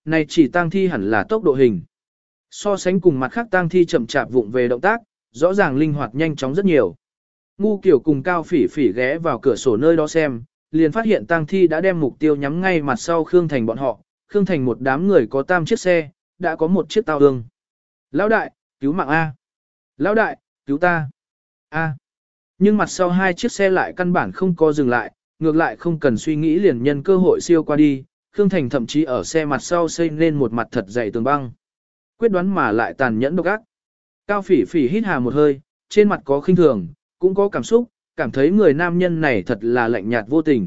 này chỉ tang thi hẳn là tốc độ hình. So sánh cùng mặt khác tang thi chậm chạp vụng về động tác, rõ ràng linh hoạt nhanh chóng rất nhiều. Ngu Kiều cùng Cao Phỉ Phỉ ghé vào cửa sổ nơi đó xem, liền phát hiện tang thi đã đem mục tiêu nhắm ngay mặt sau Khương Thành bọn họ. Khương Thành một đám người có 3 chiếc xe, đã có một chiếc tao hương. Lão đại, cứu mạng A. Lão đại, cứu ta. A. Nhưng mặt sau 2 chiếc xe lại căn bản không có dừng lại, ngược lại không cần suy nghĩ liền nhân cơ hội siêu qua đi. Khương Thành thậm chí ở xe mặt sau xây lên một mặt thật dày tường băng. Quyết đoán mà lại tàn nhẫn độc ác. Cao Phỉ Phỉ hít hà một hơi, trên mặt có khinh thường, cũng có cảm xúc, cảm thấy người nam nhân này thật là lạnh nhạt vô tình.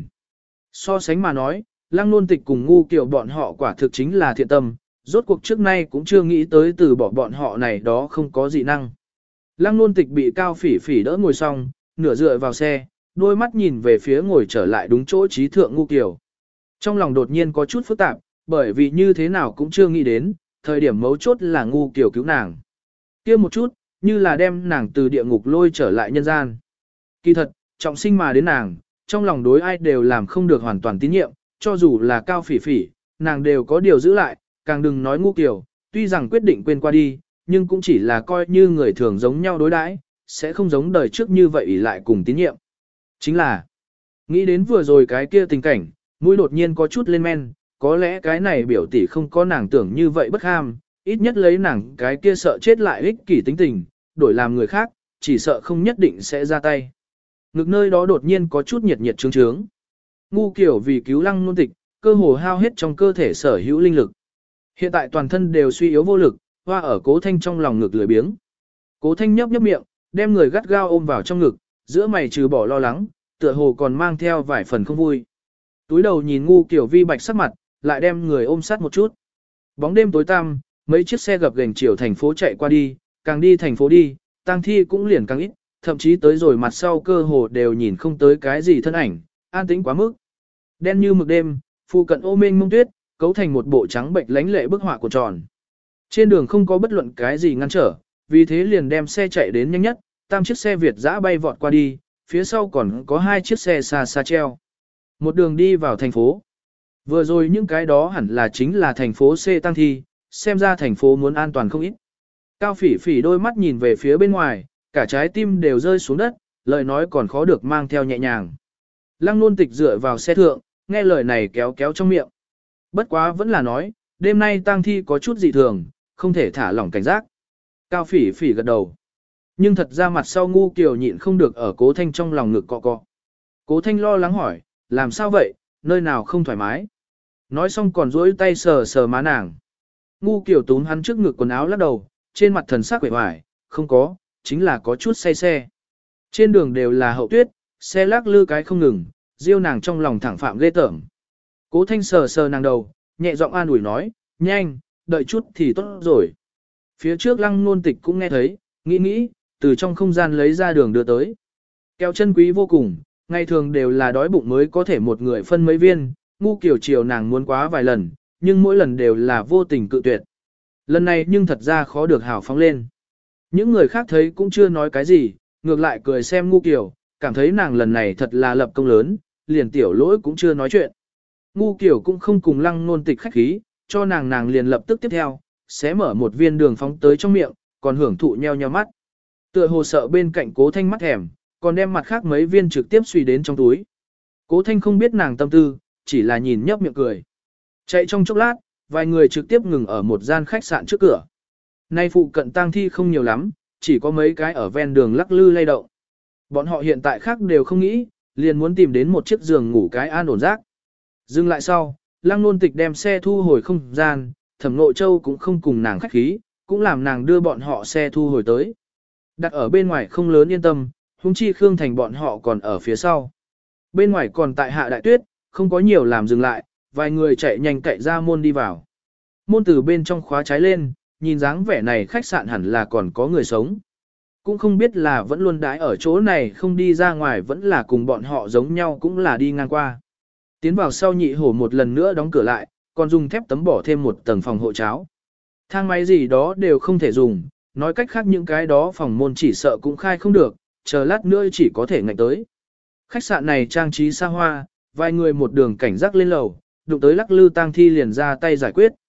So sánh mà nói, Lăng Nôn Tịch cùng Ngu Kiều bọn họ quả thực chính là thiện tâm, rốt cuộc trước nay cũng chưa nghĩ tới từ bỏ bọn họ này đó không có dị năng. Lăng Nôn Tịch bị Cao Phỉ Phỉ đỡ ngồi xong, nửa dựa vào xe, đôi mắt nhìn về phía ngồi trở lại đúng chỗ trí thượng Ngu Kiều. Trong lòng đột nhiên có chút phức tạp, bởi vì như thế nào cũng chưa nghĩ đến, thời điểm mấu chốt là Ngu Kiều cứu nàng. Kia một chút, như là đem nàng từ địa ngục lôi trở lại nhân gian. Kỳ thật, trọng sinh mà đến nàng, trong lòng đối ai đều làm không được hoàn toàn tín nhiệm, cho dù là Cao Phỉ Phỉ, nàng đều có điều giữ lại, càng đừng nói Ngu Kiều, tuy rằng quyết định quên qua đi, nhưng cũng chỉ là coi như người thường giống nhau đối đãi, sẽ không giống đời trước như vậy ỷ lại cùng tín nhiệm. Chính là, nghĩ đến vừa rồi cái kia tình cảnh, mũi đột nhiên có chút lên men, có lẽ cái này biểu tỷ không có nàng tưởng như vậy bất ham, ít nhất lấy nàng cái kia sợ chết lại ích kỷ tính tình, đổi làm người khác, chỉ sợ không nhất định sẽ ra tay. Ngực nơi đó đột nhiên có chút nhiệt nhiệt trướng trướng. Ngu Kiều vì cứu Lăng Nôn Tịch, cơ hồ hao hết trong cơ thể sở hữu linh lực. Hiện tại toàn thân đều suy yếu vô lực, hoa ở Cố Thanh trong lòng ngực lười biếng. Cố Thanh nhấp nhấp miệng, đem người gắt gao ôm vào trong ngực, giữa mày trừ bỏ lo lắng, tựa hồ còn mang theo vài phần không vui. Túi đầu nhìn Ngu Kiều vi bạch sắc mặt, lại đem người ôm sát một chút. Bóng đêm tối tăm, mấy chiếc xe gập ghềnh chiều thành phố chạy qua đi, càng đi thành phố đi, tang thi cũng liền càng ít, thậm chí tới rồi mặt sau cơ hồ đều nhìn không tới cái gì thân ảnh, an tĩnh quá mức. Đen như mực đêm, phụ cận ô mênh mông tuyết, cấu thành một bộ trắng bệnh lánh lệ bức họa của tròn. Trên đường không có bất luận cái gì ngăn trở, vì thế liền đem xe chạy đến nhanh nhất, 3 chiếc xe Việt dã bay vọt qua đi, phía sau còn có 2 chiếc xe xa xa treo. Một đường đi vào thành phố. Vừa rồi những cái đó hẳn là chính là thành phố C tăng thi, xem ra thành phố muốn an toàn không ít. Cao Phỉ Phỉ đôi mắt nhìn về phía bên ngoài, cả trái tim đều rơi xuống đất, lời nói còn khó được mang theo nhẹ nhàng. Lăng Nôn Tịch dựa vào xe thượng, nghe lời này kéo kéo trong miệng. Bất quá vẫn là nói, đêm nay tang thi có chút dị thường, không thể thả lỏng cảnh giác. Cao Phỉ Phỉ gật đầu. Nhưng thật ra mặt sau Ngu Kiều nhịn không được ở Cố Thanh trong lòng ngực cọ cọ. Cố Thanh lo lắng hỏi, làm sao vậy, nơi nào không thoải mái. Nói xong còn duỗi tay sờ sờ má nàng. Ngu Kiều túm hắn trước ngực quần áo lắc đầu, trên mặt thần sắc quệ hoài, không có, chính là có chút say xe. Trên đường đều là hậu tuyết, xe lắc lư cái không ngừng, riêu nàng trong lòng thẳng phạm ghê tởm. Cố Thanh sờ sờ nàng đầu, nhẹ giọng an ủi nói, nhanh, đợi chút thì tốt rồi. Phía trước Lăng Nôn Tịch cũng nghe thấy, nghĩ, từ trong không gian lấy ra đường đưa tới. Kẹo chân quý vô cùng, ngày thường đều là đói bụng mới có thể một người phân mấy viên, Ngu Kiều chiều nàng muốn quá vài lần, nhưng mỗi lần đều là vô tình cự tuyệt. Lần này nhưng thật ra khó được hào phóng lên. Những người khác thấy cũng chưa nói cái gì, ngược lại cười xem Ngu Kiều, cảm thấy nàng lần này thật là lập công lớn, liền tiểu lỗi cũng chưa nói chuyện. Ngu Kiều cũng không cùng Lăng Nôn Tịch khách khí, cho nàng liền lập tức tiếp theo, xé mở một viên đường phóng tới trong miệng, còn hưởng thụ nheo nheo mắt. Tựa hồ sợ bên cạnh Cố Thanh mắt thèm, còn đem mặt khác mấy viên trực tiếp suy đến trong túi. Cố Thanh không biết nàng tâm tư, chỉ là nhìn nhấp miệng cười. Chạy trong chốc lát, vài người trực tiếp ngừng ở một gian khách sạn trước cửa. Nay phụ cận tang thi không nhiều lắm, chỉ có mấy cái ở ven đường lắc lư lay động. Bọn họ hiện tại khác đều không nghĩ, liền muốn tìm đến một chiếc giường ngủ cái an ổn giấc. Dừng lại sau, Lăng Nôn Tịch đem xe thu hồi không gian, Thẩm Nội Châu cũng không cùng nàng khách khí, cũng làm nàng đưa bọn họ xe thu hồi tới. Đặt ở bên ngoài không lớn yên tâm, huống chi Khương Thành bọn họ còn ở phía sau. Bên ngoài còn tại hạ đại tuyết, không có nhiều làm dừng lại, vài người chạy nhanh cậy ra môn đi vào. Môn từ bên trong khóa trái lên, nhìn dáng vẻ này khách sạn hẳn là còn có người sống. Cũng không biết là vẫn luôn đãi ở chỗ này không đi ra ngoài vẫn là cùng bọn họ giống nhau cũng là đi ngang qua. Tiến vào sau Nhị Hổ một lần nữa đóng cửa lại, còn dùng thép tấm bỏ thêm một tầng phòng hộ cháo. Thang máy gì đó đều không thể dùng, nói cách khác những cái đó phòng môn chỉ sợ cũng khai không được, chờ lát nữa chỉ có thể ngạnh tới. Khách sạn này trang trí xa hoa, vài người một đường cảnh giác lên lầu, đụng tới lắc lư tang thi liền ra tay giải quyết.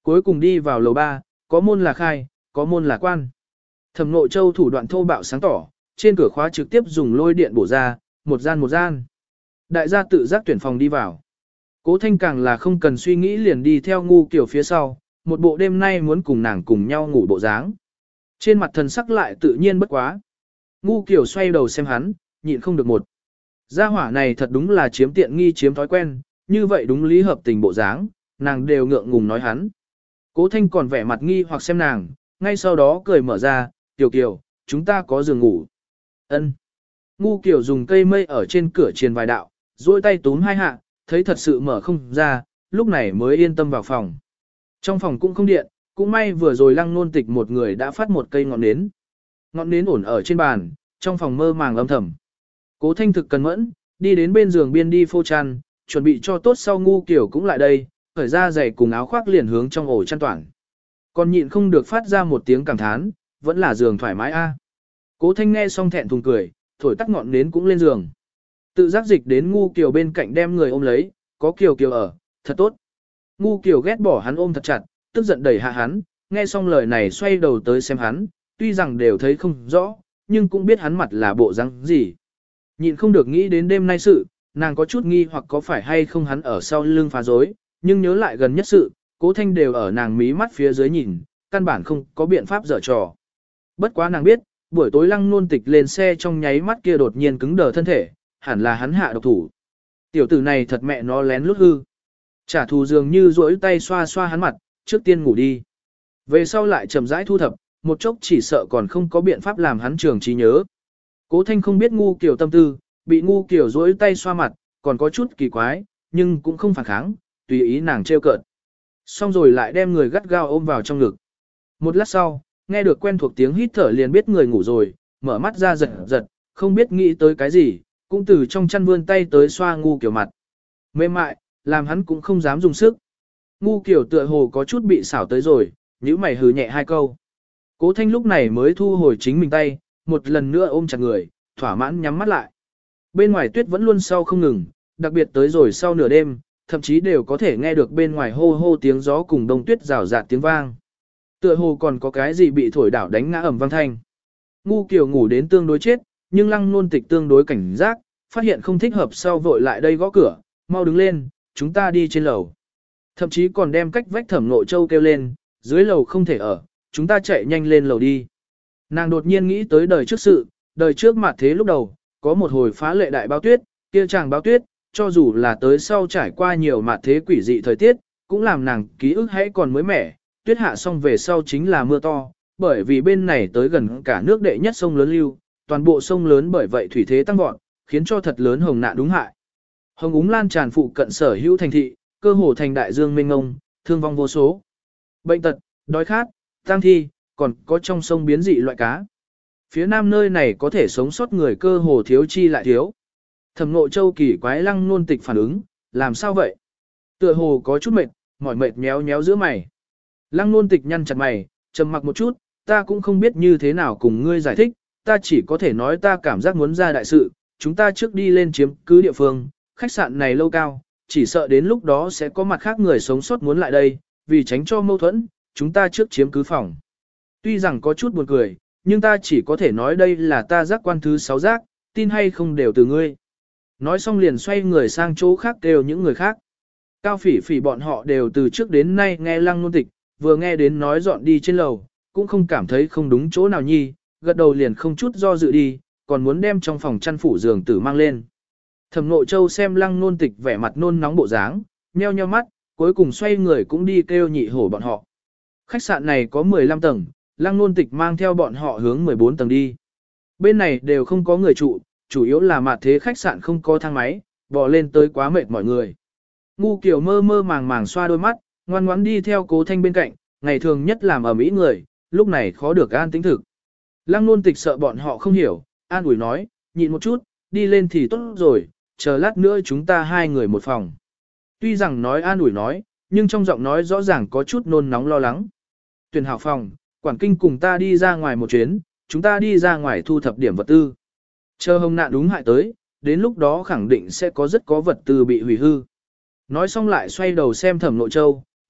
Cuối cùng đi vào lầu 3, có môn là khai, có môn là quan. Thẩm Nội Châu thủ đoạn thô bạo sáng tỏ, trên cửa khóa trực tiếp dùng lôi điện bổ ra, một gian. Đại gia tự giác tuyển phòng đi vào. Cố Thanh càng là không cần suy nghĩ liền đi theo Ngu Kiều phía sau, một bộ đêm nay muốn cùng nàng cùng nhau ngủ bộ dáng. Trên mặt thần sắc lại tự nhiên bất quá. Ngu Kiều xoay đầu xem hắn, nhịn không được một. Gia hỏa này thật đúng là chiếm tiện nghi chiếm thói quen, như vậy đúng lý hợp tình bộ dáng, nàng đều ngượng ngùng nói hắn. Cố Thanh còn vẻ mặt nghi hoặc xem nàng, ngay sau đó cười mở ra, Kiều Kiều, chúng ta có giường ngủ. Ân. Ngu Kiều dùng cây mây ở trên cửa truyền vài đạo, duỗi tay túm hai hạ, thấy thật sự mở không ra, lúc này mới yên tâm vào phòng. Trong phòng cũng không điện, cũng may vừa rồi Lăng Nôn Tịch một người đã phát một cây ngọn nến. Ngọn nến ổn ở trên bàn, trong phòng mơ màng âm thầm. Cố Thanh thực cần mẫn, đi đến bên giường biên đi phô chăn, chuẩn bị cho tốt sau Ngu Kiều cũng lại đây, khởi ra giày cùng áo khoác liền hướng trong ổ chăn toàn. Còn nhịn không được phát ra một tiếng cảm thán, vẫn là giường thoải mái a. Cố Thanh nghe xong thẹn thùng cười, thổi tắt ngọn nến cũng lên giường. Tự giác dịch đến Ngu Kiều bên cạnh đem người ôm lấy, có Kiều Kiều ở, thật tốt. Ngu Kiều ghét bỏ hắn ôm thật chặt, tức giận đẩy hạ hắn, nghe xong lời này xoay đầu tới xem hắn, tuy rằng đều thấy không rõ, nhưng cũng biết hắn mặt là bộ răng gì. Nhịn không được nghĩ đến đêm nay sự, nàng có chút nghi hoặc có phải hay không hắn ở sau lưng phá rối, nhưng nhớ lại gần nhất sự, Cố Thanh đều ở nàng mí mắt phía dưới nhìn, căn bản không có biện pháp dở trò. Bất quá nàng biết, buổi tối Lăng Nôn Tịch lên xe trong nháy mắt kia đột nhiên cứng đờ thân thể, hẳn là hắn hạ độc thủ. Tiểu tử này thật mẹ nó lén lút hư. Trả thù dường như duỗi tay xoa xoa hắn mặt, trước tiên ngủ đi. Về sau lại chậm rãi thu thập, một chốc chỉ sợ còn không có biện pháp làm hắn trường trí nhớ. Cố Thanh không biết Ngu Kiều tâm tư, bị Ngu Kiều duỗi tay xoa mặt, còn có chút kỳ quái, nhưng cũng không phản kháng, tùy ý nàng trêu cợt. Xong rồi lại đem người gắt gao ôm vào trong ngực. Một lát sau, nghe được quen thuộc tiếng hít thở liền biết người ngủ rồi, mở mắt ra giật giật, không biết nghĩ tới cái gì, cũng từ trong chăn vươn tay tới xoa Ngu Kiều mặt. Mềm mại, làm hắn cũng không dám dùng sức. Ngu Kiều tựa hồ có chút bị xảo tới rồi, nhíu mày hừ nhẹ hai câu. Cố Thanh lúc này mới thu hồi chính mình tay, một lần nữa ôm chặt người, thỏa mãn nhắm mắt lại. Bên ngoài tuyết vẫn luôn sau không ngừng, đặc biệt tới rồi sau nửa đêm, thậm chí đều có thể nghe được bên ngoài hô hô tiếng gió cùng đông tuyết rào rạt tiếng vang. Tựa hồ còn có cái gì bị thổi đảo đánh ngã ầm vang thanh. Ngu Kiều ngủ đến tương đối chết, nhưng Lăng Nôn Tịch tương đối cảnh giác, phát hiện không thích hợp sau vội lại đây gõ cửa, mau đứng lên, chúng ta đi trên lầu. Thậm chí còn đem cách vách Thẩm Nội Châu kêu lên, dưới lầu không thể ở, chúng ta chạy nhanh lên lầu đi. Nàng đột nhiên nghĩ tới đời trước sự, đời trước mà thế lúc đầu, có một hồi phá lệ đại bao tuyết, kia chàng bao tuyết, cho dù là tới sau trải qua nhiều mạt thế quỷ dị thời tiết, cũng làm nàng ký ức hãy còn mới mẻ, tuyết hạ xong về sau chính là mưa to, bởi vì bên này tới gần cả nước đệ nhất sông lớn lưu, toàn bộ sông lớn bởi vậy thủy thế tăng vọt, khiến cho thật lớn hồng nạn đúng hại. Hồng úng lan tràn phụ cận sở hữu thành thị, cơ hồ thành đại dương mênh ngông, thương vong vô số. Bệnh tật, đói khát, tang thi, còn có trong sông biến dị loại cá. Phía nam nơi này có thể sống sót người cơ hồ thiếu chi lại thiếu. Thẩm Nội Châu kỳ quái Lăng Nôn Tịch phản ứng, làm sao vậy? Tựa hồ có chút mệt, mỏi mệt méo méo giữa mày. Lăng Nôn Tịch nhăn chặt mày, trầm mặc một chút, ta cũng không biết như thế nào cùng ngươi giải thích, ta chỉ có thể nói ta cảm giác muốn ra đại sự, chúng ta trước đi lên chiếm cứ địa phương, khách sạn này lâu cao, chỉ sợ đến lúc đó sẽ có mặt khác người sống sót muốn lại đây, vì tránh cho mâu thuẫn, chúng ta trước chiếm cứ phòng. Tuy rằng có chút buồn cười, nhưng ta chỉ có thể nói đây là ta giác quan thứ 6 giác, tin hay không đều từ ngươi. Nói xong liền xoay người sang chỗ khác kêu những người khác. Cao Phỉ Phỉ bọn họ đều từ trước đến nay nghe Lăng Nôn Tịch, vừa nghe đến nói dọn đi trên lầu, cũng không cảm thấy không đúng chỗ nào nhi, gật đầu liền không chút do dự đi, còn muốn đem trong phòng chăn phủ giường tử mang lên. Thẩm Nội Châu xem Lăng Nôn Tịch vẻ mặt nôn nóng bộ dáng, nheo nheo mắt, cuối cùng xoay người cũng đi kêu nhị hổ bọn họ. Khách sạn này có 15 tầng, Lăng Nôn Tịch mang theo bọn họ hướng 14 tầng đi. Bên này đều không có người trụ, chủ yếu là mặt thế khách sạn không có thang máy, bò lên tới quá mệt mọi người. Ngu Kiều mơ mơ màng màng xoa đôi mắt, ngoan ngoãn đi theo Cố Thanh bên cạnh, ngày thường nhất làm ầm ĩ người, lúc này khó được an tĩnh thực. Lăng Nôn Tịch sợ bọn họ không hiểu, an ủi nói, nhịn một chút, đi lên thì tốt rồi, chờ lát nữa chúng ta hai người một phòng. Tuy rằng nói an ủi nói, nhưng trong giọng nói rõ ràng có chút nôn nóng lo lắng. Tuyển hảo phòng, Quản Kinh cùng ta đi ra ngoài một chuyến, chúng ta đi ra ngoài thu thập điểm vật tư. Chờ hồng nạn đúng hại tới, đến lúc đó khẳng định sẽ có rất có vật tư bị hủy hư. Nói xong lại xoay đầu xem Thẩm Nội Châu,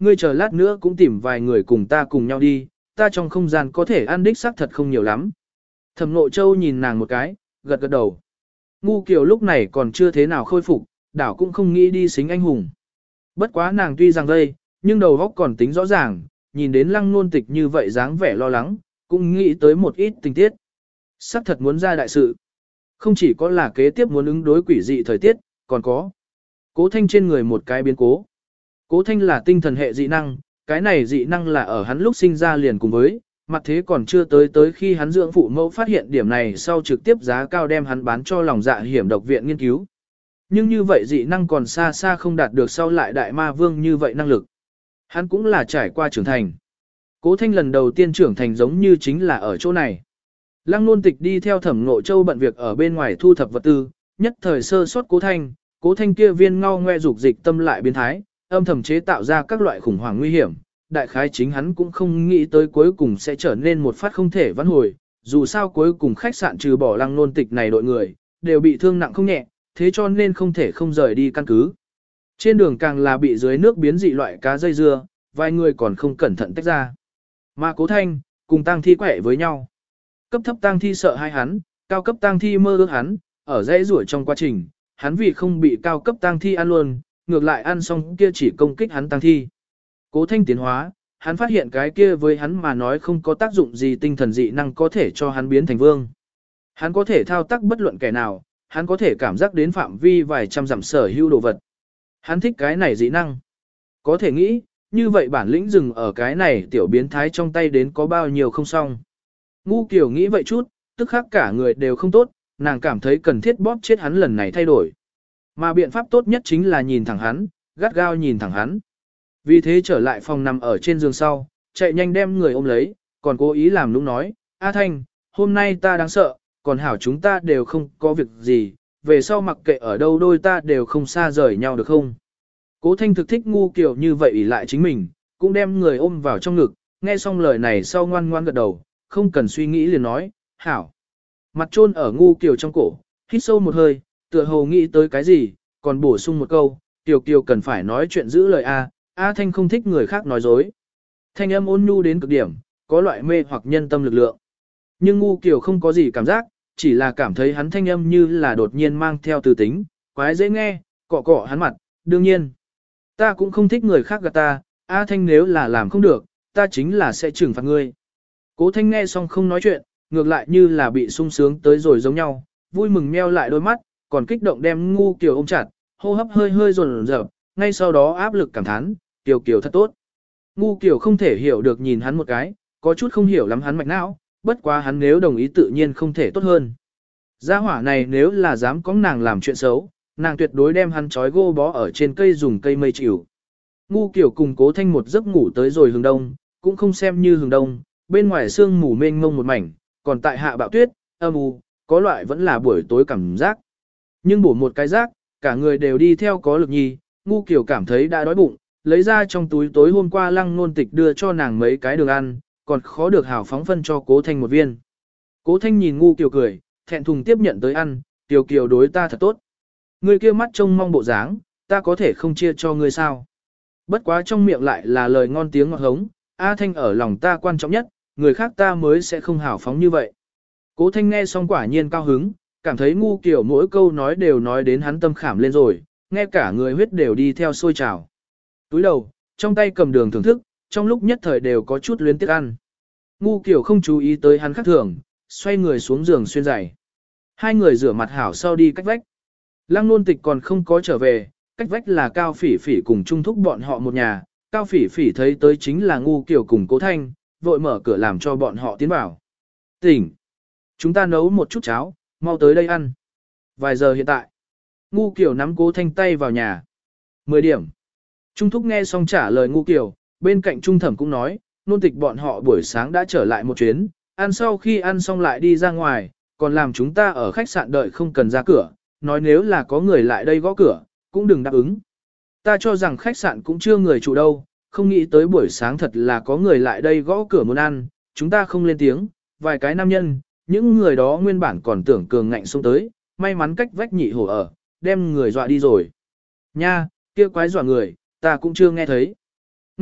ngươi chờ lát nữa cũng tìm vài người cùng ta cùng nhau đi, ta trong không gian có thể ăn đích xác thật không nhiều lắm. Thẩm Ngộ Châu nhìn nàng một cái, gật gật đầu. Ngu Kiều lúc này còn chưa thế nào khôi phục, đảo cũng không nghĩ đi xính anh hùng. Bất quá nàng tuy rằng đây, nhưng đầu óc còn tính rõ ràng, nhìn đến Lăng Nôn Tịch như vậy dáng vẻ lo lắng, cũng nghĩ tới một ít tình tiết. Sắc thật muốn ra đại sự. Không chỉ có là kế tiếp muốn ứng đối quỷ dị thời tiết, còn có Cố Thanh trên người một cái biến cố. Cố Thanh là tinh thần hệ dị năng, cái này dị năng là ở hắn lúc sinh ra liền cùng với, mặt thế còn chưa tới khi hắn dưỡng phụ mẫu phát hiện điểm này sau trực tiếp giá cao đem hắn bán cho lòng dạ hiểm độc viện nghiên cứu. Nhưng như vậy dị năng còn xa xa không đạt được sau lại đại ma vương như vậy năng lực. Hắn cũng là trải qua trưởng thành. Cố Thanh lần đầu tiên trưởng thành giống như chính là ở chỗ này. Lăng Nôn Tịch đi theo Thẩm Ngộ Châu bận việc ở bên ngoài thu thập vật tư, nhất thời sơ sót Cố Thanh kia viên ngao ngoe dục dịch tâm lại biến thái, âm thầm chế tạo ra các loại khủng hoảng nguy hiểm, đại khái chính hắn cũng không nghĩ tới cuối cùng sẽ trở nên một phát không thể vãn hồi, dù sao cuối cùng khách sạn trừ bỏ Lăng Nôn Tịch này đội người, đều bị thương nặng không nhẹ, thế cho nên không thể không rời đi căn cứ. Trên đường càng là bị dưới nước biến dị loại cá dây dưa, vài người còn không cẩn thận tách ra. Mà Cố Thanh, cùng tang thi quẻ với nhau. Cấp thấp tang thi sợ hai hắn, cao cấp tang thi mơ ước hắn, ở dãy rủa trong quá trình, hắn vì không bị cao cấp tang thi ăn luôn, ngược lại ăn xong kia chỉ công kích hắn tang thi. Cố Thanh tiến hóa, hắn phát hiện cái kia với hắn mà nói không có tác dụng gì tinh thần dị năng có thể cho hắn biến thành vương. Hắn có thể thao tác bất luận kẻ nào, hắn có thể cảm giác đến phạm vi vài trăm dặm sở hữu đồ vật. Hắn thích cái này dị năng. Có thể nghĩ, như vậy bản lĩnh dừng ở cái này tiểu biến thái trong tay đến có bao nhiêu không xong. Ngu Kiều nghĩ vậy chút, tức khắc cả người đều không tốt, nàng cảm thấy cần thiết bóp chết hắn lần này thay đổi. Mà biện pháp tốt nhất chính là nhìn thẳng hắn, gắt gao nhìn thẳng hắn. Vì thế trở lại phòng nằm ở trên giường sau, chạy nhanh đem người ôm lấy, còn cố ý làm nũng nói, A Thanh, hôm nay ta đáng sợ, còn hảo chúng ta đều không có việc gì, về sau mặc kệ ở đâu đôi ta đều không xa rời nhau được không. Cố Thanh thực thích Ngu Kiều như vậy ỷ lại chính mình, cũng đem người ôm vào trong ngực, nghe xong lời này sau ngoan ngoan gật đầu, không cần suy nghĩ liền nói, hảo. Mặt chôn ở Ngu Kiều trong cổ, hít sâu một hơi, tựa hồ nghĩ tới cái gì, còn bổ sung một câu, Kiều Kiều cần phải nói chuyện giữ lời A, A Thanh không thích người khác nói dối. Thanh âm ôn nhu đến cực điểm, có loại mê hoặc nhân tâm lực lượng. Nhưng Ngu Kiều không có gì cảm giác, chỉ là cảm thấy hắn thanh âm như là đột nhiên mang theo từ tính, quái dễ nghe, cọ cọ hắn mặt, đương nhiên. Ta cũng không thích người khác gạt ta, A Thanh nếu là làm không được, ta chính là sẽ trừng phạt ngươi. Cố Thanh nghe xong không nói chuyện, ngược lại như là bị sung sướng tới rồi giống nhau, vui mừng meo lại đôi mắt, còn kích động đem Ngu Kiều ôm chặt, hô hấp hơi hơi rồn rợp, ngay sau đó áp lực cảm thán, Kiều Kiều thật tốt. Ngu Kiều không thể hiểu được nhìn hắn một cái, có chút không hiểu lắm hắn mạch não, bất quá hắn nếu đồng ý tự nhiên không thể tốt hơn. Gia hỏa này nếu là dám có nàng làm chuyện xấu, nàng tuyệt đối đem hắn trói gô bó ở trên cây dùng cây mây chịu. Ngu Kiều cùng Cố Thanh một giấc ngủ tới rồi hướng đông, cũng không xem như hướng đông, bên ngoài sương mù mênh mông một mảnh, còn tại hạ bão tuyết, âm u, có loại vẫn là buổi tối cảm giác. Nhưng bổ một cái giác, cả người đều đi theo có lực nhi, Ngu Kiều cảm thấy đã đói bụng, lấy ra trong túi tối hôm qua Lăng Nôn Tịch đưa cho nàng mấy cái đường ăn, còn khó được hào phóng phân cho Cố Thanh một viên. Cố Thanh nhìn Ngu Kiều cười, thẹn thùng tiếp nhận tới ăn, Kiều Kiều đối ta thật tốt. Người kia mắt trông mong bộ dáng, ta có thể không chia cho ngươi sao. Bất quá trong miệng lại là lời ngon tiếng ngọt hống, A Thanh ở lòng ta quan trọng nhất, người khác ta mới sẽ không hào phóng như vậy. Cố Thanh nghe xong quả nhiên cao hứng, cảm thấy Ngu Kiều mỗi câu nói đều nói đến hắn tâm khảm lên rồi, nghe cả người huyết đều đi theo sôi trào. Túi đầu, trong tay cầm đường thưởng thức, trong lúc nhất thời đều có chút luyến tiếc ăn. Ngu Kiều không chú ý tới hắn khác thường, xoay người xuống giường xuyên giày. Hai người rửa mặt hảo sau đi cách vách. Lăng Nôn Tịch còn không có trở về, cách vách là Cao Phỉ Phỉ cùng Trung Thúc bọn họ một nhà. Cao Phỉ Phỉ thấy tới chính là Ngu Kiều cùng Cố Thanh, vội mở cửa làm cho bọn họ tiến vào. Tỉnh! Chúng ta nấu một chút cháo, mau tới đây ăn. Vài giờ hiện tại. Ngu Kiều nắm Cố Thanh tay vào nhà. 10 điểm. Trung Thúc nghe xong trả lời Ngu Kiều, bên cạnh Trung Thẩm cũng nói, Nôn Tịch bọn họ buổi sáng đã trở lại một chuyến, ăn sau khi ăn xong lại đi ra ngoài, còn làm chúng ta ở khách sạn đợi không cần ra cửa, nói nếu là có người lại đây gõ cửa, cũng đừng đáp ứng. Ta cho rằng khách sạn cũng chưa người chủ đâu, không nghĩ tới buổi sáng thật là có người lại đây gõ cửa muốn ăn, chúng ta không lên tiếng, vài cái nam nhân, những người đó nguyên bản còn tưởng cường ngạnh xông tới, may mắn cách vách nhị hổ ở, đem người dọa đi rồi. Nha, kia quái dọa người, ta cũng chưa nghe thấy.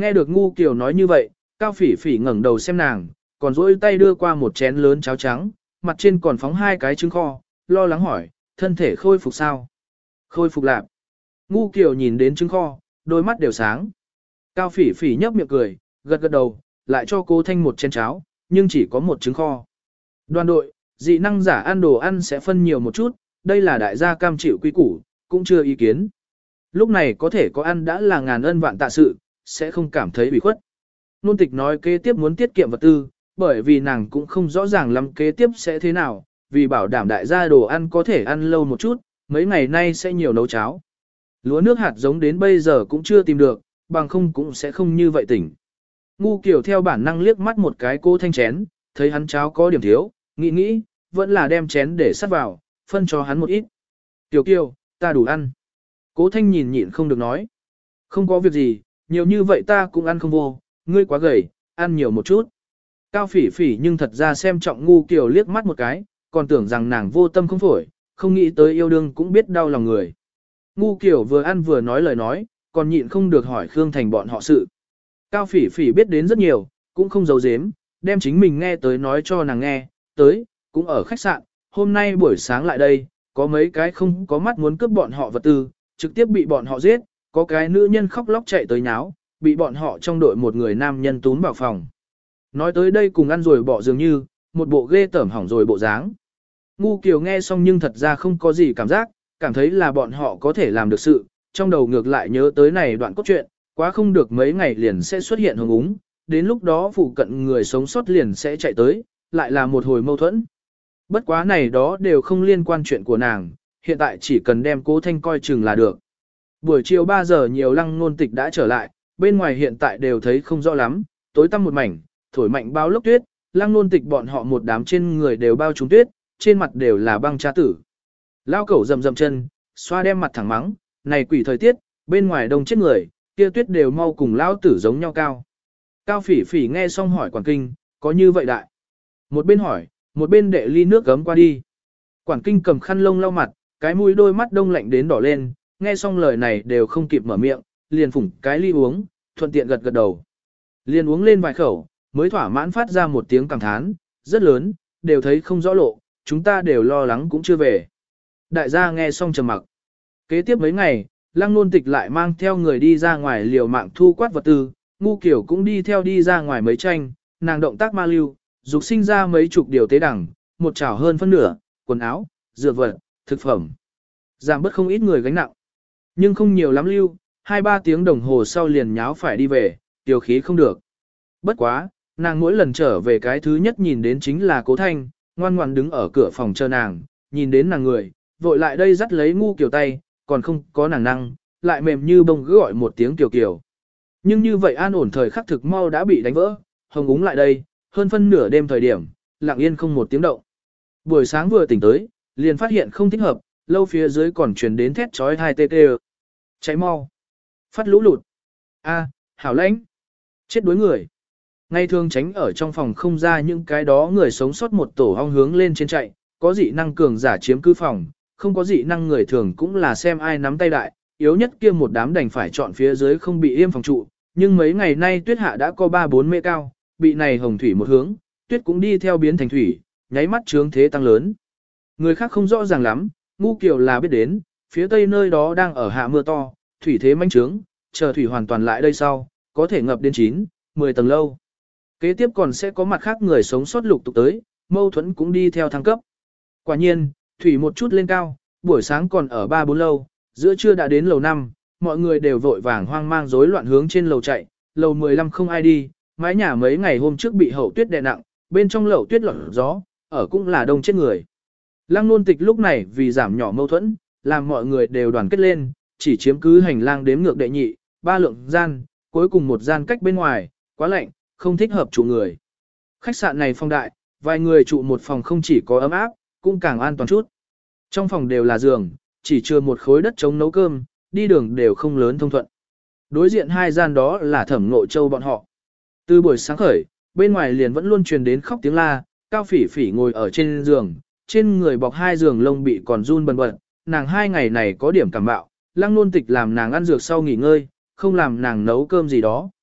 Nghe được Ngu Kiều nói như vậy, Cao Phỉ Phỉ ngẩng đầu xem nàng, còn duỗi tay đưa qua một chén lớn cháo trắng, mặt trên còn phóng 2 cái trứng kho, lo lắng hỏi, thân thể khôi phục sao? Khôi phục lạc. Ngu Kiều nhìn đến trứng kho, đôi mắt đều sáng. Cao Phỉ Phỉ nhấp miệng cười, gật gật đầu, lại cho Cố Thanh một chén cháo, nhưng chỉ có một trứng kho. Đoàn đội, dị năng giả ăn đồ ăn sẽ phân nhiều một chút, đây là đại gia cam chịu quy củ, cũng chưa ý kiến. Lúc này có thể có ăn đã là ngàn ân vạn tạ sự, sẽ không cảm thấy bị khuất. Nôn tịch nói kế tiếp muốn tiết kiệm vật tư, bởi vì nàng cũng không rõ ràng lắm kế tiếp sẽ thế nào, vì bảo đảm đại gia đồ ăn có thể ăn lâu một chút, mấy ngày nay sẽ nhiều nấu cháo. Lúa nước hạt giống đến bây giờ cũng chưa tìm được, bằng không cũng sẽ không như vậy tỉnh. Ngu Kiều theo bản năng liếc mắt một cái Cố Thanh chén, thấy hắn cháo có điểm thiếu, nghĩ, vẫn là đem chén để sắt vào, phân cho hắn một ít. Kiều Kiều, ta đủ ăn. Cố Thanh nhìn nhịn không được nói. Không có việc gì, nhiều như vậy ta cũng ăn không vô, ngươi quá gầy, ăn nhiều một chút. Cao Phỉ Phỉ nhưng thật ra xem trọng Ngu Kiều liếc mắt một cái, còn tưởng rằng nàng vô tâm không phổi, không nghĩ tới yêu đương cũng biết đau lòng người. Ngu Kiều vừa ăn vừa nói lời nói, còn nhịn không được hỏi Khương Thành bọn họ sự. Cao Phỉ Phỉ biết đến rất nhiều, cũng không giấu giếm, đem chính mình nghe tới nói cho nàng nghe, tới, cũng ở khách sạn, hôm nay buổi sáng lại đây, có mấy cái không có mắt muốn cướp bọn họ vật tư, trực tiếp bị bọn họ giết, có cái nữ nhân khóc lóc chạy tới nháo, bị bọn họ trong đội một người nam nhân túm vào phòng. Nói tới đây cùng ăn rồi bỏ dường như, một bộ ghê tởm hỏng rồi bộ dáng. Ngu Kiều nghe xong nhưng thật ra không có gì cảm giác, cảm thấy là bọn họ có thể làm được sự, trong đầu ngược lại nhớ tới này đoạn cốt truyện, quá không được mấy ngày liền sẽ xuất hiện hồng úng, đến lúc đó phụ cận người sống sót liền sẽ chạy tới, lại là một hồi mâu thuẫn. Bất quá này đó đều không liên quan chuyện của nàng, hiện tại chỉ cần đem Cố Thanh coi chừng là được. Buổi chiều 3 giờ nhiều Lăng Nôn Tịch đã trở lại, bên ngoài hiện tại đều thấy không rõ lắm, tối tăm một mảnh, thổi mạnh bao lốc tuyết, Lăng Nôn Tịch bọn họ một đám trên người đều bao trùm tuyết, trên mặt đều là băng tra tử. Lao cẩu rầm rầm chân, xoa đem mặt thẳng mắng, này quỷ thời tiết, bên ngoài đông chết người, kia tuyết đều mau cùng lao tử giống nhau cao. Cao Phỉ Phỉ nghe xong hỏi Quản Kinh, có như vậy đại? Một bên hỏi, một bên đệ ly nước gấm qua đi. Quản Kinh cầm khăn lông lau mặt, cái mũi đôi mắt đông lạnh đến đỏ lên, nghe xong lời này đều không kịp mở miệng, liền phủng cái ly uống, thuận tiện gật gật đầu. Liền uống lên vài khẩu, mới thỏa mãn phát ra một tiếng cảm thán, rất lớn, đều thấy không rõ lộ, chúng ta đều lo lắng cũng chưa về. Đại gia nghe xong trầm mặc. Kế tiếp mấy ngày, Lăng Nôn Tịch lại mang theo người đi ra ngoài liều mạng thu quát vật tư, Ngu Kiều cũng đi theo đi ra ngoài mấy tranh, nàng động tác ma lưu, dục sinh ra mấy chục điều tế đẳng, một chảo hơn phân nửa, quần áo, dược vật, thực phẩm. Giảm bớt không ít người gánh nặng. Nhưng không nhiều lắm lưu, 2-3 tiếng đồng hồ sau liền nháo phải đi về, điều khí không được. Bất quá, nàng mỗi lần trở về cái thứ nhất nhìn đến chính là Cố Thanh, ngoan ngoan đứng ở cửa phòng chờ nàng, nhìn đến nàng người, vội lại đây dắt lấy Ngu Kiều tay, còn không có nàng năng, lại mềm như bông cứ gọi một tiếng Kiều Kiều. Nhưng như vậy an ổn thời khắc thực mau đã bị đánh vỡ, hồng úng lại đây, hơn phân nửa đêm thời điểm, lặng yên không một tiếng động. Buổi sáng vừa tỉnh tới, liền phát hiện không thích hợp, lâu phía dưới còn truyền đến thét chói tai tê tê. Cháy mau. Phát lũ lụt. A, hảo lãnh. Chết đuối người. Ngày thường tránh ở trong phòng không ra những cái đó người sống sót một tổ ong hướng lên trên chạy, có dị năng cường giả chiếm cứ phòng, không có dị năng người thường cũng là xem ai nắm tay đại, yếu nhất kia một đám đành phải chọn phía dưới không bị yêm phòng trụ, nhưng mấy ngày nay tuyết hạ đã có 3-4 mê cao, bị này hồng thủy một hướng, tuyết cũng đi theo biến thành thủy, nháy mắt chướng thế tăng lớn. Người khác không rõ ràng lắm, Ngu Kiều là biết đến, phía tây nơi đó đang ở hạ mưa to, thủy thế manh trướng, chờ thủy hoàn toàn lại đây sau, có thể ngập đến 9-10 tầng lâu. Kế tiếp còn sẽ có mặt khác người sống sót lục tục tới, mâu thuẫn cũng đi theo thăng cấp. Quả nhiên, thủy một chút lên cao, buổi sáng còn ở 3-4 lâu, giữa trưa đã đến lầu 5, mọi người đều vội vàng hoang mang rối loạn hướng trên lầu chạy, lầu 15 không ai đi, mái nhà mấy ngày hôm trước bị hậu tuyết đè nặng, bên trong lầu tuyết lọt gió, ở cũng là đông chết người. Lăng Nôn Tịch lúc này vì giảm nhỏ mâu thuẫn, làm mọi người đều đoàn kết lên, chỉ chiếm cứ hành lang đếm ngược đệ nhị, 3 lượng gian, cuối cùng một gian cách bên ngoài, quá lạnh, không thích hợp trụ người. Khách sạn này phong đại, vài người trụ một phòng không chỉ có ấm áp, cũng càng an toàn chút. Trong phòng đều là giường, chỉ chừa một khối đất chống nấu cơm, đi đường đều không lớn thông thuận. Đối diện hai gian đó là Thẩm Ngộ Châu bọn họ. Từ buổi sáng khởi, bên ngoài liền vẫn luôn truyền đến khóc tiếng la, Cao Phỉ Phỉ ngồi ở trên giường, trên người bọc 2 giường lông bị còn run bần bật, nàng 2 ngày này có điểm cảm bạo, Lăng Nôn Tịch làm nàng ăn dược sau nghỉ ngơi, không làm nàng nấu cơm gì đó.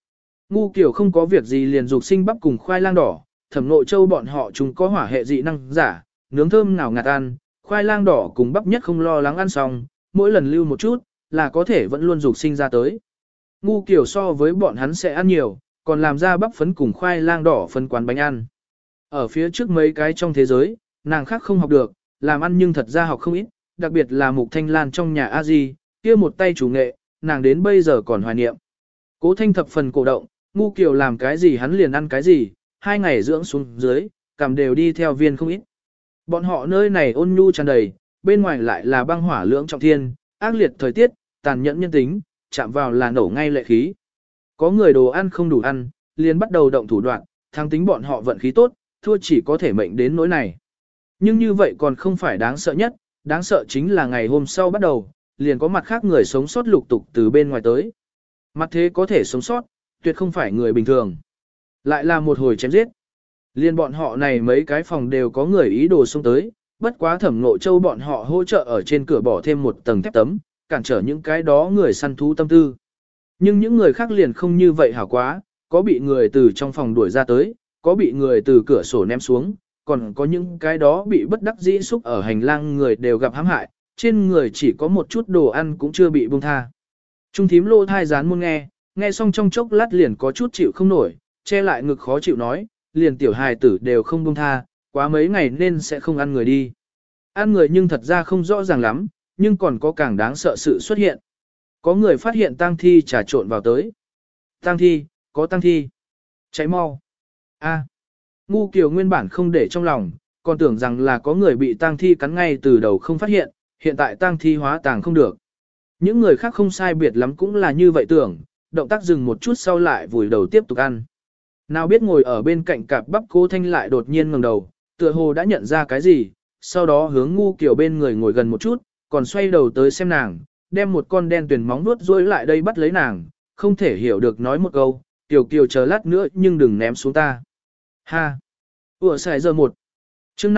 Ngu kiểu không có việc gì liền dục sinh bắp cùng khoai lang đỏ, Thẩm Nội Châu bọn họ chúng có hỏa hệ dị năng giả, nướng thơm nào ngạt ăn, khoai lang đỏ cùng bắp nhất không lo lắng ăn xong, mỗi lần lưu một chút, là có thể vẫn luôn dục sinh ra tới. Ngu kiểu so với bọn hắn sẽ ăn nhiều, còn làm ra bắp phấn cùng khoai lang đỏ phân quán bánh ăn. Ở phía trước mấy cái trong thế giới, nàng khác không học được, làm ăn nhưng thật ra học không ít, đặc biệt là Mục Thanh Lan trong nhà A Di, kia một tay chủ nghệ, nàng đến bây giờ còn hoài niệm. Cố Thanh thập phần cổ động, Ngu kiểu làm cái gì hắn liền ăn cái gì, 2 ngày dưỡng xuống dưới, cảm đều đi theo viên không ít. Bọn họ nơi này ôn nhu tràn đầy, bên ngoài lại là băng hỏa lưỡng trọng thiên, ác liệt thời tiết, tàn nhẫn nhân tính, chạm vào là nổ ngay lệ khí. Có người đồ ăn không đủ ăn, liền bắt đầu động thủ đoạn, thắng tính bọn họ vận khí tốt, thua chỉ có thể mệnh đến nỗi này. Nhưng như vậy còn không phải đáng sợ nhất, đáng sợ chính là ngày hôm sau bắt đầu, liền có mặt khác người sống sót lục tục từ bên ngoài tới. Mặt thế có thể sống sót, tuyệt không phải người bình thường. Lại là một hồi chém giết. Liên bọn họ này mấy cái phòng đều có người ý đồ xông tới, bất quá Thẩm Ngộ Châu bọn họ hỗ trợ ở trên cửa bỏ thêm một tầng thép tấm, cản trở những cái đó người săn thú tâm tư. Nhưng những người khác liền không như vậy hảo quá, có bị người từ trong phòng đuổi ra tới, có bị người từ cửa sổ ném xuống, còn có những cái đó bị bất đắc dĩ xúc ở hành lang người đều gặp hãm hại, trên người chỉ có một chút đồ ăn cũng chưa bị buông tha. Trung thím lô thai dán muôn nghe xong trong chốc lát liền có chút chịu không nổi, che lại ngực khó chịu nói, liền tiểu hài tử đều không buông tha, quá mấy ngày nên sẽ không ăn người đi. Ăn người nhưng thật ra không rõ ràng lắm, nhưng còn có càng đáng sợ sự xuất hiện. Có người phát hiện tang thi trà trộn vào tới. Tang thi, có tang thi. Cháy mau. A. Ngu Kiều nguyên bản không để trong lòng, còn tưởng rằng là có người bị tang thi cắn ngay từ đầu không phát hiện, hiện tại tang thi hóa tàng không được. Những người khác không sai biệt lắm cũng là như vậy tưởng, động tác dừng một chút sau lại vùi đầu tiếp tục ăn. Nào biết ngồi ở bên cạnh cặp bắp Cố Thanh lại đột nhiên ngẩng đầu, tựa hồ đã nhận ra cái gì, sau đó hướng Ngu Kiều bên người ngồi gần một chút, còn xoay đầu tới xem nàng, đem một con đen tuyền móng vuốt duỗi lại đây bắt lấy nàng, không thể hiểu được nói một câu, Kiều Kiều chờ lát nữa nhưng đừng ném xuống ta. Ha! Ủa xài giờ 1. Chương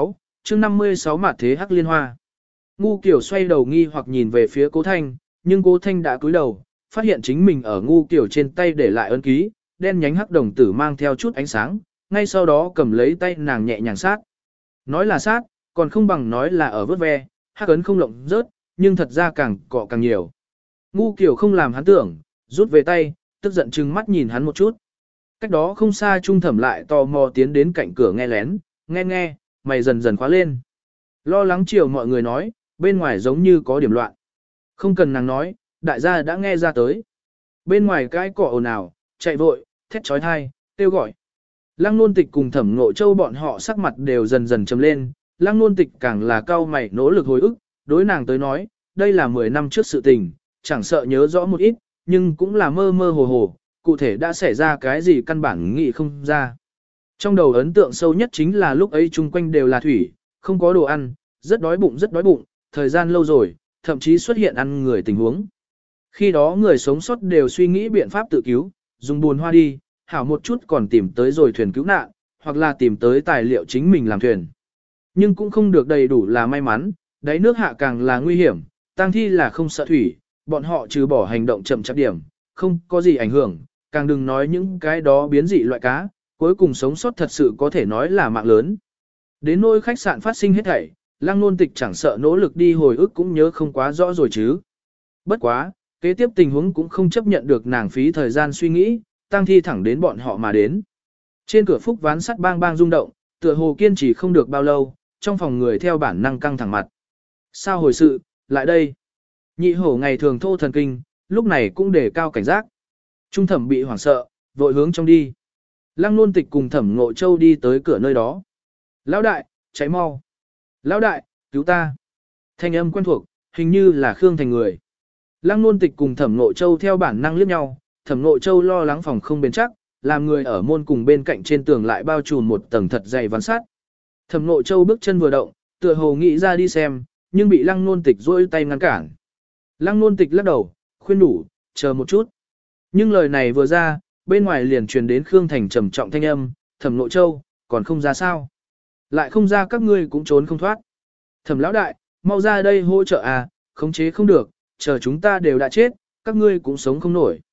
56 Mạt thế hắc liên hoa. Ngu Kiều xoay đầu nghi hoặc nhìn về phía Cố Thanh, nhưng Cố Thanh đã cúi đầu, phát hiện chính mình ở Ngu Kiều trên tay để lại ấn ký, đen nhánh hắc đồng tử mang theo chút ánh sáng, ngay sau đó cầm lấy tay nàng nhẹ nhàng sát. Nói là sát, còn không bằng nói là ở vớt ve, hắc ấn không lộng rớt, nhưng thật ra càng cọ càng nhiều. Ngu Kiều không làm hắn tưởng, rút về tay, tức giận trừng mắt nhìn hắn một chút. Cách đó không xa Trung Thẩm lại tò mò tiến đến cạnh cửa nghe lén, nghe, mày dần dần khóa lên. Lo lắng chiều mọi người nói, bên ngoài giống như có điểm loạn. Không cần nàng nói, đại gia đã nghe ra tới. Bên ngoài cái cỏ ồn ào, chạy vội, thét trói thai, kêu gọi. Lăng Nôn Tịch cùng Thẩm Ngộ Châu bọn họ sắc mặt đều dần dần trầm lên, Lăng Nôn Tịch càng là cao mày nỗ lực hồi ức, đối nàng tới nói, đây là 10 năm trước sự tình, chẳng sợ nhớ rõ một ít, nhưng cũng là mơ mơ hồ hồ, cụ thể đã xảy ra cái gì căn bản nghĩ không ra. Trong đầu ấn tượng sâu nhất chính là lúc ấy chung quanh đều là thủy, không có đồ ăn, rất đói bụng, thời gian lâu rồi, thậm chí xuất hiện ăn người tình huống. Khi đó người sống sót đều suy nghĩ biện pháp tự cứu, dùng buồn hoa đi, hảo một chút còn tìm tới rồi thuyền cứu nạn, hoặc là tìm tới tài liệu chính mình làm thuyền. Nhưng cũng không được đầy đủ là may mắn, đáy nước hạ càng là nguy hiểm, tang thi là không sợ thủy, bọn họ trừ bỏ hành động chậm chạp điểm, không có gì ảnh hưởng, càng đừng nói những cái đó biến dị loại cá, cuối cùng sống sót thật sự có thể nói là mạng lớn. Đến nỗi khách sạn phát sinh hết thảy, Lăng Nôn Tịch chẳng sợ nỗ lực đi hồi ức cũng nhớ không quá rõ rồi chứ. Bất quá, kế tiếp tình huống cũng không chấp nhận được nàng phí thời gian suy nghĩ, tang thi thẳng đến bọn họ mà đến. Trên cửa phúc ván sắt bang bang rung động, tựa hồ kiên trì không được bao lâu, trong phòng người theo bản năng căng thẳng mặt. Sao hồi sự, lại đây. Nhị hổ ngày thường thô thần kinh, lúc này cũng đề cao cảnh giác. Trung Thẩm bị hoảng sợ, vội hướng trong đi. Lăng Nôn Tịch cùng Thẩm Ngộ Châu đi tới cửa nơi đó. Lão đại, cháy mau. Lão đại, cứu ta. Thanh âm quen thuộc, hình như là Khương Thành người. Lăng Nôn Tịch cùng Thẩm Ngộ Châu theo bản năng liếc nhau, Thẩm Ngộ Châu lo lắng phòng không bền chắc, làm người ở môn cùng bên cạnh trên tường lại bao trùm một tầng thật dày ván sắt. Thẩm Ngộ Châu bước chân vừa động, tựa hồ nghĩ ra đi xem, nhưng bị Lăng Nôn Tịch duỗi tay ngăn cản. Lăng Nôn Tịch lắc đầu, khuyên đủ, chờ một chút. Nhưng lời này vừa ra, bên ngoài liền truyền đến Khương Thành trầm trọng thanh âm, Thẩm Ngộ Châu, còn không ra sao? Lại không ra các ngươi cũng trốn không thoát. Thẩm lão đại, mau ra đây hỗ trợ à, khống chế không được, chờ chúng ta đều đã chết, các ngươi cũng sống không nổi.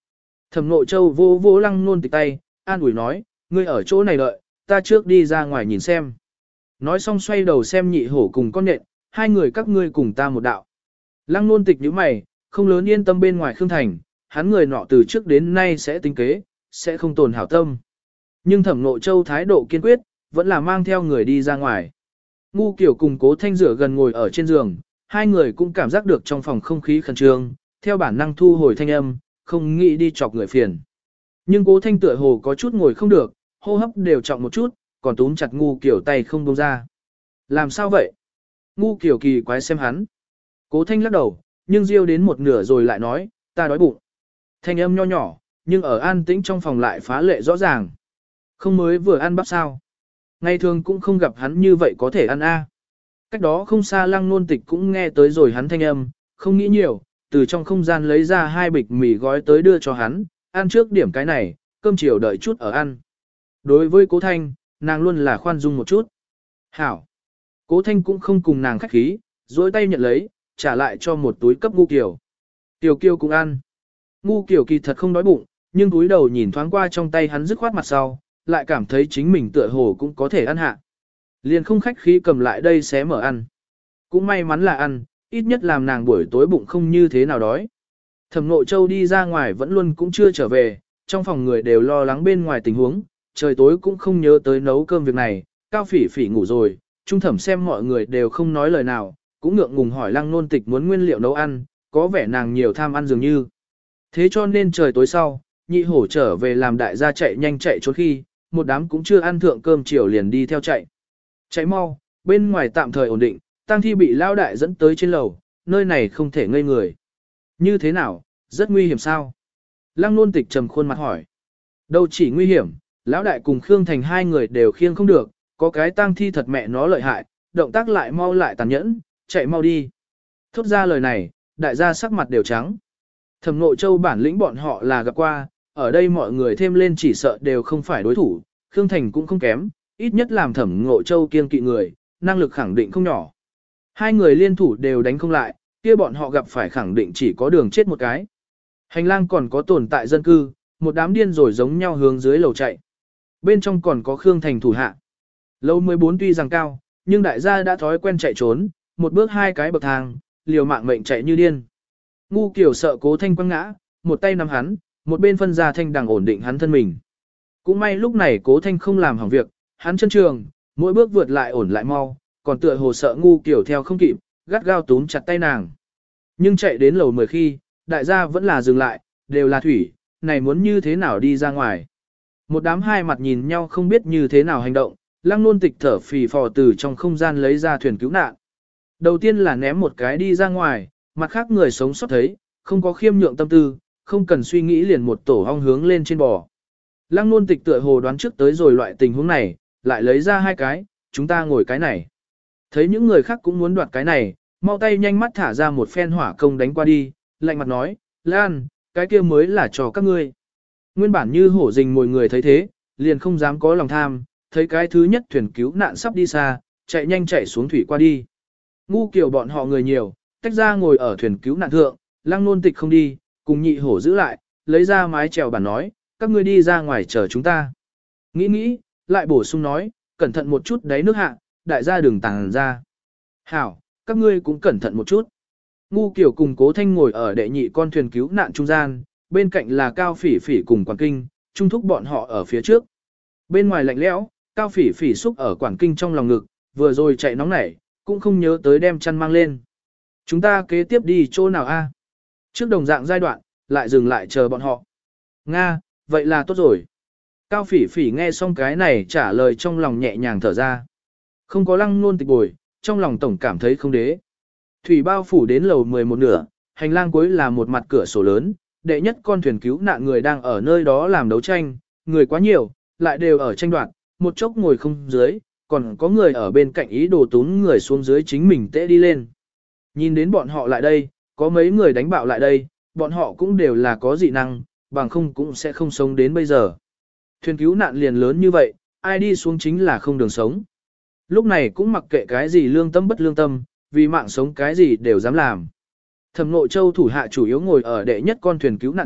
Thẩm Nội Châu vô vô Lăng Nôn Tịch tay, an ủi nói, ngươi ở chỗ này đợi, ta trước đi ra ngoài nhìn xem. Nói xong xoay đầu xem Nhị Hổ cùng con nhện, hai người các ngươi cùng ta một đạo. Lăng Nôn Tịch nhíu mày, không lớn yên tâm bên ngoài Khương Thành, hắn người nọ từ trước đến nay sẽ tính kế, sẽ không tồn hảo tâm. Nhưng Thẩm Nội Châu thái độ kiên quyết, vẫn là mang theo người đi ra ngoài. Ngu Kiểu cùng Cố Thanh rửa gần ngồi ở trên giường, hai người cũng cảm giác được trong phòng không khí khẩn trương, theo bản năng thu hồi thanh âm, không nghĩ đi chọc người phiền. Nhưng Cố Thanh tựa hồ có chút ngồi không được, hô hấp đều trọng một chút, còn túm chặt Ngu Kiểu tay không buông ra. Làm sao vậy? Ngu Kiểu kỳ quái xem hắn. Cố Thanh lắc đầu, nhưng riêu đến một nửa rồi lại nói, ta đói bụng. Thanh âm nho nhỏ, nhưng ở an tĩnh trong phòng lại phá lệ rõ ràng. Không mới vừa ăn bắp sao? Ngày thường cũng không gặp hắn như vậy có thể ăn a. Cách đó không xa Lăng Nôn Tịch cũng nghe tới rồi hắn thanh âm, không nghĩ nhiều, từ trong không gian lấy ra 2 bịch mì gói tới đưa cho hắn, ăn trước điểm cái này, cơm chiều đợi chút ở ăn. Đối với Cố Thanh, nàng luôn là khoan dung một chút. Hảo. Cố Thanh cũng không cùng nàng khách khí, dối tay nhận lấy, trả lại cho một túi cấp Ngu Kiều. Tiểu Kiều cũng ăn. Ngu Kiều kỳ thật không đói bụng, nhưng túi đầu nhìn thoáng qua trong tay hắn dứt khoát mặt sau, lại cảm thấy chính mình tựa hồ cũng có thể ăn hạ. Liền không khách khí cầm lại đây xé mở ăn. Cũng may mắn là ăn, ít nhất làm nàng buổi tối bụng không như thế nào đói. Thẩm Nội Châu đi ra ngoài vẫn luôn cũng chưa trở về, trong phòng người đều lo lắng bên ngoài tình huống, trời tối cũng không nhớ tới nấu cơm việc này, Cao Phỉ Phỉ ngủ rồi, Trung Thẩm xem mọi người đều không nói lời nào, cũng ngượng ngùng hỏi Lăng Nôn Tịch muốn nguyên liệu nấu ăn, có vẻ nàng nhiều tham ăn dường như. Thế cho nên trời tối sau, Nhị Hổ trở về làm đại gia chạy nhanh chạy trốn khi, một đám cũng chưa ăn thượng cơm chiều liền đi theo chạy. Chạy mau, bên ngoài tạm thời ổn định, tang thi bị lao đại dẫn tới trên lầu, nơi này không thể ngây người. Như thế nào, rất nguy hiểm sao? Lăng Nôn Tịch trầm khuôn mặt hỏi. Đâu chỉ nguy hiểm, lão đại cùng Khương Thành hai người đều khiêng không được, có cái tang thi thật mẹ nó lợi hại, động tác lại mau lại tàn nhẫn, chạy mau đi. Thốt ra lời này, đại gia sắc mặt đều trắng. Thẩm Nội Châu bản lĩnh bọn họ là gặp qua, ở đây mọi người thêm lên chỉ sợ đều không phải đối thủ, Khương Thành cũng không kém, ít nhất làm Thẩm Nội Châu kiên kỵ người, năng lực khẳng định không nhỏ. Hai người liên thủ đều đánh không lại, kia bọn họ gặp phải khẳng định chỉ có đường chết một cái. Hành lang còn có tồn tại dân cư, một đám điên rồi giống nhau hướng dưới lầu chạy. Bên trong còn có Khương Thành thủ hạ. Lầu 14 tuy rằng cao, nhưng đại gia đã thói quen chạy trốn, một bước 2 cái bậc thang, liều mạng mệnh chạy như điên. Ngu Kiểu sợ Cố Thanh quăng ngã, một tay nắm hắn, một bên phân ra thanh đằng ổn định hắn thân mình. Cũng may lúc này Cố Thanh không làm hỏng việc, hắn chân trường, mỗi bước vượt lại ổn lại mau, còn tựa hồ sợ Ngu Kiểu theo không kịp, gắt gao túm chặt tay nàng. Nhưng chạy đến lầu 10 khi, đại gia vẫn là dừng lại, đều là thủy, này muốn như thế nào đi ra ngoài. Một đám hai mặt nhìn nhau không biết như thế nào hành động, Lăng Nôn Tịch thở phì phò từ trong không gian lấy ra thuyền cứu nạn. Đầu tiên là ném một cái đi ra ngoài, mặt khác người sống sót thấy, không có khiêm nhượng tâm tư, không cần suy nghĩ liền một tổ ong hướng lên trên bò. Lăng Nôn Tịch tựa hồ đoán trước tới rồi loại tình huống này, lại lấy ra 2 cái, chúng ta ngồi cái này. Thấy những người khác cũng muốn đoạt cái này, mau tay nhanh mắt thả ra một phen hỏa công đánh qua đi, lạnh mặt nói, Lan, cái kia mới là cho các ngươi. Nguyên bản như hổ rình mồi người thấy thế, liền không dám có lòng tham, thấy cái thứ nhất thuyền cứu nạn sắp đi xa, chạy nhanh chạy xuống thủy qua đi. Ngu Kiểu bọn họ người nhiều, tách ra ngồi ở thuyền cứu nạn thượng, Lăng Nôn Tịch không đi, cùng Nhị Hổ giữ lại, lấy ra mái chèo bản nói, các ngươi đi ra ngoài chờ chúng ta. Nghĩ, lại bổ sung nói, cẩn thận một chút đáy nước hạ, đại gia đừng tàng ra. Hảo, các ngươi cũng cẩn thận một chút. Ngu Kiểu cùng Cố Thanh ngồi ở đệ nhị con thuyền cứu nạn trung gian, bên cạnh là Cao Phỉ Phỉ cùng Quản Kinh, trung thúc bọn họ ở phía trước. Bên ngoài lạnh lẽo, Cao Phỉ Phỉ xúc ở Quản Kinh trong lòng ngực, vừa rồi chạy nóng nảy, cũng không nhớ tới đem chăn mang lên. Chúng ta kế tiếp đi chỗ nào a? Trước đồng dạng giai đoạn, lại dừng lại chờ bọn họ. Nga, vậy là tốt rồi. Cao Phỉ Phỉ nghe xong cái này trả lời trong lòng nhẹ nhàng thở ra. Không có Lăng Nôn Tịch bồi, trong lòng tổng cảm thấy không đế. Thủy bao phủ đến lầu 11 nửa, hành lang cuối là một mặt cửa sổ lớn, đệ nhất con thuyền cứu nạn người đang ở nơi đó làm đấu tranh, người quá nhiều, lại đều ở tranh đoạt, một chốc ngồi không dưới, còn có người ở bên cạnh ý đồ tún người xuống dưới chính mình tễ đi lên. Nhìn đến bọn họ lại đây, có mấy người đánh bạo lại đây, bọn họ cũng đều là có dị năng, bằng không cũng sẽ không sống đến bây giờ. Thuyền cứu nạn liền lớn như vậy, ai đi xuống chính là không đường sống. Lúc này cũng mặc kệ cái gì lương tâm bất lương tâm, vì mạng sống cái gì đều dám làm. Thẩm Nội Châu thủ hạ chủ yếu ngồi ở đệ nhất con thuyền cứu nạn thượng,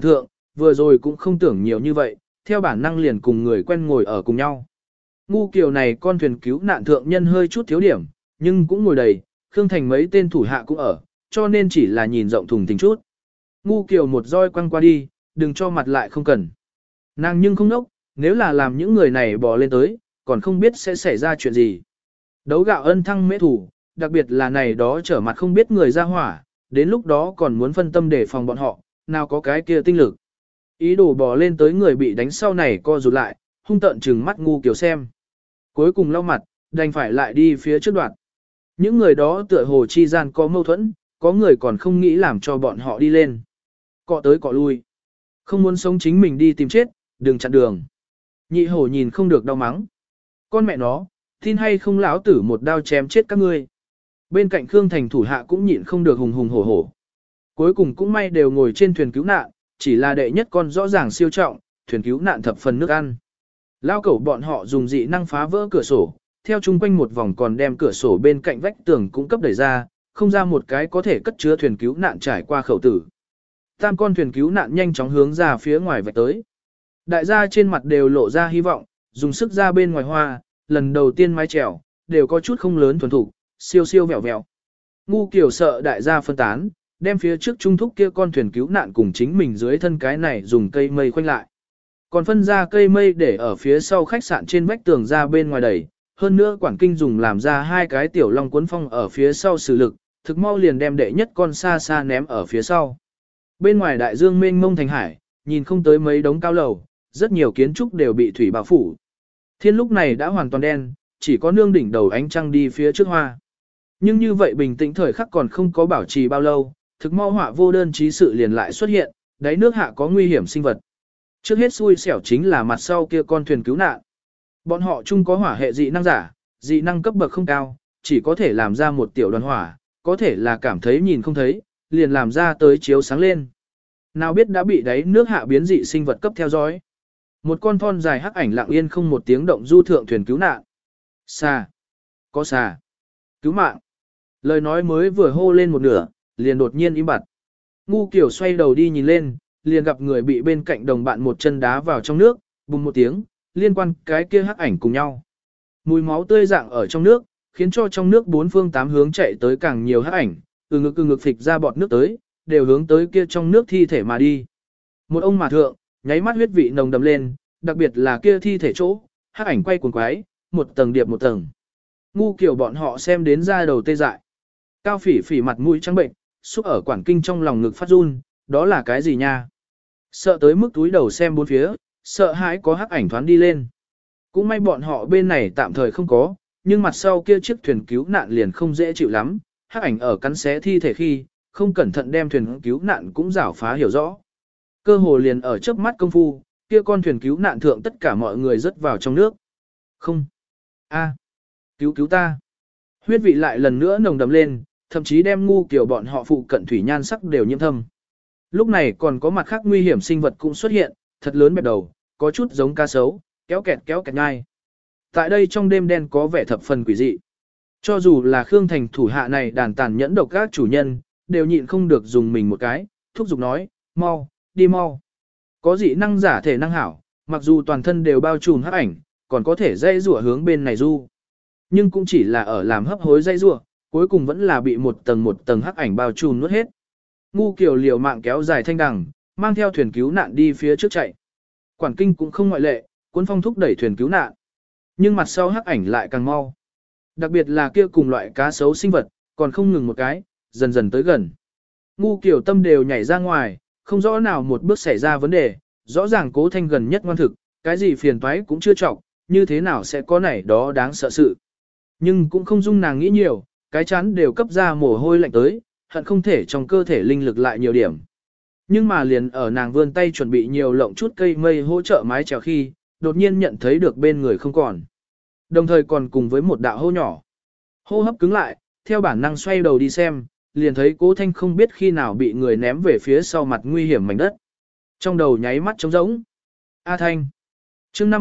vừa rồi cũng không tưởng nhiều như vậy, theo bản năng liền cùng người quen ngồi ở cùng nhau. Ngu Kiều này con thuyền cứu nạn thượng nhân hơi chút thiếu điểm, nhưng cũng ngồi đầy, Khương Thành mấy tên thủ hạ cũng ở, cho nên chỉ là nhìn rộng thùng thình chút. Ngu Kiều một roi quăng qua đi, đừng cho mặt lại không cần. Nàng nhưng không nốc, nếu là làm những người này bò lên tới, còn không biết sẽ xảy ra chuyện gì. Đấu gạo ân thăng mễ thủ, đặc biệt là này đó trở mặt không biết người ra hỏa, đến lúc đó còn muốn phân tâm để phòng bọn họ, nào có cái kia tinh lực. Ý đồ bò lên tới người bị đánh sau này co rụt lại, hung tợn trừng mắt Ngu Kiều xem. Cuối cùng lau mặt, đành phải lại đi phía trước đoạn. Những người đó tựa hồ chi gian có mâu thuẫn, có người còn không nghĩ làm cho bọn họ đi lên. Cọ tới cọ lui. Không muốn sống chính mình đi tìm chết, đừng chặn đường. Nhị hổ nhìn không được đau mắng. Con mẹ nó, tin hay không lão tử một đao chém chết các ngươi. Bên cạnh Khương Thành thủ hạ cũng nhịn không được hùng hùng hổ hổ. Cuối cùng cũng may đều ngồi trên thuyền cứu nạn, chỉ là đệ nhất con rõ ràng siêu trọng, thuyền cứu nạn thập phần nước ăn. Lao cẩu bọn họ dùng dị năng phá vỡ cửa sổ, theo chung quanh một vòng còn đem cửa sổ bên cạnh vách tường cũng cấp đẩy ra, không ra một cái có thể cất chứa thuyền cứu nạn trải qua khẩu tử. Tam con thuyền cứu nạn nhanh chóng hướng ra phía ngoài vạch tới. Đại gia trên mặt đều lộ ra hy vọng, dùng sức ra bên ngoài hoa, lần đầu tiên mái chèo, đều có chút không lớn thuần thủ, siêu siêu vẹo vẹo. Ngu Kiều sợ đại gia phân tán, đem phía trước trung thúc kia con thuyền cứu nạn cùng chính mình dưới thân cái này dùng cây mây khoanh lại. Còn phân ra cây mây để ở phía sau khách sạn trên vách tường ra bên ngoài đẩy, hơn nữa Quảng Kinh dùng làm ra hai cái tiểu long cuốn phong ở phía sau sử lực, thực mau liền đem đệ nhất con xa xa ném ở phía sau. Bên ngoài đại dương mênh mông thành hải, nhìn không tới mấy đống cao lầu, rất nhiều kiến trúc đều bị thủy bao phủ. Thiên lúc này đã hoàn toàn đen, chỉ có nương đỉnh đầu ánh trăng đi phía trước hoa. Nhưng như vậy bình tĩnh thời khắc còn không có bảo trì bao lâu, thực mau họa vô đơn chí sự liền lại xuất hiện, đáy nước hạ có nguy hiểm sinh vật. Trước hết xui xẻo chính là mặt sau kia con thuyền cứu nạn. Bọn họ chung có hỏa hệ dị năng giả, dị năng cấp bậc không cao, chỉ có thể làm ra một tiểu đoàn hỏa, có thể là cảm thấy nhìn không thấy, liền làm ra tới chiếu sáng lên. Nào biết đã bị đáy nước hạ biến dị sinh vật cấp theo dõi. Một con thon dài hắc ảnh lặng yên không một tiếng động du thượng thuyền cứu nạn. Xà. Có xà. Cứu mạng. Lời nói mới vừa hô lên một nửa, liền đột nhiên im bặt. Ngu Kiều xoay đầu đi nhìn lên, liền gặp người bị bên cạnh đồng bạn một chân đá vào trong nước, bùng một tiếng, liên quan cái kia hắc ảnh cùng nhau. Mùi máu tươi dạng ở trong nước, khiến cho trong nước bốn phương tám hướng chạy tới càng nhiều hắc ảnh, từ ngực phịch ra bọt nước tới, đều hướng tới kia trong nước thi thể mà đi. Một ông mà thượng, nháy mắt huyết vị nồng đậm lên, đặc biệt là kia thi thể chỗ, hắc ảnh quay cuồng quái, một tầng điệp một tầng. Ngu Kiều bọn họ xem đến ra đầu tê dại. Cao Phỉ Phỉ mặt mũi trắng bệnh, xúc ở Quảng Kinh trong lòng ngực phát run, đó là cái gì nha? Sợ tới mức túi đầu xem bốn phía, sợ hãi có hắc ảnh thoáng đi lên. Cũng may bọn họ bên này tạm thời không có, nhưng mặt sau kia chiếc thuyền cứu nạn liền không dễ chịu lắm, hắc ảnh ở cắn xé thi thể khi, không cẩn thận đem thuyền cứu nạn cũng rảo phá hiểu rõ. Cơ hồ liền ở trước mắt công phu, kia con thuyền cứu nạn thượng tất cả mọi người rớt vào trong nước. Không. A. Cứu ta. Huyết vị lại lần nữa nồng đậm lên, thậm chí đem Ngu Kiều bọn họ phụ cận thủy nhan sắc đều nhiễm thâm. Lúc này còn có mặt khác nguy hiểm sinh vật cũng xuất hiện, thật lớn bẹp đầu, có chút giống cá sấu, kéo kẹt nhai. Tại đây trong đêm đen có vẻ thập phần quỷ dị. Cho dù là Khương Thành thủ hạ này đàn tàn nhẫn độc các chủ nhân, đều nhịn không được dùng mình một cái, thúc giục nói, mau, đi mau. Có dị năng giả thể năng hảo, mặc dù toàn thân đều bao trùm hắc ảnh, còn có thể dây rủa hướng bên này du. Nhưng cũng chỉ là ở làm hấp hối dây rủa, cuối cùng vẫn là bị một tầng hắc ảnh bao trùm nuốt hết. Ngu Kiều liều mạng kéo dài thanh đằng, mang theo thuyền cứu nạn đi phía trước chạy. Quảng Kinh cũng không ngoại lệ, cuốn phong thúc đẩy thuyền cứu nạn. Nhưng mặt sau hắc ảnh lại càng mau. Đặc biệt là kia cùng loại cá sấu sinh vật, còn không ngừng một cái, dần dần tới gần. Ngu Kiều tâm đều nhảy ra ngoài, không rõ nào một bước xảy ra vấn đề, rõ ràng Cố Thanh gần nhất ngoan thực, cái gì phiền toái cũng chưa trọng, như thế nào sẽ có này đó đáng sợ sự. Nhưng cũng không dung nàng nghĩ nhiều, cái chán đều cấp ra mồ hôi lạnh tới, hận không thể trong cơ thể linh lực lại nhiều điểm. Nhưng mà liền ở nàng vươn tay chuẩn bị nhiều lộng chút cây mây hỗ trợ mái chèo khi, đột nhiên nhận thấy được bên người không còn. Đồng thời còn cùng với một đạo hô nhỏ. Hô hấp cứng lại, theo bản năng xoay đầu đi xem, liền thấy Cố Thanh không biết khi nào bị người ném về phía sau mặt nguy hiểm mảnh đất. Trong đầu nháy mắt trống rỗng. A Thanh. Chương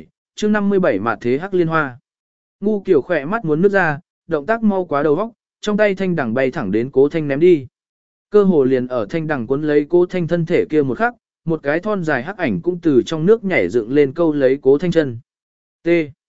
57 Mạt thế hắc liên hoa. Ngu Kiều khỏe mắt muốn nứt ra, động tác mau quá đầu óc, trong tay thanh đằng bay thẳng đến Cố Thanh ném đi. Cơ hồ liền ở thanh đằng cuốn lấy Cố Thanh thân thể kia một khắc, một cái thon dài hắc ảnh cũng từ trong nước nhảy dựng lên câu lấy Cố Thanh chân. T.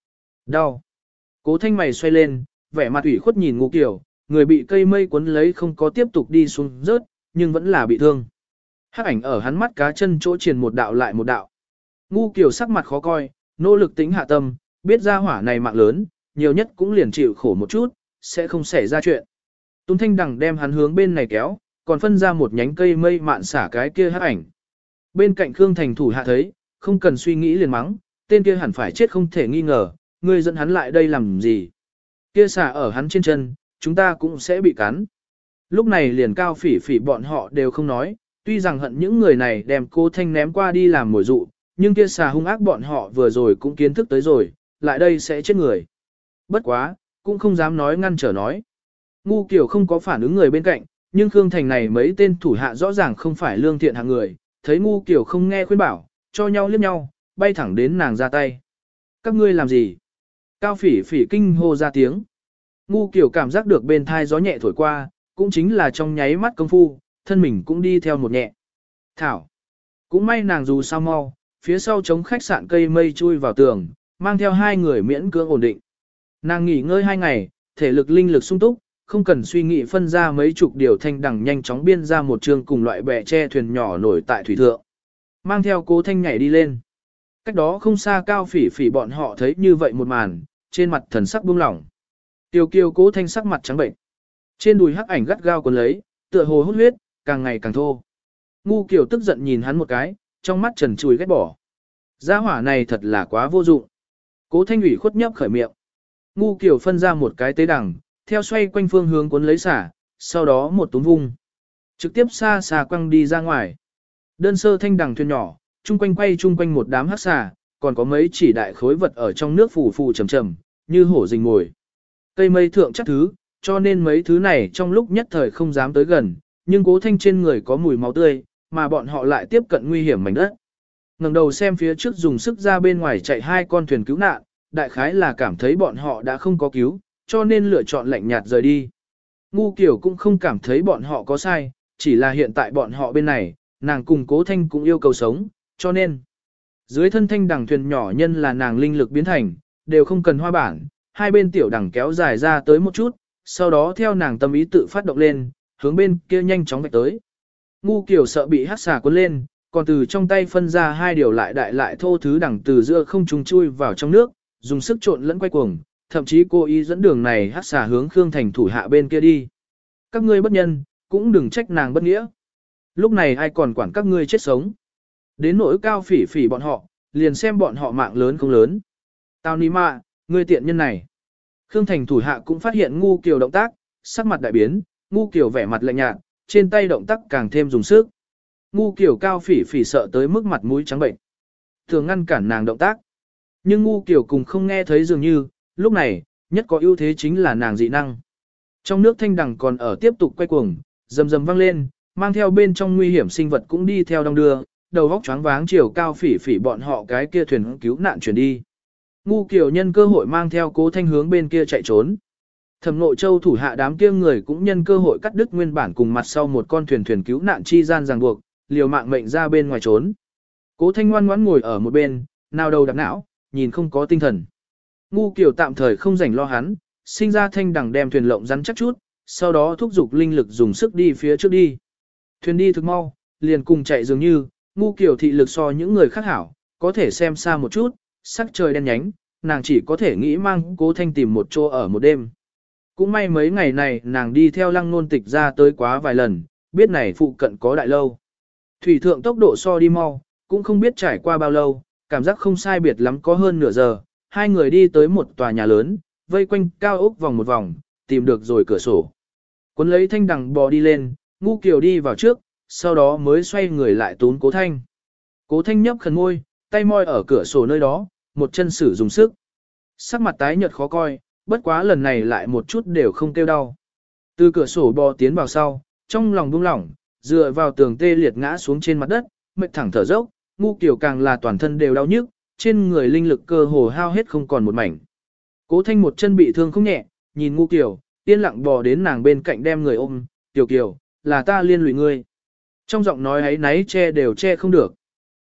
Đau. Cố Thanh mày xoay lên, vẻ mặt ủy khuất nhìn Ngũ Kiều, người bị cây mây cuốn lấy không có tiếp tục đi xuống rớt, nhưng vẫn là bị thương. Hắc ảnh ở hắn mắt cá chân chỗ triền một đạo lại một đạo. Ngũ Kiều sắc mặt khó coi, nỗ lực tính hạ tâm, biết ra hỏa này mạng lớn, nhiều nhất cũng liền chịu khổ một chút, sẽ không xảy ra chuyện. Túng Thanh Đằng đem hắn hướng bên này kéo, còn phân ra một nhánh cây mây mạn xả cái kia hắc ảnh. Bên cạnh Khương Thành thủ hạ thấy, không cần suy nghĩ liền mắng, tên kia hẳn phải chết không thể nghi ngờ, ngươi dẫn hắn lại đây làm gì. Kia xả ở hắn trên chân, chúng ta cũng sẽ bị cắn. Lúc này liền Cao Phỉ Phỉ bọn họ đều không nói, tuy rằng hận những người này đem Cố Thanh ném qua đi làm mồi dụ, nhưng kia xà hung ác bọn họ vừa rồi cũng kiến thức tới rồi, lại đây sẽ chết người. Bất quá, cũng không dám nói ngăn trở nói. Ngu Kiều không có phản ứng người bên cạnh, nhưng Khương Thành này mấy tên thủ hạ rõ ràng không phải lương thiện hạng người, thấy Ngu Kiều không nghe khuyên bảo, cho nhau liếc nhau, bay thẳng đến nàng ra tay. Các ngươi làm gì? Cao Phỉ Phỉ kinh hô ra tiếng. Ngu Kiều cảm giác được bên thai gió nhẹ thổi qua, cũng chính là trong nháy mắt công phu, thân mình cũng đi theo một nhẹ. Thảo. Cũng may nàng dù sao mau, phía sau chống khách sạn cây mây chui vào tường, mang theo hai người miễn cưỡng ổn định. Nàng nghỉ ngơi 2 ngày, thể lực linh lực sung túc, không cần suy nghĩ phân ra mấy chục điều thanh đằng nhanh chóng biên ra một trường cùng loại bè tre thuyền nhỏ nổi tại thủy thượng. Mang theo Cố Thanh nhảy đi lên. Cách đó không xa Cao Phỉ Phỉ bọn họ thấy như vậy một màn, trên mặt thần sắc buông lỏng. Tiêu Kiều Cố Thanh sắc mặt trắng bệnh. Trên đùi hắc ảnh gắt gao cuốn lấy, tựa hồ hút huyết, càng ngày càng thô. Ngu Kiều tức giận nhìn hắn một cái, trong mắt trần trùi ghét bỏ. Gia hỏa này thật là quá vô dụng. Cố Thanh ủy khuất nhấp khởi miệng. Ngu Kiều phân ra một cái tế đằng, theo xoay quanh phương hướng cuốn lấy xả, sau đó một túm vung. Trực tiếp xa xà quăng đi ra ngoài. Đơn sơ thanh đằng thuyền nhỏ, chung quanh một đám hắc xà, còn có mấy chỉ đại khối vật ở trong nước phù phù trầm trầm, như hổ rình mồi. Cây mây thượng chắc thứ, cho nên mấy thứ này trong lúc nhất thời không dám tới gần, nhưng Cố Thanh trên người có mùi máu tươi, mà bọn họ lại tiếp cận nguy hiểm mảnh đất. Ngẩng đầu xem phía trước dùng sức ra bên ngoài chạy 2 con thuyền cứu nạn, đại khái là cảm thấy bọn họ đã không có cứu, cho nên lựa chọn lạnh nhạt rời đi. Ngu Kiều cũng không cảm thấy bọn họ có sai, chỉ là hiện tại bọn họ bên này, nàng cùng Cố Thanh cũng yêu cầu sống, cho nên dưới thân thanh đằng thuyền nhỏ nhân là nàng linh lực biến thành, đều không cần hoa bản, hai bên tiểu đằng kéo dài ra tới một chút, sau đó theo nàng tâm ý tự phát động lên, hướng bên kia nhanh chóng vạch tới. Ngu Kiều sợ bị hắc xà cuốn lên, còn từ trong tay phân ra 2 điều lại đại lại thô thứ đằng từ giữa không trung chui vào trong nước, dùng sức trộn lẫn quay cuồng, thậm chí cố ý dẫn đường này hắc xà hướng Khương Thành thủ hạ bên kia đi. Các ngươi bất nhân, cũng đừng trách nàng bất nghĩa. Lúc này ai còn quản các ngươi chết sống. Đến nỗi Cao Phỉ Phỉ bọn họ, liền xem bọn họ mạng lớn không lớn. Tao ní mạ, ngươi tiện nhân này. Khương Thành thủ hạ cũng phát hiện Ngu Kiều động tác, sắc mặt đại biến, Ngu Kiều vẻ mặt lạnh nhạt, trên tay động tác càng thêm dùng sức. Ngu Kiều Cao Phỉ Phỉ sợ tới mức mặt mũi trắng bệnh. Thường ngăn cản nàng động tác. Nhưng Ngu Kiều cùng không nghe thấy dường như, lúc này, nhất có ưu thế chính là nàng dị năng. Trong nước thanh đằng còn ở tiếp tục quay cuồng, rầm rầm vang lên, mang theo bên trong nguy hiểm sinh vật cũng đi theo đong đưa, đầu góc choáng váng chiều Cao Phỉ Phỉ bọn họ cái kia thuyền cứu nạn chuyển đi. Ngu Kiều nhân cơ hội mang theo Cố Thanh hướng bên kia chạy trốn. Thẩm Nội Châu thủ hạ đám kia người cũng nhân cơ hội cắt đứt nguyên bản cùng mặt sau một con thuyền cứu nạn chi gian ràng buộc, liều mạng mệnh ra bên ngoài trốn. Cố Thanh ngoan ngoãn ngồi ở một bên, nào đầu đạp não, nhìn không có tinh thần. Ngu Kiều tạm thời không rảnh lo hắn, sinh ra thanh đằng đem thuyền lộng rắn chắc chút, sau đó thúc giục linh lực dùng sức đi phía trước đi. Thuyền đi thực mau, liền cùng chạy dường như, Ngu Kiều thị lực so những người khác hảo, có thể xem xa một chút, sắc trời đen nhánh, nàng chỉ có thể nghĩ mang Cố Thanh tìm một chỗ ở một đêm. Cũng may mấy ngày này nàng đi theo Lăng Nôn Tịch ra tới quá vài lần, biết này phụ cận có đại lâu. Thủy thượng tốc độ so đi mau, cũng không biết trải qua bao lâu, cảm giác không sai biệt lắm có hơn nửa giờ, hai người đi tới một tòa nhà lớn, vây quanh cao ốc vòng một vòng, tìm được rồi cửa sổ. Cuốn lấy thanh đằng bò đi lên, Ngu Kiều đi vào trước, sau đó mới xoay người lại tún Cố Thanh. Cố Thanh nhấp khẩn môi, tay môi ở cửa sổ nơi đó, một chân sử dùng sức. Sắc mặt tái nhợt khó coi, bất quá lần này lại một chút đều không kêu đau. Từ cửa sổ bò tiến vào sau, trong lòng buông lỏng, dựa vào tường tê liệt ngã xuống trên mặt đất, mệt thẳng thở dốc, Ngu Kiều càng là toàn thân đều đau nhức, trên người linh lực cơ hồ hao hết không còn một mảnh. Cố Thanh một chân bị thương không nhẹ, nhìn Ngu Kiều, yên lặng bò đến nàng bên cạnh đem người ôm, "Kiều Kiều, là ta liên lụy ngươi." Trong giọng nói ấy náy che đều che không được.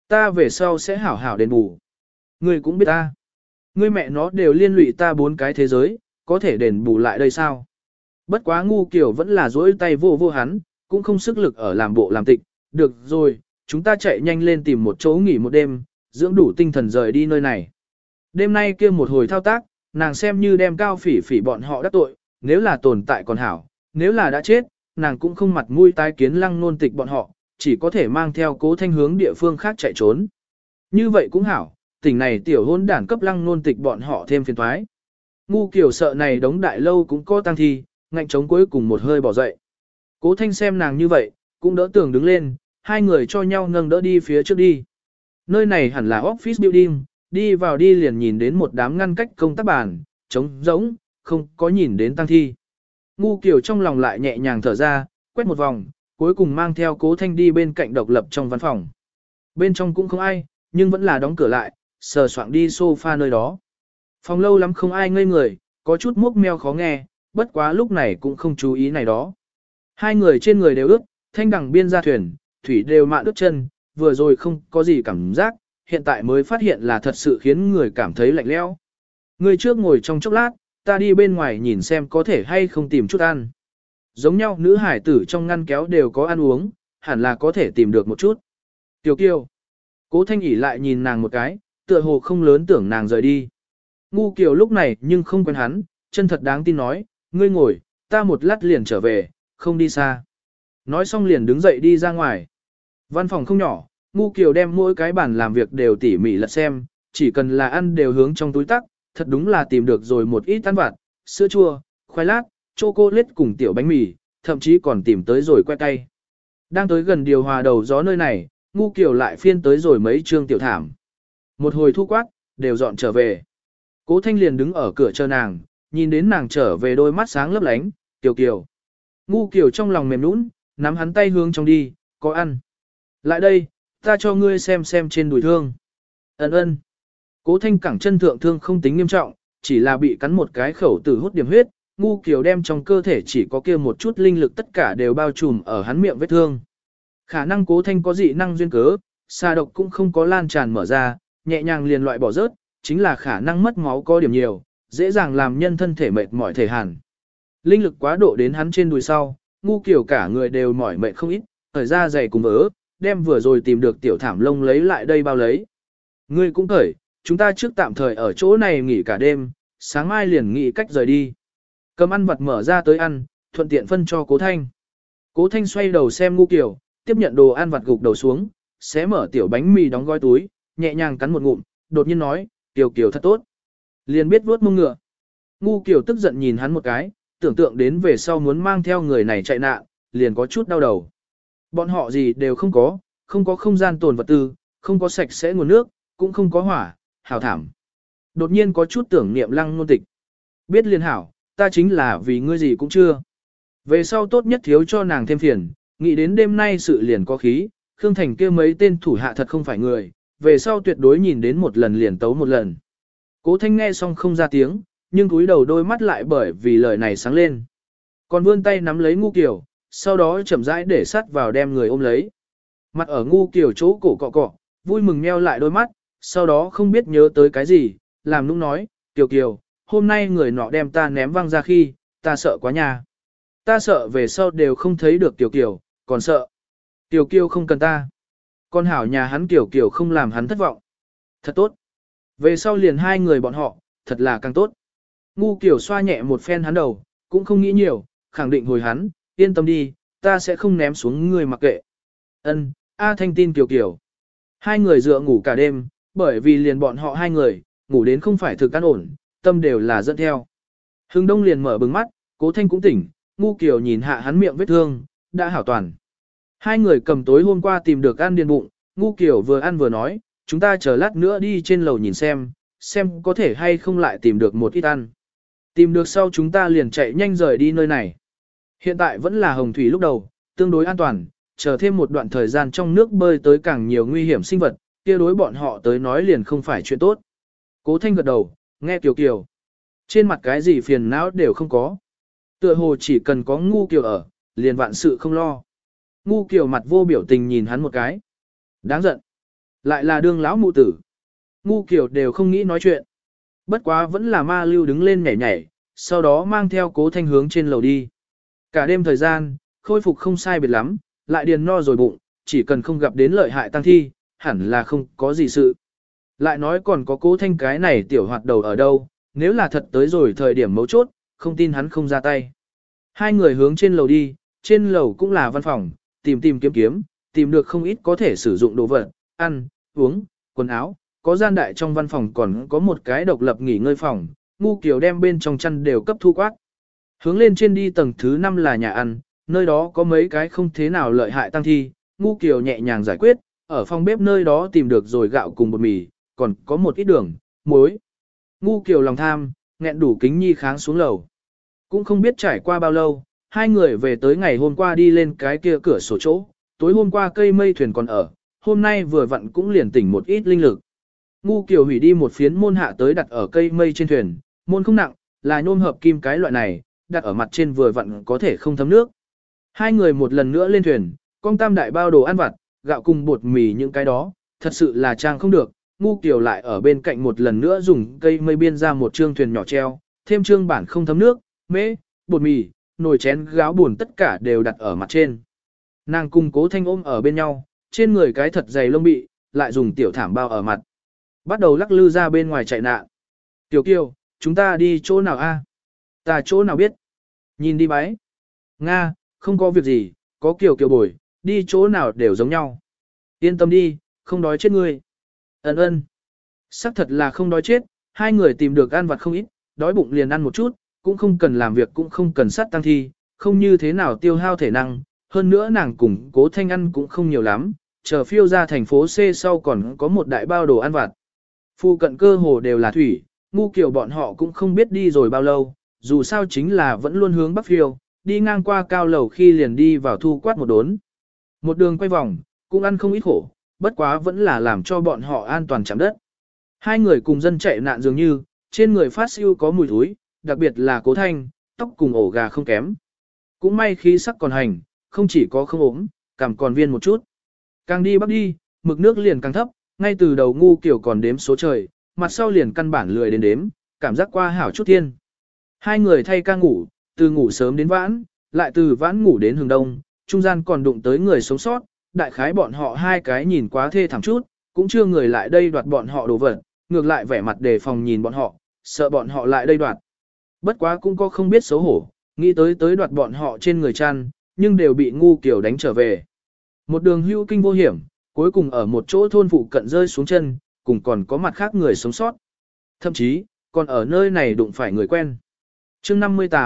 Ta về sau sẽ hảo hảo đền bù. Ngươi cũng biết ta. Ngươi mẹ nó đều liên lụy ta 4 cái thế giới, có thể đền bù lại đây sao? Bất quá ngu kiểu vẫn là dỗi tay vô vô hắn, cũng không sức lực ở làm bộ làm tịch. Được rồi, chúng ta chạy nhanh lên tìm một chỗ nghỉ một đêm, dưỡng đủ tinh thần rời đi nơi này. Đêm nay kia một hồi thao tác, nàng xem như đem Cao Phỉ Phỉ bọn họ đắc tội, nếu là tồn tại còn hảo, nếu là đã chết, nàng cũng không mặt mũi tái kiến Lăng Nôn Tịch bọn họ, chỉ có thể mang theo Cố Thanh hướng địa phương khác chạy trốn. Như vậy cũng hảo, tỉnh này tiểu hôn đản cấp Lăng Nôn Tịch bọn họ thêm phiền toái. Ngu kiểu sợ này đống đại lâu cũng có tang thi, ngạnh chống cuối cùng một hơi bỏ dậy. Cố Thanh xem nàng như vậy, cũng đỡ tưởng đứng lên, hai người cho nhau nâng đỡ đi phía trước đi. Nơi này hẳn là office building, đi vào đi liền nhìn đến một đám ngăn cách công tác bàn, trống rỗng, không có nhìn đến tang thi. Ngu kiểu trong lòng lại nhẹ nhàng thở ra, quét một vòng, cuối cùng mang theo Cố Thanh đi bên cạnh độc lập trong văn phòng. Bên trong cũng không ai, nhưng vẫn là đóng cửa lại, sờ soạng đi sofa nơi đó. Phòng lâu lắm không ai ngây người, có chút mốc meo khó nghe, bất quá lúc này cũng không chú ý này đó. Hai người trên người đều ướt, thanh đằng biên ra thuyền, thủy đều mạ ướt chân, vừa rồi không có gì cảm giác, hiện tại mới phát hiện là thật sự khiến người cảm thấy lạnh lẽo. Người trước ngồi trong chốc lát, ta đi bên ngoài nhìn xem có thể hay không tìm chút ăn. Giống nhau nữ hải tử trong ngăn kéo đều có ăn uống, hẳn là có thể tìm được một chút. Tiểu Kiều. Cố Thanh ỉ lại nhìn nàng một cái, tựa hồ không lớn tưởng nàng rời đi. Ngu Kiều lúc này nhưng không quen hắn, chân thật đáng tin nói, ngươi ngồi, ta một lát liền trở về, không đi xa. Nói xong liền đứng dậy đi ra ngoài. Văn phòng không nhỏ, Ngu Kiều đem mỗi cái bàn làm việc đều tỉ mỉ lật xem, chỉ cần là ăn đều hướng trong túi tắc, thật đúng là tìm được rồi một ít ăn vặt, sữa chua, khoai lát, chocolate cùng tiểu bánh mì, thậm chí còn tìm tới rồi que cay. Đang tới gần điều hòa đầu gió nơi này, Ngu Kiều lại phiên tới rồi mấy trương tiểu thảm. Một hồi thu quát, đều dọn trở về. Cố Thanh liền đứng ở cửa chờ nàng, nhìn đến nàng trở về đôi mắt sáng lấp lánh, Kiều Kiều. Ngu Kiều trong lòng mềm nũng, nắm hắn tay hướng trong đi, có ăn. Lại đây, ta cho ngươi xem trên đùi thương. Ấn ơn. Cố Thanh cẳng chân thượng thương không tính nghiêm trọng, chỉ là bị cắn một cái khẩu tử hút điểm huyết, Ngu Kiều đem trong cơ thể chỉ có kia một chút linh lực tất cả đều bao trùm ở hắn miệng vết thương. Khả năng Cố Thanh có dị năng duyên cớ, xà độc cũng không có lan tràn mở ra, nhẹ nhàng liền loại bỏ rớt, chính là khả năng mất máu có điểm nhiều, dễ dàng làm nhân thân thể mệt mỏi thể hàn. Linh lực quá độ đến hắn trên đùi sau, Ngu Kiều cả người đều mỏi mệt không ít, thời ra giày cùng vỡ, đem vừa rồi tìm được tiểu thảm lông lấy lại đây bao lấy. Ngươi cũng cởi, chúng ta trước tạm thời ở chỗ này nghỉ cả đêm, sáng mai liền nghĩ cách rời đi. Cầm ăn vặt mở ra tới ăn, thuận tiện phân cho Cố Thanh. Cố Thanh xoay đầu xem Ngu Kiều, tiếp nhận đồ ăn vặt gục đầu xuống, xé mở tiểu bánh mì đóng gói túi, nhẹ nhàng cắn một ngụm, đột nhiên nói, Kiều Kiều thật tốt. Liền biết vuốt mông ngựa. Ngu Kiều tức giận nhìn hắn một cái, tưởng tượng đến về sau muốn mang theo người này chạy nạn, liền có chút đau đầu. Bọn họ gì đều không có không gian tồn vật tư, không có sạch sẽ nguồn nước, cũng không có hỏa, hảo thảm. Đột nhiên có chút tưởng niệm Lăng Nôn Tịch. Biết liền hảo, ta chính là vì ngươi gì cũng chưa. Về sau tốt nhất thiếu cho nàng thêm phiền, nghĩ đến đêm nay sự liền có khí, Khương Thành kia mấy tên thủ hạ thật không phải người, về sau tuyệt đối nhìn đến một lần liền tấu một lần. Cố Thanh nghe xong không ra tiếng, nhưng cúi đầu đôi mắt lại bởi vì lời này sáng lên. Còn vươn tay nắm lấy Ngu Kiều, sau đó chậm rãi để sát vào đem người ôm lấy. Mặt ở Ngu Kiều chỗ cổ cọ cọ, vui mừng nheo lại đôi mắt, sau đó không biết nhớ tới cái gì, làm nũng nói, Kiều Kiều, hôm nay người nọ đem ta ném văng ra khi, ta sợ quá nha. Ta sợ về sau đều không thấy được Kiều Kiều, còn sợ. Kiều Kiều không cần ta. Con hảo nhà hắn Kiều Kiều không làm hắn thất vọng. Thật tốt. Về sau liền hai người bọn họ, thật là càng tốt. Ngu Kiều xoa nhẹ một phen hắn đầu, cũng không nghĩ nhiều, khẳng định hồi hắn, yên tâm đi, ta sẽ không ném xuống ngươi mặc kệ. Ân, A Thanh tin Kiều Kiều. Hai người dựa ngủ cả đêm, bởi vì liền bọn họ hai người, ngủ đến không phải thực an ổn, tâm đều là dẫn theo. Hưng Đông liền mở bừng mắt, Cố Thanh cũng tỉnh, Ngu Kiều nhìn hạ hắn miệng vết thương, đã hảo toàn. Hai người cầm tối hôm qua tìm được ăn điền bụng, Ngu Kiều vừa ăn vừa nói, chúng ta chờ lát nữa đi trên lầu nhìn xem có thể hay không lại tìm được một ít ăn. Tìm được sau chúng ta liền chạy nhanh rời đi nơi này. Hiện tại vẫn là hồng thủy lúc đầu, tương đối an toàn, chờ thêm một đoạn thời gian trong nước bơi tới càng nhiều nguy hiểm sinh vật, kia đối bọn họ tới nói liền không phải chuyện tốt. Cố Thanh gật đầu, nghe Kiều Kiều. Trên mặt cái gì phiền não đều không có. Tựa hồ chỉ cần có Ngu Kiều ở, liền vạn sự không lo. Ngu Kiều mặt vô biểu tình nhìn hắn một cái. Đáng giận. Lại là đương lão mụ tử. Ngu kiểu đều không nghĩ nói chuyện. Bất quá vẫn là ma lưu đứng lên nhảy nhảy, sau đó mang theo Cố Thanh hướng trên lầu đi. Cả đêm thời gian, khôi phục không sai biệt lắm, lại điền no rồi bụng, chỉ cần không gặp đến lợi hại tăng thi, hẳn là không có gì sự. Lại nói còn có Cố Thanh cái này tiểu hoạt đầu ở đâu, nếu là thật tới rồi thời điểm mấu chốt, không tin hắn không ra tay. Hai người hướng trên lầu đi, trên lầu cũng là văn phòng, tìm tìm kiếm kiếm, tìm được không ít có thể sử dụng đồ vật, ăn, uống, quần áo, có gian đại trong văn phòng còn có một cái độc lập nghỉ ngơi phòng, Ngu Kiều đem bên trong chăn đều cấp thu quát. Hướng lên trên đi tầng thứ 5 là nhà ăn, nơi đó có mấy cái không thế nào lợi hại tăng thi, Ngu Kiều nhẹ nhàng giải quyết, ở phòng bếp nơi đó tìm được rồi gạo cùng bột mì, còn có một ít đường, muối. Ngu Kiều lòng tham, nghẹn đủ kính nhi kháng xuống lầu. Cũng không biết trải qua bao lâu, hai người về tới ngày hôm qua đi lên cái kia cửa sổ chỗ, tối hôm qua cây mây thuyền còn ở, hôm nay vừa vặn cũng liền tỉnh một ít linh lực. Ngu Kiều hủy đi một phiến môn hạ tới đặt ở cây mây trên thuyền, môn không nặng, là nhôm hợp kim cái loại này, đặt ở mặt trên vừa vặn có thể không thấm nước. Hai người một lần nữa lên thuyền, con tam đại bao đồ ăn vặt, gạo cùng bột mì những cái đó, thật sự là trang không được. Ngu Kiều lại ở bên cạnh một lần nữa dùng cây mây biên ra một trương thuyền nhỏ treo, thêm trương bản không thấm nước, mễ, bột mì, nồi chén gáo buồn tất cả đều đặt ở mặt trên. Nàng cùng Cố Thanh ôm ở bên nhau, trên người cái thật dày lông bị, lại dùng tiểu thảm bao ở mặt. Bắt đầu lắc lư ra bên ngoài chạy nạn. Tiểu Kiều, chúng ta đi chỗ nào a? Ta chỗ nào biết? Nhìn đi bái. Nga, không có việc gì, có Kiều Kiều bồi, đi chỗ nào đều giống nhau. Yên tâm đi, không đói chết ngươi. Ấn ơn. Sắc thật là không đói chết, hai người tìm được ăn vặt không ít, đói bụng liền ăn một chút, cũng không cần làm việc cũng không cần sát tăng thi, không như thế nào tiêu hao thể năng. Hơn nữa nàng cùng Cố Thanh ăn cũng không nhiều lắm, chờ phiêu ra thành phố C sau còn có một đại bao đồ ăn vặt. Phu cận cơ hồ đều là thủy, Ngu Kiều bọn họ cũng không biết đi rồi bao lâu, dù sao chính là vẫn luôn hướng bắc phiêu, đi ngang qua cao lầu khi liền đi vào thu quát một đốn. Một đường quay vòng, cũng ăn không ít khổ, bất quá vẫn là làm cho bọn họ an toàn chạm đất. Hai người cùng dân chạy nạn dường như, trên người phát siêu có mùi thúi, đặc biệt là Cố Thanh, tóc cùng ổ gà không kém. Cũng may khí sắc còn hành, không chỉ có không ốm, cảm còn viên một chút. Càng đi bắc đi, mực nước liền càng thấp, ngay từ đầu Ngu Kiều còn đếm số trời, mặt sau liền căn bản lười đến đếm, cảm giác qua hảo chút thiên. Hai người thay ca ngủ, từ ngủ sớm đến vãn, lại từ vãn ngủ đến hừng đông, trung gian còn đụng tới người sống sót, đại khái bọn họ hai cái nhìn quá thê thảm chút, cũng chưa người lại đây đoạt bọn họ đồ vật, ngược lại vẻ mặt đề phòng nhìn bọn họ, sợ bọn họ lại đây đoạt. Bất quá cũng có không biết xấu hổ, nghĩ tới đoạt bọn họ trên người chăn, nhưng đều bị Ngu Kiều đánh trở về. Một đường hưu kinh vô hiểm, cuối cùng ở một chỗ thôn phụ cận rơi xuống chân, cùng còn có mặt khác người sống sót. Thậm chí, còn ở nơi này đụng phải người quen. Chương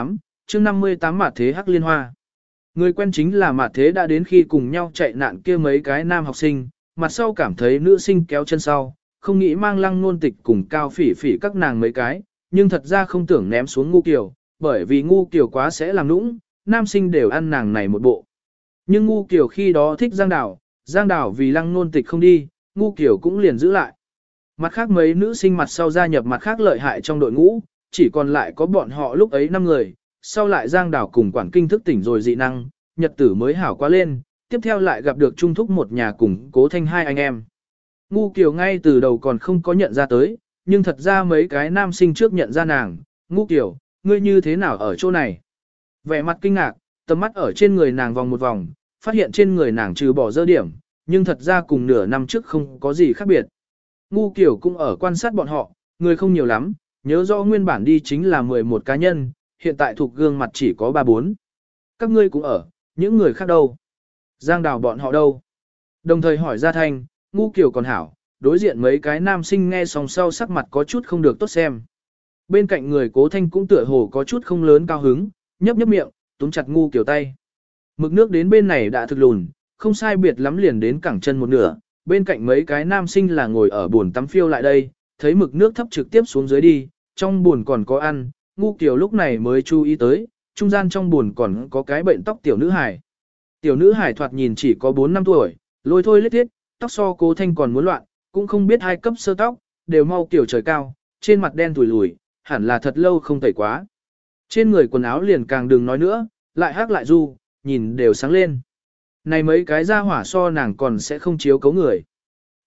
58 Mạt Thế Hắc Liên Hoa. Người quen chính là Mạt Thế đã đến khi cùng nhau chạy nạn kia mấy cái nam học sinh, mặt sau cảm thấy nữ sinh kéo chân sau, không nghĩ mang Lăng Nôn Tịch cùng Cao Phỉ Phỉ các nàng mấy cái, nhưng thật ra không tưởng ném xuống Ngu Kiều, bởi vì Ngu Kiều quá sẽ làm nũng, nam sinh đều ăn nàng này một bộ. Nhưng Ngu Kiều khi đó thích Giang Đào vì Lăng Nôn Tịch không đi, Ngu Kiều cũng liền giữ lại. Mặt khác mấy nữ sinh mặt sau gia nhập mặt khác lợi hại trong đội ngũ, chỉ còn lại có bọn họ lúc ấy 5 người, sau lại Giang Đào cùng Quản Kinh thức tỉnh rồi dị năng, nhật tử mới hảo quá lên, tiếp theo lại gặp được Trung Thúc một nhà cùng Cố Thanh hai anh em. Ngu Kiều ngay từ đầu còn không có nhận ra tới, nhưng thật ra mấy cái nam sinh trước nhận ra nàng, Ngu Kiều, ngươi như thế nào ở chỗ này? Vẻ mặt kinh ngạc, tầm mắt ở trên người nàng vòng một vòng, phát hiện trên người nàng trừ bỏ dơ điểm, nhưng thật ra cùng nửa năm trước không có gì khác biệt. Ngu Kiều cũng ở quan sát bọn họ, người không nhiều lắm, nhớ rõ nguyên bản đi chính là 11 cá nhân, hiện tại thuộc gương mặt chỉ có 3-4. Các ngươi cũng ở, những người khác đâu? Giang Đào bọn họ đâu? Đồng thời hỏi ra thanh, Ngu Kiều còn hảo, đối diện mấy cái nam sinh nghe xong sau sắc mặt có chút không được tốt xem. Bên cạnh người Cố Thanh cũng tựa hồ có chút không lớn cao hứng, nhấp miệng, túm chặt Ngu Kiều tay. Mực nước đến bên này đã thực lùn, không sai biệt lắm liền đến cẳng chân một nửa, bên cạnh mấy cái nam sinh là ngồi ở bồn tắm phiêu lại đây, thấy mực nước thấp trực tiếp xuống dưới đi, trong bồn còn có ăn, Ngu Kiều lúc này mới chú ý tới, trung gian trong bồn còn có cái bệnh tóc tiểu nữ hải. Tiểu nữ hải thoạt nhìn chỉ có 4-5 tuổi, lôi thôi lết thiết, tóc so Cố Thanh còn muốn loạn, cũng không biết hai cấp sơ tóc, đều mau kiểu trời cao, trên mặt đen tủi lùi, hẳn là thật lâu không tẩy quá. Trên người quần áo liền càng đừng nói nữa, lại hắc lại du, nhìn đều sáng lên. Này mấy cái ra hỏa so nàng còn sẽ không chiếu cấu người.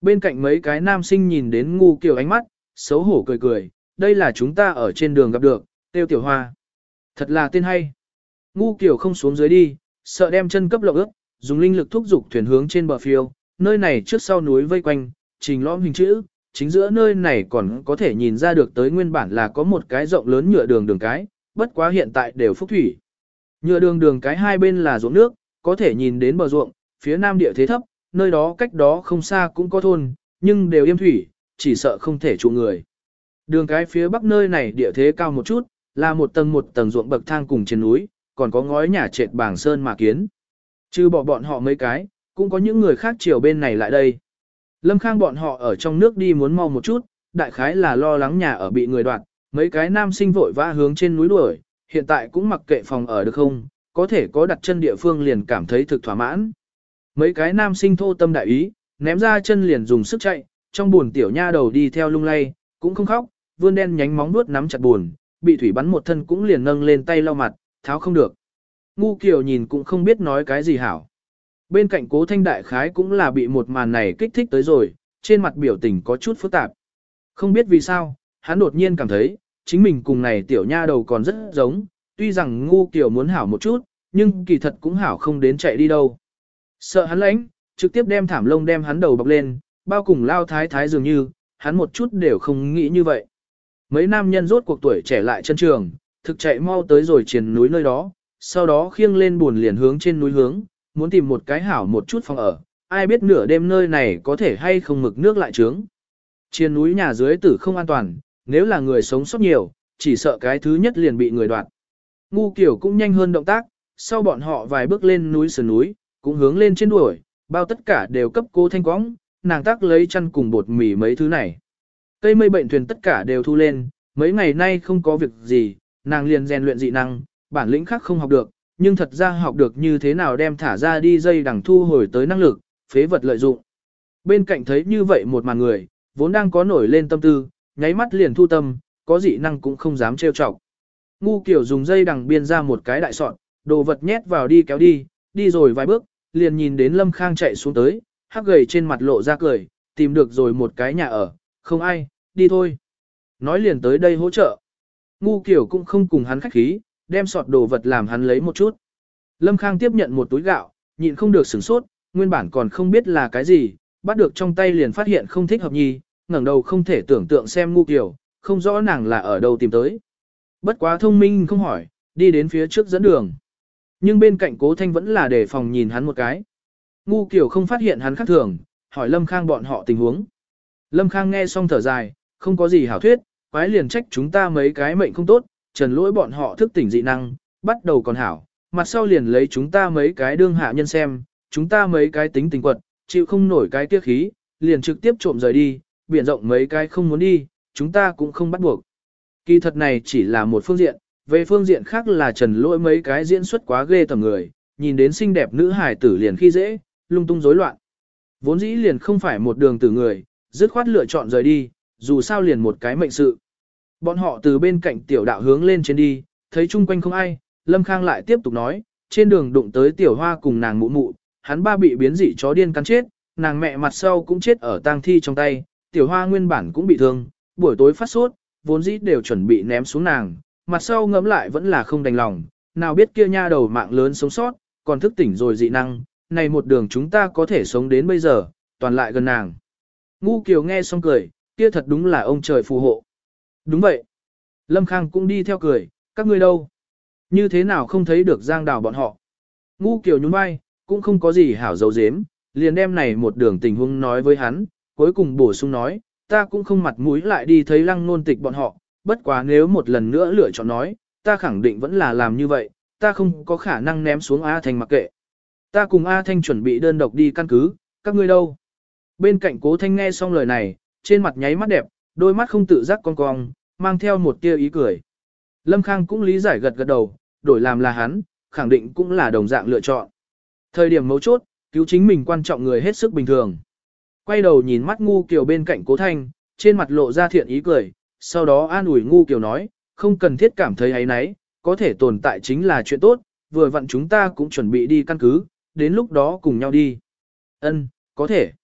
Bên cạnh mấy cái nam sinh nhìn đến Ngu Kiều ánh mắt, xấu hổ cười cười, đây là chúng ta ở trên đường gặp được, tiêu tiểu hoa. Thật là tên hay. Ngu Kiều không xuống dưới đi, sợ đem chân cấp lộng ướt, dùng linh lực thúc dục thuyền hướng trên bờ phiêu, nơi này trước sau núi vây quanh, trình lõm hình chữ, chính giữa nơi này còn có thể nhìn ra được tới nguyên bản là có một cái rộng lớn nhựa đường cái, bất quá hiện tại đều phúc thủy. Nhựa đường cái hai bên là ruộng nước, có thể nhìn đến bờ ruộng, phía nam địa thế thấp, nơi đó cách đó không xa cũng có thôn, nhưng đều yêm thủy, chỉ sợ không thể trụ người. Đường cái phía bắc nơi này địa thế cao một chút, là một tầng ruộng bậc thang cùng trên núi, còn có ngói nhà trệt bảng sơn mà kiến. Trừ bỏ bọn họ mấy cái, cũng có những người khác chiều bên này lại đây. Lâm Khang bọn họ ở trong nước đi muốn mau một chút, đại khái là lo lắng nhà ở bị người đoạt, mấy cái nam sinh vội vã hướng trên núi đuổi, hiện tại cũng mặc kệ phòng ở được không, có thể có đặt chân địa phương liền cảm thấy thực thỏa mãn. Mấy cái nam sinh thô tâm đại ý, ném ra chân liền dùng sức chạy, trong buồn tiểu nha đầu đi theo lung lay, cũng không khóc, vươn đen nhánh móng vuốt nắm chặt buồn, bị thủy bắn một thân cũng liền nâng lên tay lau mặt, tháo không được. Ngu Kiều nhìn cũng không biết nói cái gì hảo. Bên cạnh Cố Thanh đại khái cũng là bị một màn này kích thích tới rồi, trên mặt biểu tình có chút phức tạp. Không biết vì sao, hắn đột nhiên cảm thấy, chính mình cùng này tiểu nha đầu còn rất giống, tuy rằng Ngu Kiều muốn hảo một chút, nhưng kỳ thật cũng hảo không đến chạy đi đâu. Sợ hắn lãnh, trực tiếp đem thảm lông đem hắn đầu bọc lên, bao cùng lao thái thái dường như, hắn một chút đều không nghĩ như vậy. Mấy nam nhân rốt cuộc tuổi trẻ lại chân trường, thực chạy mau tới rồi triền núi nơi đó, sau đó khiêng lên buồn liền hướng trên núi hướng, muốn tìm một cái hảo một chút phòng ở, ai biết nửa đêm nơi này có thể hay không mực nước lại trướng. Triền núi nhà dưới tử không an toàn, nếu là người sống sót nhiều, chỉ sợ cái thứ nhất liền bị người đoạt. Ngu Kiều cũng nhanh hơn động tác, sau bọn họ vài bước lên núi sườn núi, cũng hướng lên trên đuổi, bao tất cả đều cấp Cố Thanh quõng, nàng tác lấy chăn cùng bột mì mấy thứ này. Cây mây bệnh thuyền tất cả đều thu lên, mấy ngày nay không có việc gì, nàng liền rèn luyện dị năng, bản lĩnh khác không học được, nhưng thật ra học được như thế nào đem thả ra đi dây đằng thu hồi tới năng lực, phế vật lợi dụng. Bên cạnh thấy như vậy một màn người, vốn đang có nổi lên tâm tư, nháy mắt liền thu tâm, có dị năng cũng không dám trêu chọc. Ngu Kiều dùng dây đằng biên ra một cái đại sọt, đồ vật nhét vào đi kéo đi, đi rồi vài bước, liền nhìn đến Lâm Khang chạy xuống tới, hắc gầy trên mặt lộ ra cười, tìm được rồi một cái nhà ở, không ai, đi thôi. Nói liền tới đây hỗ trợ. Ngu Kiều cũng không cùng hắn khách khí, đem sọt đồ vật làm hắn lấy một chút. Lâm Khang tiếp nhận một túi gạo, nhịn không được sửng sốt, nguyên bản còn không biết là cái gì, bắt được trong tay liền phát hiện không thích hợp nhi, ngẩng đầu không thể tưởng tượng xem Ngu Kiều, không rõ nàng là ở đâu tìm tới. Bất quá thông minh không hỏi, đi đến phía trước dẫn đường. Nhưng bên cạnh Cố Thanh vẫn là đề phòng nhìn hắn một cái. Ngu Kiều không phát hiện hắn khác thường, hỏi Lâm Khang bọn họ tình huống. Lâm Khang nghe xong thở dài, không có gì hảo thuyết, quái liền trách chúng ta mấy cái mệnh không tốt, trần lỗi bọn họ thức tỉnh dị năng, bắt đầu còn hảo, mặt sau liền lấy chúng ta mấy cái đương hạ nhân xem, chúng ta mấy cái tính tình quật, chịu không nổi cái tiếc khí, liền trực tiếp trộm rời đi, biển rộng mấy cái không muốn đi, chúng ta cũng không bắt buộc. Kỳ thật này chỉ là một phương diện, về phương diện khác là trần lỗi mấy cái diễn xuất quá ghê tầm người, nhìn đến xinh đẹp nữ hài tử liền khi dễ, lung tung rối loạn. Vốn dĩ liền không phải một đường tử người, dứt khoát lựa chọn rời đi, dù sao liền một cái mệnh sự. Bọn họ từ bên cạnh tiểu đạo hướng lên trên đi, thấy chung quanh không ai, Lâm Khang lại tiếp tục nói, trên đường đụng tới tiểu hoa cùng nàng mụ mụ, hắn ba bị biến dị chó điên cắn chết, nàng mẹ mặt sau cũng chết ở tang thi trong tay, tiểu hoa nguyên bản cũng bị thương, buổi tối phát sốt, vốn dĩ đều chuẩn bị ném xuống nàng, mặt sau ngẫm lại vẫn là không đành lòng, nào biết kia nha đầu mạng lớn sống sót, còn thức tỉnh rồi dị năng, này một đường chúng ta có thể sống đến bây giờ, toàn lại gần nàng. Ngu Kiều nghe xong cười, kia thật đúng là ông trời phù hộ. Đúng vậy. Lâm Khang cũng đi theo cười, các ngươi đâu? Như thế nào không thấy được Giang Đào bọn họ? Ngu Kiều nhún vai, cũng không có gì hảo dấu dếm, liền đem này một đường tình huống nói với hắn, cuối cùng bổ sung nói, ta cũng không mặt mũi lại đi thấy Lăng Nôn Tịch bọn họ, bất quá nếu một lần nữa lựa chọn nói, ta khẳng định vẫn là làm như vậy, ta không có khả năng ném xuống A Thanh mặc kệ. Ta cùng A Thanh chuẩn bị đơn độc đi căn cứ, các ngươi đâu? Bên cạnh Cố Thanh nghe xong lời này, trên mặt nháy mắt đẹp, đôi mắt không tự giác cong cong, mang theo một tia ý cười. Lâm Khang cũng lý giải gật gật đầu, đổi làm là hắn, khẳng định cũng là đồng dạng lựa chọn. Thời điểm mấu chốt, cứu chính mình quan trọng người hết sức bình thường. Quay đầu nhìn mắt Ngu Kiều bên cạnh Cố Thanh, trên mặt lộ ra thiện ý cười, sau đó an ủi Ngu Kiều nói, không cần thiết cảm thấy áy náy, có thể tồn tại chính là chuyện tốt, vừa vặn chúng ta cũng chuẩn bị đi căn cứ, đến lúc đó cùng nhau đi. Ân, có thể.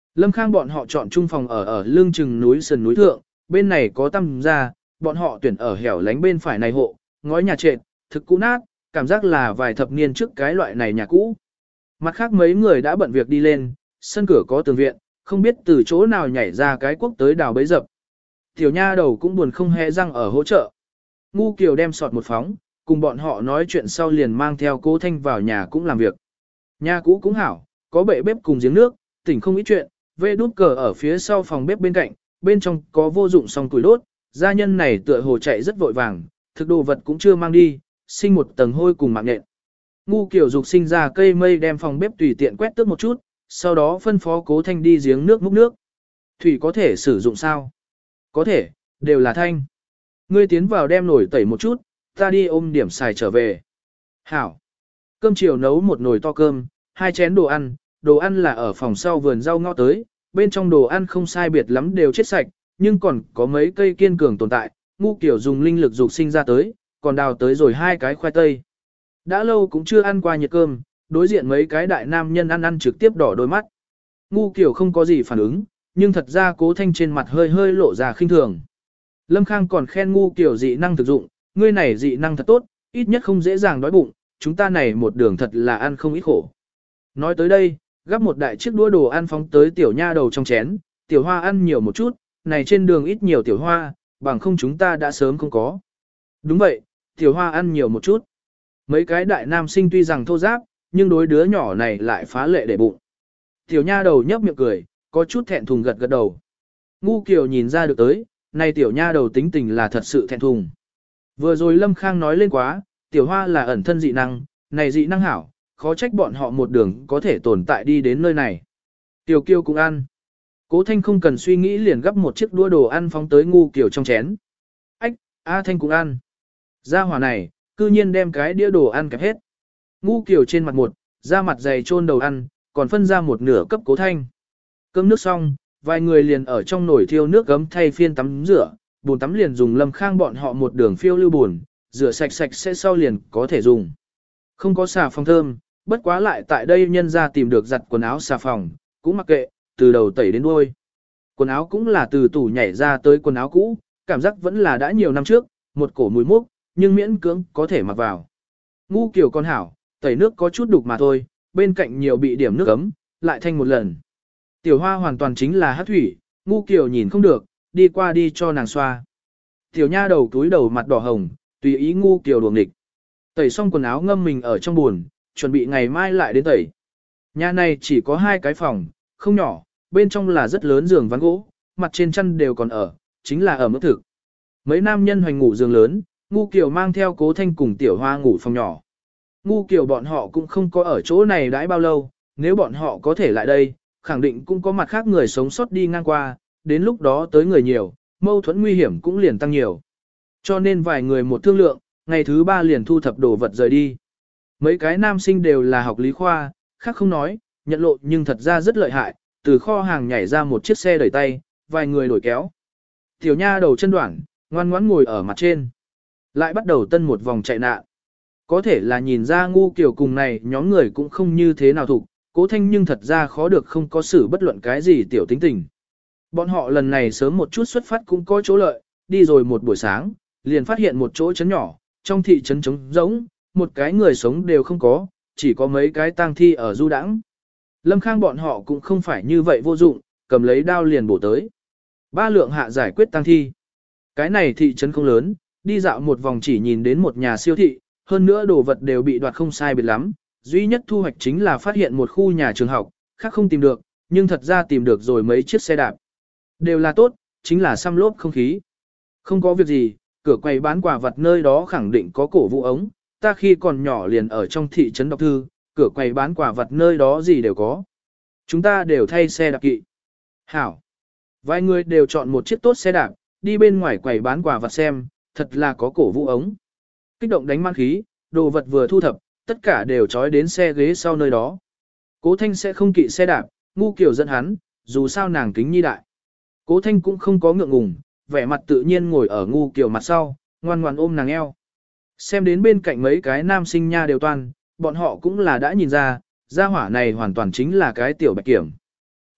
Lâm Khang bọn họ chọn chung phòng ở lưng chừng núi sườn núi thượng, bên này có tăm ra, bọn họ tuyển ở hẻo lánh bên phải này hộ, ngói nhà trệt, thực cũ nát, cảm giác là vài thập niên trước cái loại này nhà cũ. Mặt khác mấy người đã bận việc đi lên, sân cửa có tường viện, không biết từ chỗ nào nhảy ra cái quốc tới đào bấy dập. Tiểu nha đầu cũng buồn không hề răng ở hỗ trợ. Ngu Kiều đem sọt một phóng, cùng bọn họ nói chuyện sau liền mang theo Cố Thanh vào nhà cũng làm việc. Nhà cũ cũng hảo, có bệ bếp cùng giếng nước, tỉnh không ít chuyện, vê đút cờ ở phía sau phòng bếp bên cạnh, bên trong có vô dụng song củi đốt, gia nhân này tựa hồ chạy rất vội vàng, thực đồ vật cũng chưa mang đi, sinh một tầng hôi cùng mạng nhện. Ngu Kiều dục sinh ra cây mây đem phòng bếp tùy tiện quét tước một chút, sau đó phân phó Cố Thanh đi giếng nước múc nước. Thủy có thể sử dụng sao? Có thể, đều là thanh. Ngươi tiến vào đem nồi tẩy một chút, ta đi ôm điểm xài trở về. Hảo. Cơm chiều nấu một nồi to cơm, 2 chén đồ ăn là ở phòng sau vườn rau ngõ tới, bên trong đồ ăn không sai biệt lắm đều chết sạch, nhưng còn có mấy cây kiên cường tồn tại, Ngu Kiều dùng linh lực dục sinh ra tới, còn đào tới rồi 2 cái khoai tây. Đã lâu cũng chưa ăn qua nhiệt cơm, đối diện mấy cái đại nam nhân ăn trực tiếp đỏ đôi mắt. Ngu Kiều không có gì phản ứng, nhưng thật ra Cố Thanh trên mặt hơi hơi lộ ra khinh thường. Lâm Khang còn khen Ngu Kiều dị năng thực dụng, ngươi này dị năng thật tốt, ít nhất không dễ dàng đói bụng, chúng ta này một đường thật là ăn không ít khổ. Nói tới đây, gắp một đại chiếc đũa đồ ăn phóng tới tiểu nha đầu trong chén, tiểu hoa ăn nhiều một chút, này trên đường ít nhiều tiểu hoa, bằng không chúng ta đã sớm không có. Đúng vậy, tiểu hoa ăn nhiều một chút. Mấy cái đại nam sinh tuy rằng thô giáp, nhưng đối đứa nhỏ này lại phá lệ để bụng. Tiểu nha đầu nhấp miệng cười, có chút thẹn thùng gật gật đầu. Ngu Kiều nhìn ra được tới, này tiểu nha đầu tính tình là thật sự thẹn thùng. Vừa rồi Lâm Khang nói lên quá, tiểu hoa là ẩn thân dị năng, này dị năng hảo, khó trách bọn họ một đường có thể tồn tại đi đến nơi này. Tiểu Kiều cũng ăn. Cố Thanh không cần suy nghĩ liền gấp một chiếc đũa đồ ăn phóng tới Ngu Kiều trong chén. Ách, A Thanh cũng ăn. Gia hỏa này, cư nhiên đem cái đĩa đồ ăn kẹp hết. Ngu Kiều trên mặt một, da mặt dày chôn đầu ăn, còn phân ra một nửa cấp Cố Thanh. Cơm nước xong, vài người liền ở trong nồi thiêu nước gấm thay phiên tắm rửa, bồn tắm liền dùng Lâm Khang bọn họ một đường phiêu lưu bồn, rửa sạch sạch sẽ sau liền có thể dùng. Không có xà phòng thơm, bất quá lại tại đây nhân ra tìm được giặt quần áo xà phòng, cũng mặc kệ, từ đầu tẩy đến đuôi. Quần áo cũng là từ tủ nhảy ra tới quần áo cũ, cảm giác vẫn là đã nhiều năm trước, một cổ mùi mốc, nhưng miễn cưỡng có thể mặc vào. Ngu Kiều con hảo, tẩy nước có chút đục mà thôi, bên cạnh nhiều bị điểm nước ấm, lại thanh một lần. Tiểu Hoa hoàn toàn chính là hát thủy, Ngu Kiều nhìn không được, đi qua đi cho nàng xoa. Tiểu nha đầu túi đầu mặt đỏ hồng, tùy ý Ngu Kiều đuồng nghịch. Tẩy xong quần áo ngâm mình ở trong buồn, chuẩn bị ngày mai lại đến tẩy. Nhà này chỉ có 2 cái phòng, không nhỏ, bên trong là rất lớn giường ván gỗ, mặt trên chăn đều còn ở, chính là ở mức thực. Mấy nam nhân hoành ngủ giường lớn, Ngu Kiều mang theo Cố Thanh cùng Tiểu Hoa ngủ phòng nhỏ. Ngu Kiều bọn họ cũng không có ở chỗ này đãi bao lâu, nếu bọn họ có thể lại đây, khẳng định cũng có mặt khác người sống sót đi ngang qua, đến lúc đó tới người nhiều, mâu thuẫn nguy hiểm cũng liền tăng nhiều. Cho nên vài người một thương lượng, ngày thứ 3 liền thu thập đồ vật rời đi. Mấy cái nam sinh đều là học lý khoa, khác không nói, nhận lộ nhưng thật ra rất lợi hại, từ kho hàng nhảy ra một chiếc xe đẩy tay, vài người đổi kéo. Tiểu nha đầu chân đoạn, ngoan ngoãn ngồi ở mặt trên. Lại bắt đầu tân một vòng chạy nạn. Có thể là nhìn ra Ngu Kiều cùng này nhóm người cũng không như thế nào thuộc, Cố Thanh nhưng thật ra khó được không có xử bất luận cái gì tiểu tính tình. Bọn họ lần này sớm một chút xuất phát cũng có chỗ lợi, đi rồi một buổi sáng, liền phát hiện một chỗ trấn nhỏ, trong thị trấn trống rỗng, một cái người sống đều không có, chỉ có mấy cái tang thi ở du đãng. Lâm Khang bọn họ cũng không phải như vậy vô dụng, cầm lấy đao liền bổ tới. 3 lượng hạ giải quyết tang thi. Cái này thị trấn không lớn, đi dạo một vòng chỉ nhìn đến một nhà siêu thị, hơn nữa đồ vật đều bị đoạt không sai biệt lắm. Duy nhất thu hoạch chính là phát hiện một khu nhà trường học, khác không tìm được, nhưng thật ra tìm được rồi mấy chiếc xe đạp. Đều là tốt, chính là xăm lốp không khí. Không có việc gì, cửa quầy bán quà vật nơi đó khẳng định có cổ vũ ống, ta khi còn nhỏ liền ở trong thị trấn đọc thư, cửa quầy bán quà vật nơi đó gì đều có. Chúng ta đều thay xe đạp kỵ. Hảo. Vài người đều chọn một chiếc tốt xe đạp, đi bên ngoài quầy bán quà vật xem, thật là có cổ vũ ống. Kích động đánh mang khí, đồ vật vừa thu thập, tất cả đều trói đến xe ghế sau nơi đó. Cố Thanh sẽ không kỵ xe đạp, Ngu Kiều dẫn hắn, dù sao nàng kính nhi đại. Cố Thanh cũng không có ngượng ngùng, vẻ mặt tự nhiên ngồi ở Ngu Kiều mặt sau, ngoan ngoan ôm nàng eo. Xem đến bên cạnh mấy cái nam sinh nha đều toan, bọn họ cũng là đã nhìn ra, gia hỏa này hoàn toàn chính là cái tiểu bạch kiểm.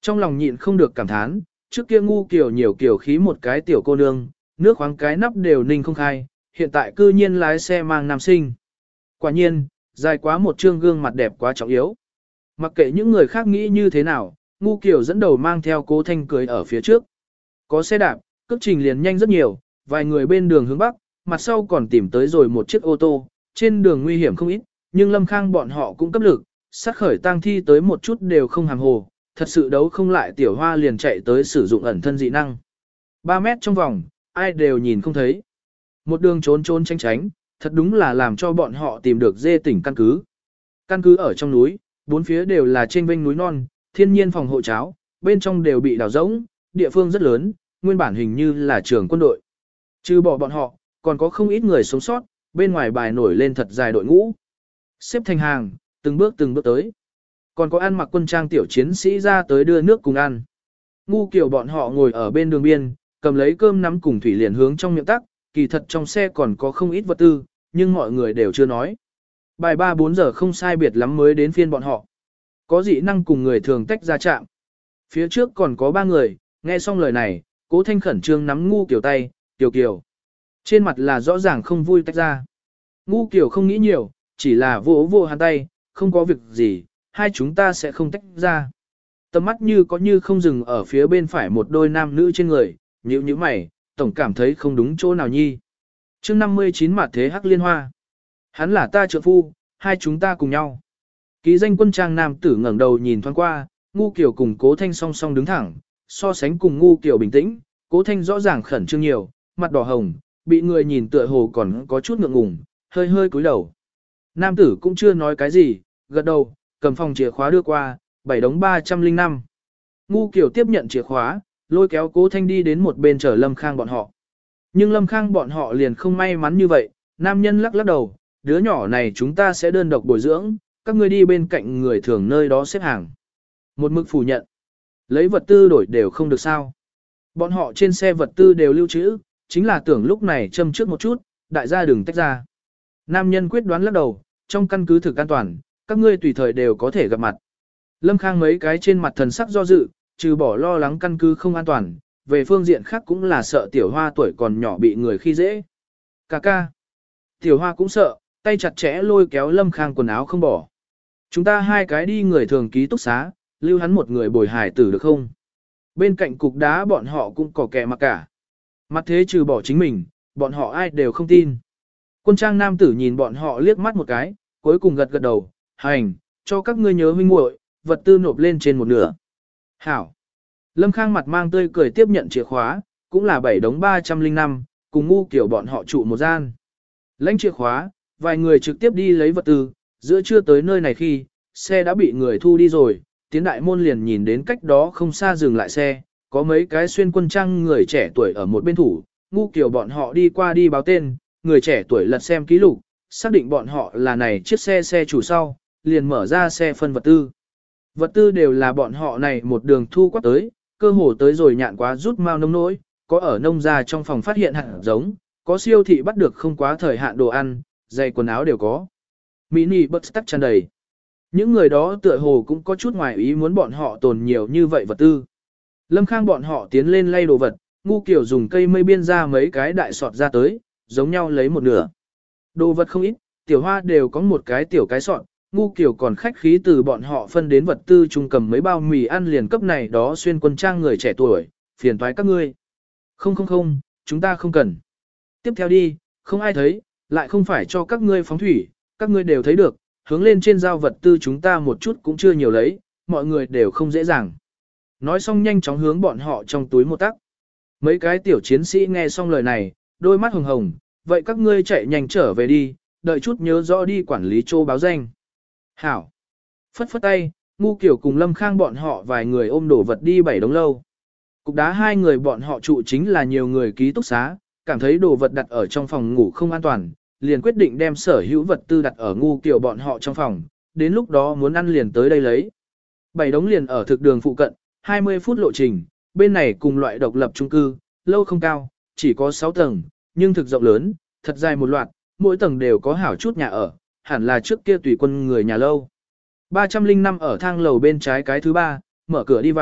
Trong lòng nhịn không được cảm thán, trước kia ngu kiểu nhiều kiểu khí một cái tiểu cô nương, nước khoáng cái nắp đều ninh không khai, hiện tại cư nhiên lái xe mang nam sinh. Quả nhiên, dài quá một trương gương mặt đẹp quá trọng yếu. Mặc kệ những người khác nghĩ như thế nào, ngu kiểu dẫn đầu mang theo Cố Thanh cười ở phía trước. Có xe đạp, cước trình liền nhanh rất nhiều, vài người bên đường hướng bắc, mặt sau còn tìm tới rồi một chiếc ô tô, trên đường nguy hiểm không ít, nhưng Lâm Khang bọn họ cũng cấp lực, sát khởi tang thi tới một chút đều không hàm hồ, thật sự đấu không lại tiểu hoa liền chạy tới sử dụng ẩn thân dị năng. 3 mét trong vòng, ai đều nhìn không thấy. Một đường trốn trốn tránh tránh, thật đúng là làm cho bọn họ tìm được dê tỉnh căn cứ. Căn cứ ở trong núi, bốn phía đều là trên vênh núi non, thiên nhiên phòng hộ cháo, bên trong đều bị đào rỗng, địa phương rất lớn, nguyên bản hình như là trường quân đội. Trừ bỏ bọn họ, còn có không ít người sống sót, bên ngoài bài nổi lên thật dài đội ngũ. Xếp thành hàng, từng bước tới. Còn có ăn mặc quân trang tiểu chiến sĩ ra tới đưa nước cùng ăn. Ngu kiểu bọn họ ngồi ở bên đường biên, cầm lấy cơm nắm cùng thủy liền hướng trong miệng tắc, kỳ thật trong xe còn có không ít vật tư, nhưng mọi người đều chưa nói. Bài 3-4 giờ không sai biệt lắm mới đến phiên bọn họ. Có dị năng cùng người thường tách ra chạm. Phía trước còn có 3 người, nghe xong lời này, Cố Thanh khẩn trương nắm ngu kiểu tay, Kiều Kiều. Trên mặt là rõ ràng không vui tách ra. Ngu kiểu không nghĩ nhiều, chỉ là vỗ vỗ hắn tay, không có việc gì, hai chúng ta sẽ không tách ra. Tầm mắt như có như không dừng ở phía bên phải một đôi nam nữ trên người, nhíu nhíu mày, tổng cảm thấy không đúng chỗ nào nhi. Chương 59 mặt thế hắc liên hoa. Hắn là ta trượng phu, hai chúng ta cùng nhau. Ký danh quân trang nam tử ngẩng đầu nhìn thoáng qua, ngu kiểu cùng Cố Thanh song song đứng thẳng, so sánh cùng ngu kiểu bình tĩnh, Cố Thanh rõ ràng khẩn trương nhiều, mặt đỏ hồng, bị người nhìn tựa hồ còn có chút ngượng ngùng, hơi hơi cúi đầu. Nam tử cũng chưa nói cái gì, gật đầu, cầm phòng chìa khóa đưa qua, 7 đống 305. Ngu kiểu tiếp nhận chìa khóa, lôi kéo Cố Thanh đi đến một bên chờ Lâm Khang bọn họ. Nhưng Lâm Khang bọn họ liền không may mắn như vậy, nam nhân lắc lắc đầu, đứa nhỏ này chúng ta sẽ đơn độc bồi dưỡng, các ngươi đi bên cạnh người thường nơi đó xếp hàng. Một mực phủ nhận, lấy vật tư đổi đều không được sao. Bọn họ trên xe vật tư đều lưu trữ, chính là tưởng lúc này châm trước một chút, đại gia đừng tách ra. Nam nhân quyết đoán lắc đầu, trong căn cứ thực an toàn, các ngươi tùy thời đều có thể gặp mặt. Lâm Khang mấy cái trên mặt thần sắc do dự, trừ bỏ lo lắng căn cứ không an toàn, về phương diện khác cũng là sợ tiểu hoa tuổi còn nhỏ bị người khi dễ. Cà ca. Tiểu hoa cũng sợ, tay chặt chẽ lôi kéo Lâm Khang quần áo không bỏ. Chúng ta hai cái đi người thường ký túc xá, lưu hắn một người bồi hải tử được không? Bên cạnh cục đá bọn họ cũng có kẻ mặc cả. Mặt thế trừ bỏ chính mình, bọn họ ai đều không tin. Quân trang nam tử nhìn bọn họ liếc mắt một cái, cuối cùng gật gật đầu, hành, cho các ngươi nhớ huynh muội, vật tư nộp lên trên một nửa. Hảo. Lâm Khang mặt mang tươi cười tiếp nhận chìa khóa, cũng là 7 đống 305, cùng ngu kiểu bọn họ trụ một gian. Lãnh chìa khóa, vài người trực tiếp đi lấy vật tư, giữa trưa tới nơi này khi, xe đã bị người thu đi rồi, tiến đại môn liền nhìn đến cách đó không xa dừng lại xe, có mấy cái xuyên quân trang người trẻ tuổi ở một bên thủ, ngu kiểu bọn họ đi qua đi báo tên, người trẻ tuổi lật xem ký lục, xác định bọn họ là này chiếc xe chủ sau, liền mở ra xe phân vật tư. Vật tư đều là bọn họ này một đường thu quát tới, cơ hồ tới rồi nhạn quá rút mau nông nỗi, có ở nông gia trong phòng phát hiện hạt giống, có siêu thị bắt được không quá thời hạn đồ ăn, giày quần áo đều có. Mini bất tắc tràn đầy. Những người đó tựa hồ cũng có chút ngoài ý muốn bọn họ tồn nhiều như vậy vật tư. Lâm Khang bọn họ tiến lên lay đồ vật, ngu kiểu dùng cây mây biên ra mấy cái đại sọt ra tới, giống nhau lấy một nửa. Đồ vật không ít, tiểu hoa đều có một cái tiểu cái sọt, ngu kiểu còn khách khí từ bọn họ phân đến vật tư chung cầm mấy bao mì ăn liền cấp này đó xuyên quân trang người trẻ tuổi, phiền toái các ngươi. Không, chúng ta không cần. Tiếp theo đi, không ai thấy, lại không phải cho các ngươi phóng thủy, các ngươi đều thấy được, hướng lên trên giao vật tư chúng ta một chút cũng chưa nhiều lấy, mọi người đều không dễ dàng. Nói xong nhanh chóng hướng bọn họ trong túi một tắc. Mấy cái tiểu chiến sĩ nghe xong lời này, đôi mắt hồng hồng, vậy các ngươi chạy nhanh trở về đi, đợi chút nhớ rõ đi quản lý chỗ báo danh. Hảo. Phất phất tay, ngu kiểu cùng Lâm Khang bọn họ vài người ôm đổ vật đi 7 đống lâu. Cục đá hai người bọn họ trụ chính là nhiều người ký túc xá, cảm thấy đồ vật đặt ở trong phòng ngủ không an toàn, liền quyết định đem sở hữu vật tư đặt ở ngu kiểu bọn họ trong phòng, đến lúc đó muốn ăn liền tới đây lấy. 7 đống liền ở thực đường phụ cận, 20 phút lộ trình, bên này cùng loại độc lập chung cư, lâu không cao, chỉ có 6 tầng, nhưng thực rộng lớn, thật dài một loạt, mỗi tầng đều có hảo chút nhà ở, hẳn là trước kia tùy quân người nhà lâu. 305 ở thang lầu bên trái cái thứ ba, mở cửa đi vào,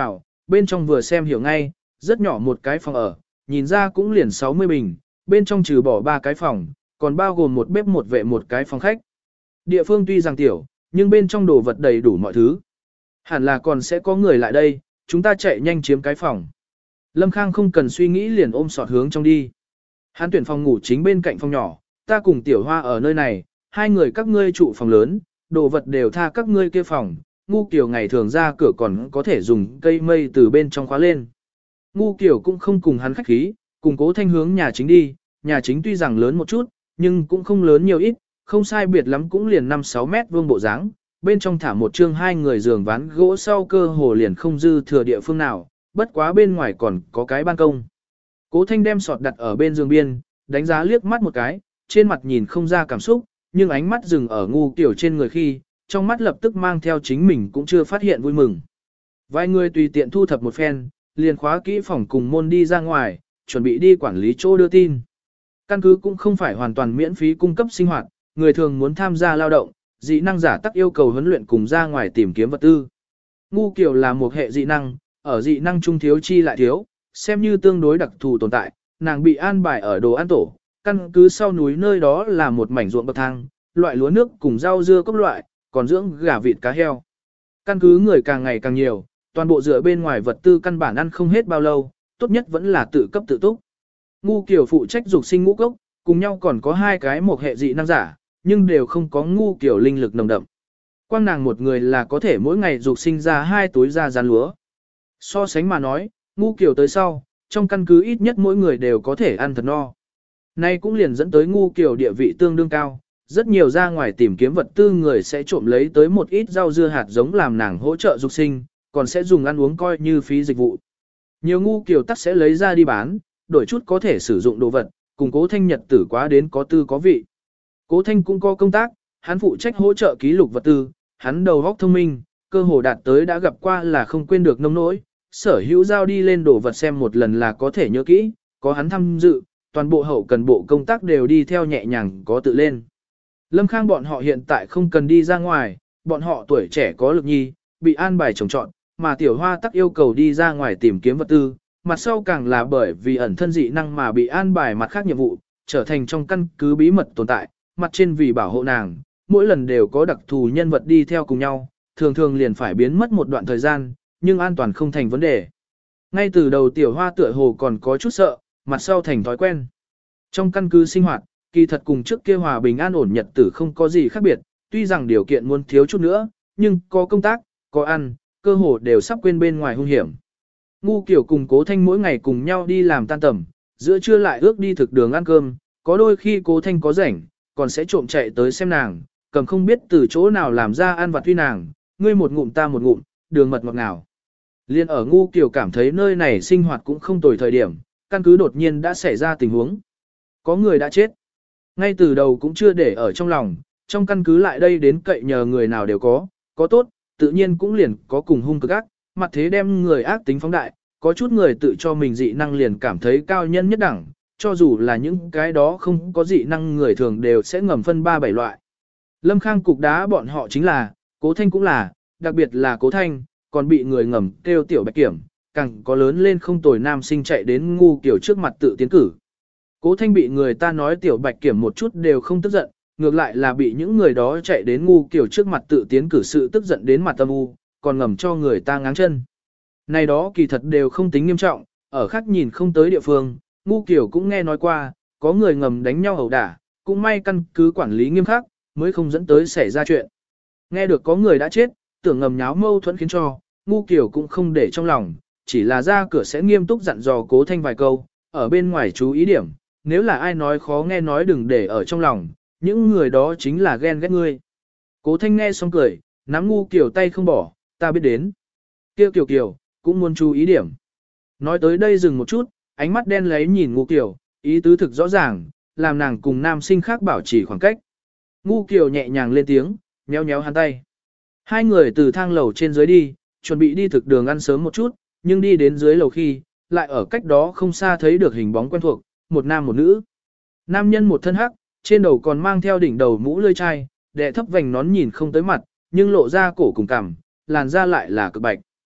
bên trong vừa xem hiểu ngay, rất nhỏ một cái phòng ở, nhìn ra cũng liền 60 bình, bên trong trừ bỏ 3 cái phòng, còn bao gồm một bếp một vệ một cái phòng khách. Địa phương tuy rằng tiểu, nhưng bên trong đồ vật đầy đủ mọi thứ. Hẳn là còn sẽ có người lại đây, chúng ta chạy nhanh chiếm cái phòng. Lâm Khang không cần suy nghĩ liền ôm sọt hướng trong đi. Hắn tuyển phòng ngủ chính bên cạnh phòng nhỏ, ta cùng Tiểu Hoa ở nơi này, hai người các ngươi trụ phòng lớn, đồ vật đều tha các ngươi kia phòng, Ngu Kiều ngày thường ra cửa còn có thể dùng cây mây từ bên trong khóa lên. Ngu Kiều cũng không cùng hắn khách khí, cùng Cố Thanh hướng nhà chính đi, nhà chính tuy rằng lớn một chút, nhưng cũng không lớn nhiều ít, không sai biệt lắm cũng liền 5-6 mét vuông bộ dáng. Bên trong thả một chương hai người giường ván gỗ sau cơ hồ liền không dư thừa địa phương nào, bất quá bên ngoài còn có cái ban công. Cố Thanh đem sọt đặt ở bên giường biên, đánh giá liếc mắt một cái, trên mặt nhìn không ra cảm xúc, nhưng ánh mắt dừng ở Ngu Kiều trên người khi, trong mắt lập tức mang theo chính mình cũng chưa phát hiện vui mừng. Vài người tùy tiện thu thập một phen, liền khóa kỹ phòng cùng môn đi ra ngoài, chuẩn bị đi quản lý chỗ đưa tin. Căn cứ cũng không phải hoàn toàn miễn phí cung cấp sinh hoạt, người thường muốn tham gia lao động, dị năng giả tắc yêu cầu huấn luyện cùng ra ngoài tìm kiếm vật tư. Ngu Kiều là một hệ dị năng, ở dị năng trung thiếu chi lại thiếu, xem như tương đối đặc thù tồn tại, nàng bị an bài ở đồ ăn tổ, căn cứ sau núi nơi đó là một mảnh ruộng bậc thang, loại lúa nước cùng rau dưa các loại, còn dưỡng gà vịt cá heo. Căn cứ người càng ngày càng nhiều, toàn bộ dựa bên ngoài vật tư căn bản ăn không hết bao lâu, tốt nhất vẫn là tự cấp tự túc. Ngu Kiều phụ trách dục sinh ngũ cốc, cùng nhau còn có hai cái một hệ dị năng giả, nhưng đều không có Ngu Kiều linh lực nồng đậm. Quang nàng một người là có thể mỗi ngày dục sinh ra 2 túi da rán lúa. So sánh mà nói, Ngu Kiều tới sau, trong căn cứ ít nhất mỗi người đều có thể ăn thật no. Nay cũng liền dẫn tới Ngu Kiều địa vị tương đương cao, rất nhiều ra ngoài tìm kiếm vật tư người sẽ trộm lấy tới một ít rau dưa hạt giống làm nàng hỗ trợ dục sinh, còn sẽ dùng ăn uống coi như phí dịch vụ. Nhiều Ngu Kiều tắc sẽ lấy ra đi bán, đổi chút có thể sử dụng đồ vật, cùng Cố Thanh nhật tử quá đến có tư có vị. Cố Thanh cũng có công tác, hắn phụ trách hỗ trợ ký lục vật tư, hắn đầu óc thông minh, cơ hồ đạt tới đã gặp qua là không quên được nông nỗi, sở hữu giao đi lên đồ vật xem một lần là có thể nhớ kỹ, có hắn tham dự, toàn bộ hậu cần bộ công tác đều đi theo nhẹ nhàng có tự lên. Lâm Khang bọn họ hiện tại không cần đi ra ngoài, bọn họ tuổi trẻ có lực nhi, bị an bài trồng trọn, mà Tiểu Hoa tắc yêu cầu đi ra ngoài tìm kiếm vật tư, mặt sau càng là bởi vì ẩn thân dị năng mà bị an bài mặt khác nhiệm vụ, trở thành trong căn cứ bí mật tồn tại, mặt trên vì bảo hộ nàng, mỗi lần đều có đặc thù nhân vật đi theo cùng nhau, thường thường liền phải biến mất một đoạn thời gian, nhưng an toàn không thành vấn đề. Ngay từ đầu Tiểu Hoa tựa hồ còn có chút sợ, mặt sau thành thói quen. Trong căn cứ sinh hoạt, kỳ thật cùng trước kia hòa bình an ổn nhật tử không có gì khác biệt, tuy rằng điều kiện muốn thiếu chút nữa, nhưng có công tác, có ăn, cơ hồ đều sắp quên bên ngoài hung hiểm. Ngu Kiều cùng Cố Thanh mỗi ngày cùng nhau đi làm tan tầm, giữa trưa lại ước đi thực đường ăn cơm, có đôi khi Cố Thanh có rảnh, còn sẽ trộm chạy tới xem nàng, cầm không biết từ chỗ nào làm ra ăn vặt tuy nàng, ngươi một ngụm ta một ngụm, đường mật ngọt ngào. Liên ở Ngu Kiều cảm thấy nơi này sinh hoạt cũng không tồi thời điểm, căn cứ đột nhiên đã xảy ra tình huống. Có người đã chết. Ngay từ đầu cũng chưa để ở trong lòng, trong căn cứ lại đây đến cậy nhờ người nào đều có tốt, tự nhiên cũng liền có cùng hung cực ác, mặt thế đem người ác tính phóng đại, có chút người tự cho mình dị năng liền cảm thấy cao nhân nhất đẳng, cho dù là những cái đó không có dị năng người thường đều sẽ ngầm phân 3-7 loại. Lâm Khang cục đá bọn họ chính là, Cố Thanh cũng là, đặc biệt là Cố Thanh, còn bị người ngầm kêu tiểu bạch kiểm, càng có lớn lên không tồi nam sinh chạy đến Ngu Kiều trước mặt tự tiến cử. Cố Thanh bị người ta nói tiểu bạch kiểm một chút đều không tức giận, ngược lại là bị những người đó chạy đến Ngu Kiều trước mặt tự tiến cử sự tức giận đến mặt tâm u, còn ngầm cho người ta ngáng chân. Này đó kỳ thật đều không tính nghiêm trọng, ở khác nhìn không tới địa phương, Ngu Kiều cũng nghe nói qua, có người ngầm đánh nhau ẩu đả, cũng may căn cứ quản lý nghiêm khắc, mới không dẫn tới xảy ra chuyện. Nghe được có người đã chết, tưởng ngầm nháo mâu thuẫn khiến cho, Ngu Kiều cũng không để trong lòng, chỉ là ra cửa sẽ nghiêm túc dặn dò Cố Thanh vài câu, ở bên ngoài chú ý điểm, nếu là ai nói khó nghe nói đừng để ở trong lòng, những người đó chính là ghen ghét ngươi. Cố Thanh nghe xong cười, nắm Ngu Kiều tay không bỏ, ta biết đến. Kiều Kiều, cũng muốn chú ý điểm. Nói tới đây dừng một chút, ánh mắt đen lấy nhìn Ngu Kiều, ý tứ thực rõ ràng, làm nàng cùng nam sinh khác bảo trì khoảng cách. Ngu Kiều nhẹ nhàng lên tiếng, nhéo nhéo hắn tay. Hai người từ thang lầu trên dưới đi, chuẩn bị đi thực đường ăn sớm một chút, nhưng đi đến dưới lầu khi, lại ở cách đó không xa thấy được hình bóng quen thuộc, một nam một nữ. Nam nhân một thân hắc, trên đầu còn mang theo đỉnh đầu mũ lươi chai, đệ thấp vành nón nhìn không tới mặt, nhưng lộ ra cổ cùng cằm, làn da lại là cực bạch.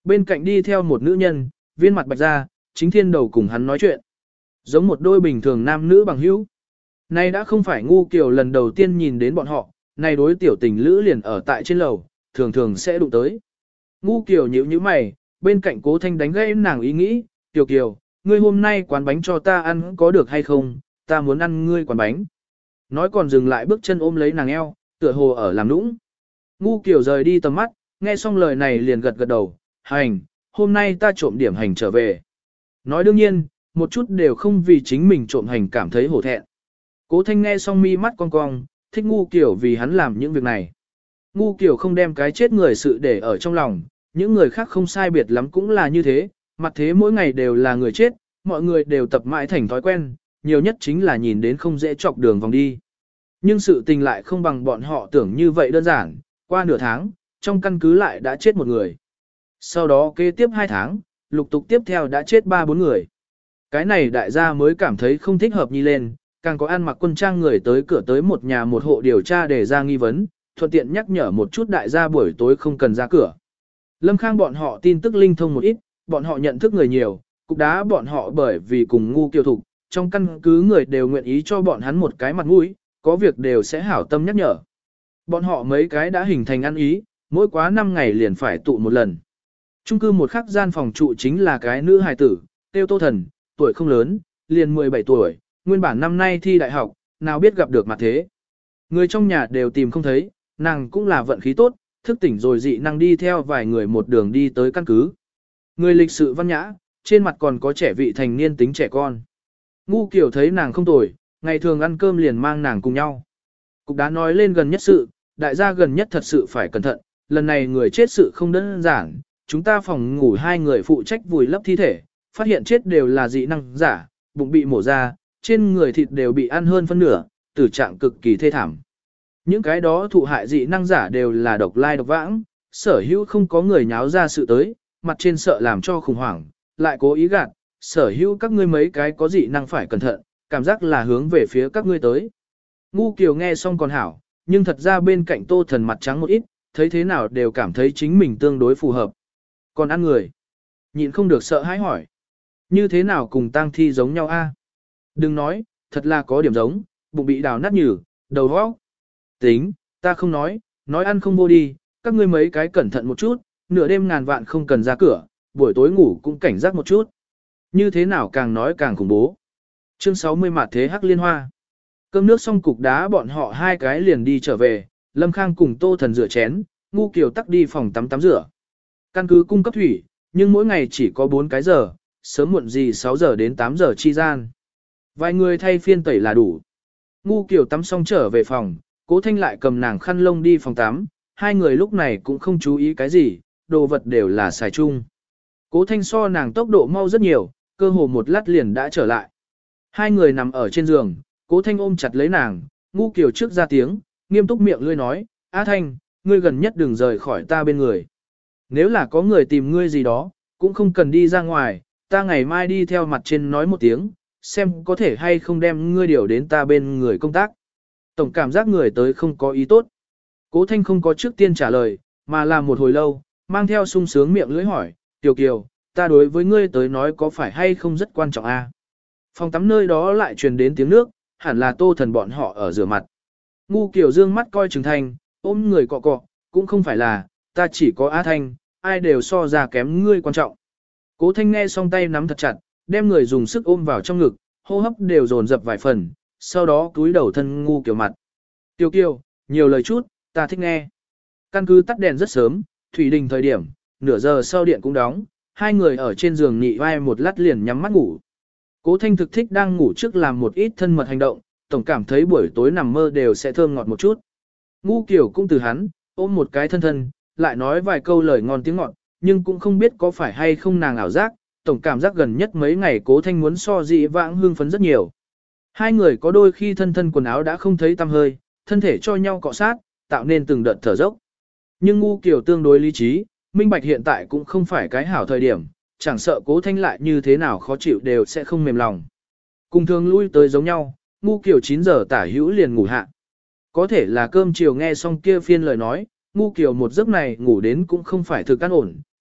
Bên cạnh đi theo một nữ nhân, viên mặt bạch ra, chính thiên đầu cùng hắn nói chuyện. Giống một đôi bình thường nam nữ bằng hữu. Này đã không phải ngu kiểu lần đầu tiên nhìn đến bọn họ, này đối tiểu tình lữ liền ở tại trên lầu, thường thường sẽ đụng tới. Ngu kiểu nhíu nhíu mày, bên cạnh Cố Thanh đánh gãy nàng ý nghĩ, Kiều Kiều, ngươi hôm nay quán bánh cho ta ăn có được hay không, ta muốn ăn ngươi quán bánh. Nói còn dừng lại bước chân ôm lấy nàng eo, tựa hồ ở làm nũng. Ngu kiểu rời đi tầm mắt, nghe xong lời này liền gật gật đầu, hành, hôm nay ta trộm điểm hành trở về. Nói đương nhiên, một chút đều không vì chính mình trộm hành cảm thấy hổ thẹn. Cố Thanh nghe xong mi mắt cong cong, thích ngu kiểu vì hắn làm những việc này. Ngu kiểu không đem cái chết người sự để ở trong lòng, những người khác không sai biệt lắm cũng là như thế, mặt thế mỗi ngày đều là người chết, mọi người đều tập mãi thành thói quen, nhiều nhất chính là nhìn đến không dễ chọc đường vòng đi. Nhưng sự tình lại không bằng bọn họ tưởng như vậy đơn giản, qua nửa tháng, trong căn cứ lại đã chết một người. Sau đó kế tiếp 2 tháng, lục tục tiếp theo đã chết 3-4 người. Cái này đại gia mới cảm thấy không thích hợp nhi lên, càng có ăn mặc quân trang người tới cửa tới một nhà một hộ điều tra để ra nghi vấn, thuận tiện nhắc nhở một chút đại gia buổi tối không cần ra cửa. Lâm Khang bọn họ tin tức linh thông một ít, bọn họ nhận thức người nhiều, cục đá bọn họ bởi vì cùng ngu kiều thục, trong căn cứ người đều nguyện ý cho bọn hắn một cái mặt mũi, có việc đều sẽ hảo tâm nhắc nhở. Bọn họ mấy cái đã hình thành ăn ý, mỗi quá 5 ngày liền phải tụ một lần. Chung cư một khắc gian phòng trụ chính là cái nữ hài tử, tiêu Tô Thần, tuổi không lớn, liền 17 tuổi, nguyên bản năm nay thi đại học, nào biết gặp được mặt thế. Người trong nhà đều tìm không thấy, nàng cũng là vận khí tốt, thức tỉnh rồi dị năng đi theo vài người một đường đi tới căn cứ. Người lịch sự văn nhã, trên mặt còn có trẻ vị thành niên tính trẻ con. Ngu kiểu thấy nàng không tồi, ngày thường ăn cơm liền mang nàng cùng nhau. Cục đá nói lên gần nhất sự, đại gia gần nhất thật sự phải cẩn thận, lần này người chết sự không đơn giản, chúng ta phòng ngủ 2 người phụ trách vùi lấp thi thể, phát hiện chết đều là dị năng giả, bụng bị mổ ra, trên người thịt đều bị ăn hơn phân nửa, tử trạng cực kỳ thê thảm. Những cái đó thụ hại dị năng giả đều là độc lai độc vãng, sở hữu không có người nháo ra sự tới, mặt trên sợ làm cho khủng hoảng, lại cố ý gạt, sở hữu các ngươi mấy cái có dị năng phải cẩn thận, cảm giác là hướng về phía các ngươi tới. Ngu Kiều nghe xong còn hảo, nhưng thật ra bên cạnh Tô Thần mặt trắng một ít, thấy thế nào đều cảm thấy chính mình tương đối phù hợp. Còn ăn người, nhịn không được sợ hãi hỏi. Như thế nào cùng tang thi giống nhau a? Đừng nói, thật là có điểm giống, bụng bị đào nát nhừ, đầu hót. Tính, ta không nói ăn không vô đi, các ngươi mấy cái cẩn thận một chút, nửa đêm ngàn vạn không cần ra cửa, buổi tối ngủ cũng cảnh giác một chút. Như thế nào càng nói càng khủng bố. Chương 60 Mạt thế hắc liên hoa. Cơm nước xong cục đá bọn họ 2 cái liền đi trở về, Lâm Khang cùng Tô Thần rửa chén, Ngu Kiều tắc đi phòng tắm rửa. Căn cứ cung cấp thủy, nhưng mỗi ngày chỉ có 4 cái giờ, sớm muộn gì 6 giờ đến 8 giờ chi gian. Vài người thay phiên tẩy là đủ. Ngu Kiều tắm xong trở về phòng, Cố Thanh lại cầm nàng khăn lông đi phòng tắm, 2 người lúc này cũng không chú ý cái gì, đồ vật đều là xài chung. Cố Thanh so nàng tốc độ mau rất nhiều, cơ hồ một lát liền đã trở lại. 2 người nằm ở trên giường, Cố Thanh ôm chặt lấy nàng, Ngu Kiều trước ra tiếng, nghiêm túc miệng lươi nói, A Thanh, ngươi gần nhất đừng rời khỏi ta bên người. Nếu là có người tìm ngươi gì đó, cũng không cần đi ra ngoài, ta ngày mai đi theo mặt trên nói một tiếng, xem có thể hay không đem ngươi điều đến ta bên người công tác. Tổng cảm giác người tới không có ý tốt. Cố Thanh không có trước tiên trả lời, mà làm một hồi lâu, mang theo sung sướng miệng lưỡi hỏi, Kiều Kiều, ta đối với ngươi tới nói có phải hay không rất quan trọng a? Phòng tắm nơi đó lại truyền đến tiếng nước, hẳn là Tô Thần bọn họ ở rửa mặt. Ngu Kiều dương mắt coi Trừng Thanh, ôm người cọ cọ, cũng không phải là, ta chỉ có A Thanh, ai đều so ra kém ngươi quan trọng. Cố Thanh nghe xong tay nắm thật chặt, đem người dùng sức ôm vào trong ngực, hô hấp đều dồn dập vài phần, sau đó cúi đầu thân Ngu Kiều mặt. Kiều Kiều, nhiều lời chút, ta thích nghe. Căn cứ tắt đèn rất sớm, thủy đình thời điểm, nửa giờ sau điện cũng đóng, 2 người ở trên giường nhị vai một lát liền nhắm mắt ngủ. Cố Thanh thực thích đang ngủ trước làm một ít thân mật hành động, tổng cảm thấy buổi tối nằm mơ đều sẽ thơm ngọt một chút. Ngu Kiều cũng từ hắn, ôm một cái thân thân, lại nói vài câu lời ngon tiếng ngọt, nhưng cũng không biết có phải hay không nàng ảo giác, tổng cảm giác gần nhất mấy ngày Cố Thanh muốn so dị vãng hương phấn rất nhiều. 2 người có đôi khi thân thân quần áo đã không thấy tăm hơi, thân thể cho nhau cọ sát, tạo nên từng đợt thở dốc. Nhưng Ngu Kiều tương đối lý trí, minh bạch hiện tại cũng không phải cái hảo thời điểm, chẳng sợ Cố Thanh lại như thế nào khó chịu đều sẽ không mềm lòng. Cùng thường lui tới giống nhau, Ngu Kiều 9 giờ tả hữu liền ngủ hạ. Có thể là cơm chiều nghe xong kia phiên lời nói, Ngu Kiều một giấc này ngủ đến cũng không phải thực an ổn,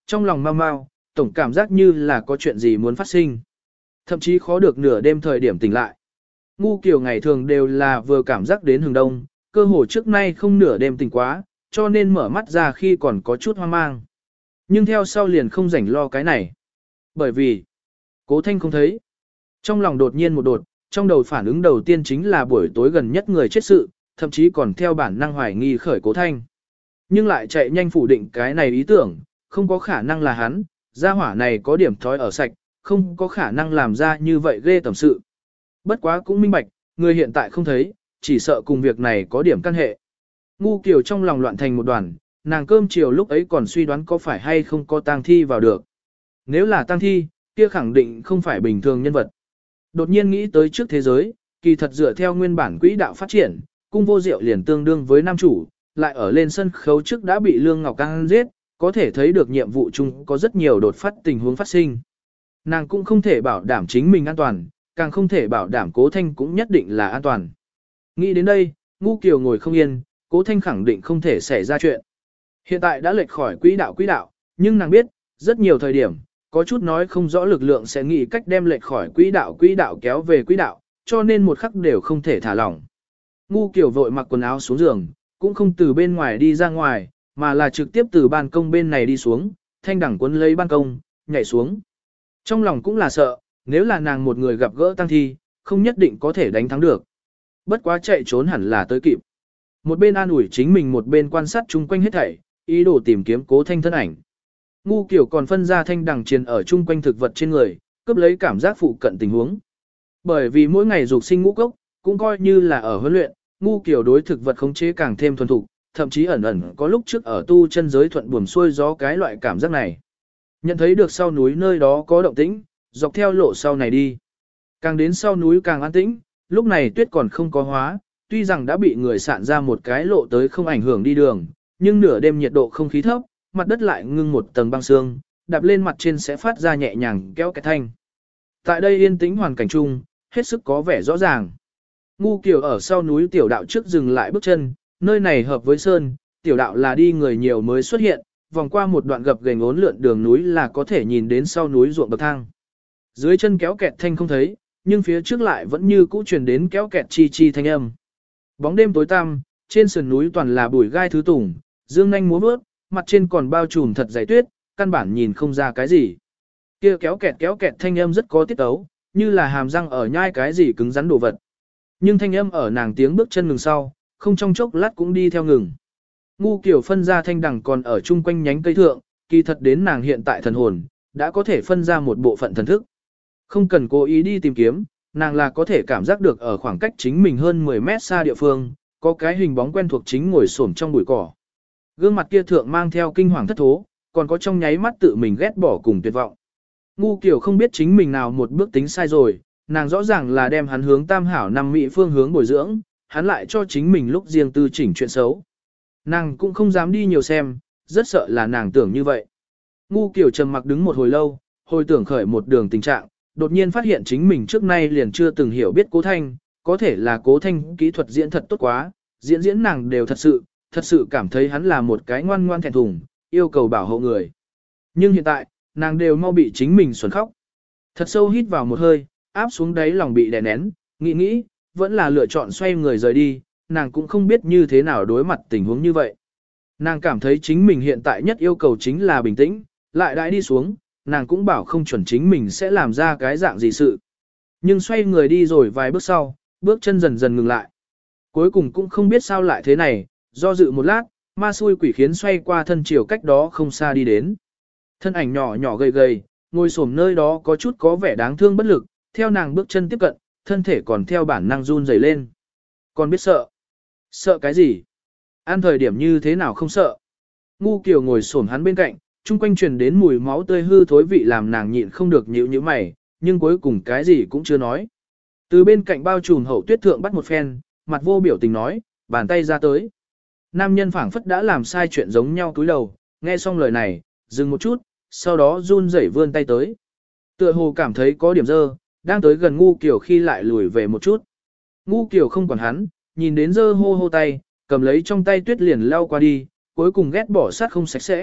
trong lòng mau mau, tổng cảm giác như là có chuyện gì muốn phát sinh. Thậm chí khó được nửa đêm thời điểm tỉnh lại. Ngu Kiều ngày thường đều là vừa cảm giác đến hừng đông, cơ hồ trước nay không nửa đêm tỉnh quá, cho nên mở mắt ra khi còn có chút hoang mang. Nhưng theo sau liền không rảnh lo cái này. Bởi vì, Cố Thanh không thấy. Trong lòng đột nhiên một đột, trong đầu phản ứng đầu tiên chính là buổi tối gần nhất người chết sự, thậm chí còn theo bản năng hoài nghi khởi Cố Thanh. Nhưng lại chạy nhanh phủ định cái này ý tưởng, không có khả năng là hắn, gia hỏa này có điểm thói ở sạch, không có khả năng làm ra như vậy ghê tầm sự. Bất quá cũng minh bạch, người hiện tại không thấy, chỉ sợ cùng việc này có điểm căn hệ. Ngu Kiều trong lòng loạn thành một đoàn, nàng cơm chiều lúc ấy còn suy đoán có phải hay không có tang thi vào được. Nếu là tang thi, kia khẳng định không phải bình thường nhân vật. Đột nhiên nghĩ tới trước thế giới, kỳ thật dựa theo nguyên bản quỹ đạo phát triển, cung vô diệu liền tương đương với nam chủ, lại ở lên sân khấu trước đã bị Lương Ngọc Cang giết, có thể thấy được nhiệm vụ chung có rất nhiều đột phát tình huống phát sinh. Nàng cũng không thể bảo đảm chính mình an toàn, càng không thể bảo đảm Cố Thanh cũng nhất định là an toàn. Nghĩ đến đây, Ngu Kiều ngồi không yên, Cố Thanh khẳng định không thể xảy ra chuyện. Hiện tại đã lệch khỏi quỹ đạo, nhưng nàng biết, rất nhiều thời điểm, có chút nói không rõ lực lượng sẽ nghĩ cách đem lệch khỏi quỹ đạo kéo về quỹ đạo, cho nên một khắc đều không thể thả lỏng. Ngu Kiều vội mặc quần áo xuống giường, cũng không từ bên ngoài đi ra ngoài, mà là trực tiếp từ ban công bên này đi xuống, thanh đẳng quấn lấy ban công, nhảy xuống. Trong lòng cũng là sợ, nếu là nàng một người gặp gỡ tang thi, không nhất định có thể đánh thắng được. Bất quá chạy trốn hẳn là tới kịp. Một bên an ủi chính mình một bên quan sát chung quanh hết thảy, ý đồ tìm kiếm Cố Thanh thân ảnh. Ngu Kiều còn phân ra thanh đằng triền ở chung quanh thực vật trên người, cướp lấy cảm giác phụ cận tình huống. Bởi vì mỗi ngày dục sinh ngũ cốc, cũng coi như là ở huấn luyện, Ngu Kiều đối thực vật khống chế càng thêm thuần thục, thậm chí ẩn ẩn có lúc trước ở tu chân giới thuận buồm xuôi gió cái loại cảm giác này. Nhận thấy được sau núi nơi đó có động tĩnh, dọc theo lộ sau này đi. Càng đến sau núi càng an tĩnh, lúc này tuyết còn không có hóa, tuy rằng đã bị người sạn ra một cái lộ tới không ảnh hưởng đi đường, nhưng nửa đêm nhiệt độ không khí thấp, mặt đất lại ngưng một tầng băng sương, đạp lên mặt trên sẽ phát ra nhẹ nhàng kéo cái thanh. Tại đây yên tĩnh hoàn cảnh chung, hết sức có vẻ rõ ràng. Ngu Kiều ở sau núi tiểu đạo trước dừng lại bước chân, nơi này hợp với sơn, tiểu đạo là đi người nhiều mới xuất hiện, vòng qua một đoạn gập ghềnh uốn lượn đường núi là có thể nhìn đến sau núi ruộng bậc thang. Dưới chân kéo kẹt thanh không thấy, nhưng phía trước lại vẫn như cũ truyền đến kéo kẹt chi chi thanh âm. Bóng đêm tối tăm, trên sườn núi toàn là bụi gai thứ tủng, dương nhanh múa vớt, mặt trên còn bao trùm thật dày tuyết, căn bản nhìn không ra cái gì. Kia kéo kẹt thanh âm rất có tiết tấu, như là hàm răng ở nhai cái gì cứng rắn đồ vật. Nhưng thanh âm ở nàng tiếng bước chân ngừng sau, không trong chốc lát cũng đi theo ngừng. Ngu Kiều phân ra thanh đằng còn ở chung quanh nhánh cây thượng, kỳ thật đến nàng hiện tại thần hồn, đã có thể phân ra một bộ phận thần thức. Không cần cố ý đi tìm kiếm, nàng là có thể cảm giác được ở khoảng cách chính mình hơn 10 mét xa địa phương, có cái hình bóng quen thuộc chính ngồi xổm trong bụi cỏ. Gương mặt kia thượng mang theo kinh hoàng thất thố, còn có trong nháy mắt tự mình ghét bỏ cùng tuyệt vọng. Ngu Kiều không biết chính mình nào một bước tính sai rồi, nàng rõ ràng là đem hắn hướng tam hảo năm mỹ phương hướng bồi dưỡng, hắn lại cho chính mình lúc riêng tư chỉnh chuyện xấu. Nàng cũng không dám đi nhiều xem, rất sợ là nàng tưởng như vậy. Ngu Kiều trầm mặc đứng một hồi lâu, hồi tưởng khởi một đường tình trạng, đột nhiên phát hiện chính mình trước nay liền chưa từng hiểu biết Cố Thanh, có thể là Cố Thanh kỹ thuật diễn thật tốt quá, diễn nàng đều thật sự cảm thấy hắn là một cái ngoan ngoan thẹn thùng, yêu cầu bảo hộ người. Nhưng hiện tại, nàng đều mau bị chính mình xuẩn khóc. Thật sâu hít vào một hơi, áp xuống đáy lòng bị đè nén, nghĩ, vẫn là lựa chọn xoay người rời đi, nàng cũng không biết như thế nào đối mặt tình huống như vậy. Nàng cảm thấy chính mình hiện tại nhất yêu cầu chính là bình tĩnh, lại đãi đi xuống, nàng cũng bảo không chuẩn chính mình sẽ làm ra cái dạng gì sự. Nhưng xoay người đi rồi vài bước sau, bước chân dần dần ngừng lại. Cuối cùng cũng không biết sao lại thế này, do dự một lát, ma xui quỷ khiến xoay qua thân chiều cách đó không xa đi đến. Thân ảnh nhỏ nhỏ gầy gầy, ngồi xổm nơi đó có chút có vẻ đáng thương bất lực, theo nàng bước chân tiếp cận, thân thể còn theo bản năng run rẩy lên. Còn biết sợ. Sợ cái gì? Ăn thời điểm như thế nào không sợ? Ngu Kiều ngồi xổm hắn bên cạnh, chung quanh truyền đến mùi máu tươi hư thối vị làm nàng nhịn không được nhíu nhíu mày, nhưng cuối cùng cái gì cũng chưa nói. Từ bên cạnh bao trùm hậu tuyết thượng bắt một phen, mặt vô biểu tình nói, bàn tay ra tới. Nam nhân phảng phất đã làm sai chuyện giống nhau cúi đầu, nghe xong lời này, dừng một chút, sau đó run rẩy vươn tay tới. Tựa hồ cảm thấy có điểm dơ, đang tới gần Ngu Kiều khi lại lùi về một chút. Ngu Kiều không quản hắn, nhìn đến dơ hô hô tay, cầm lấy trong tay tuyết liền lao qua đi, cuối cùng ghét bỏ sát không sạch sẽ,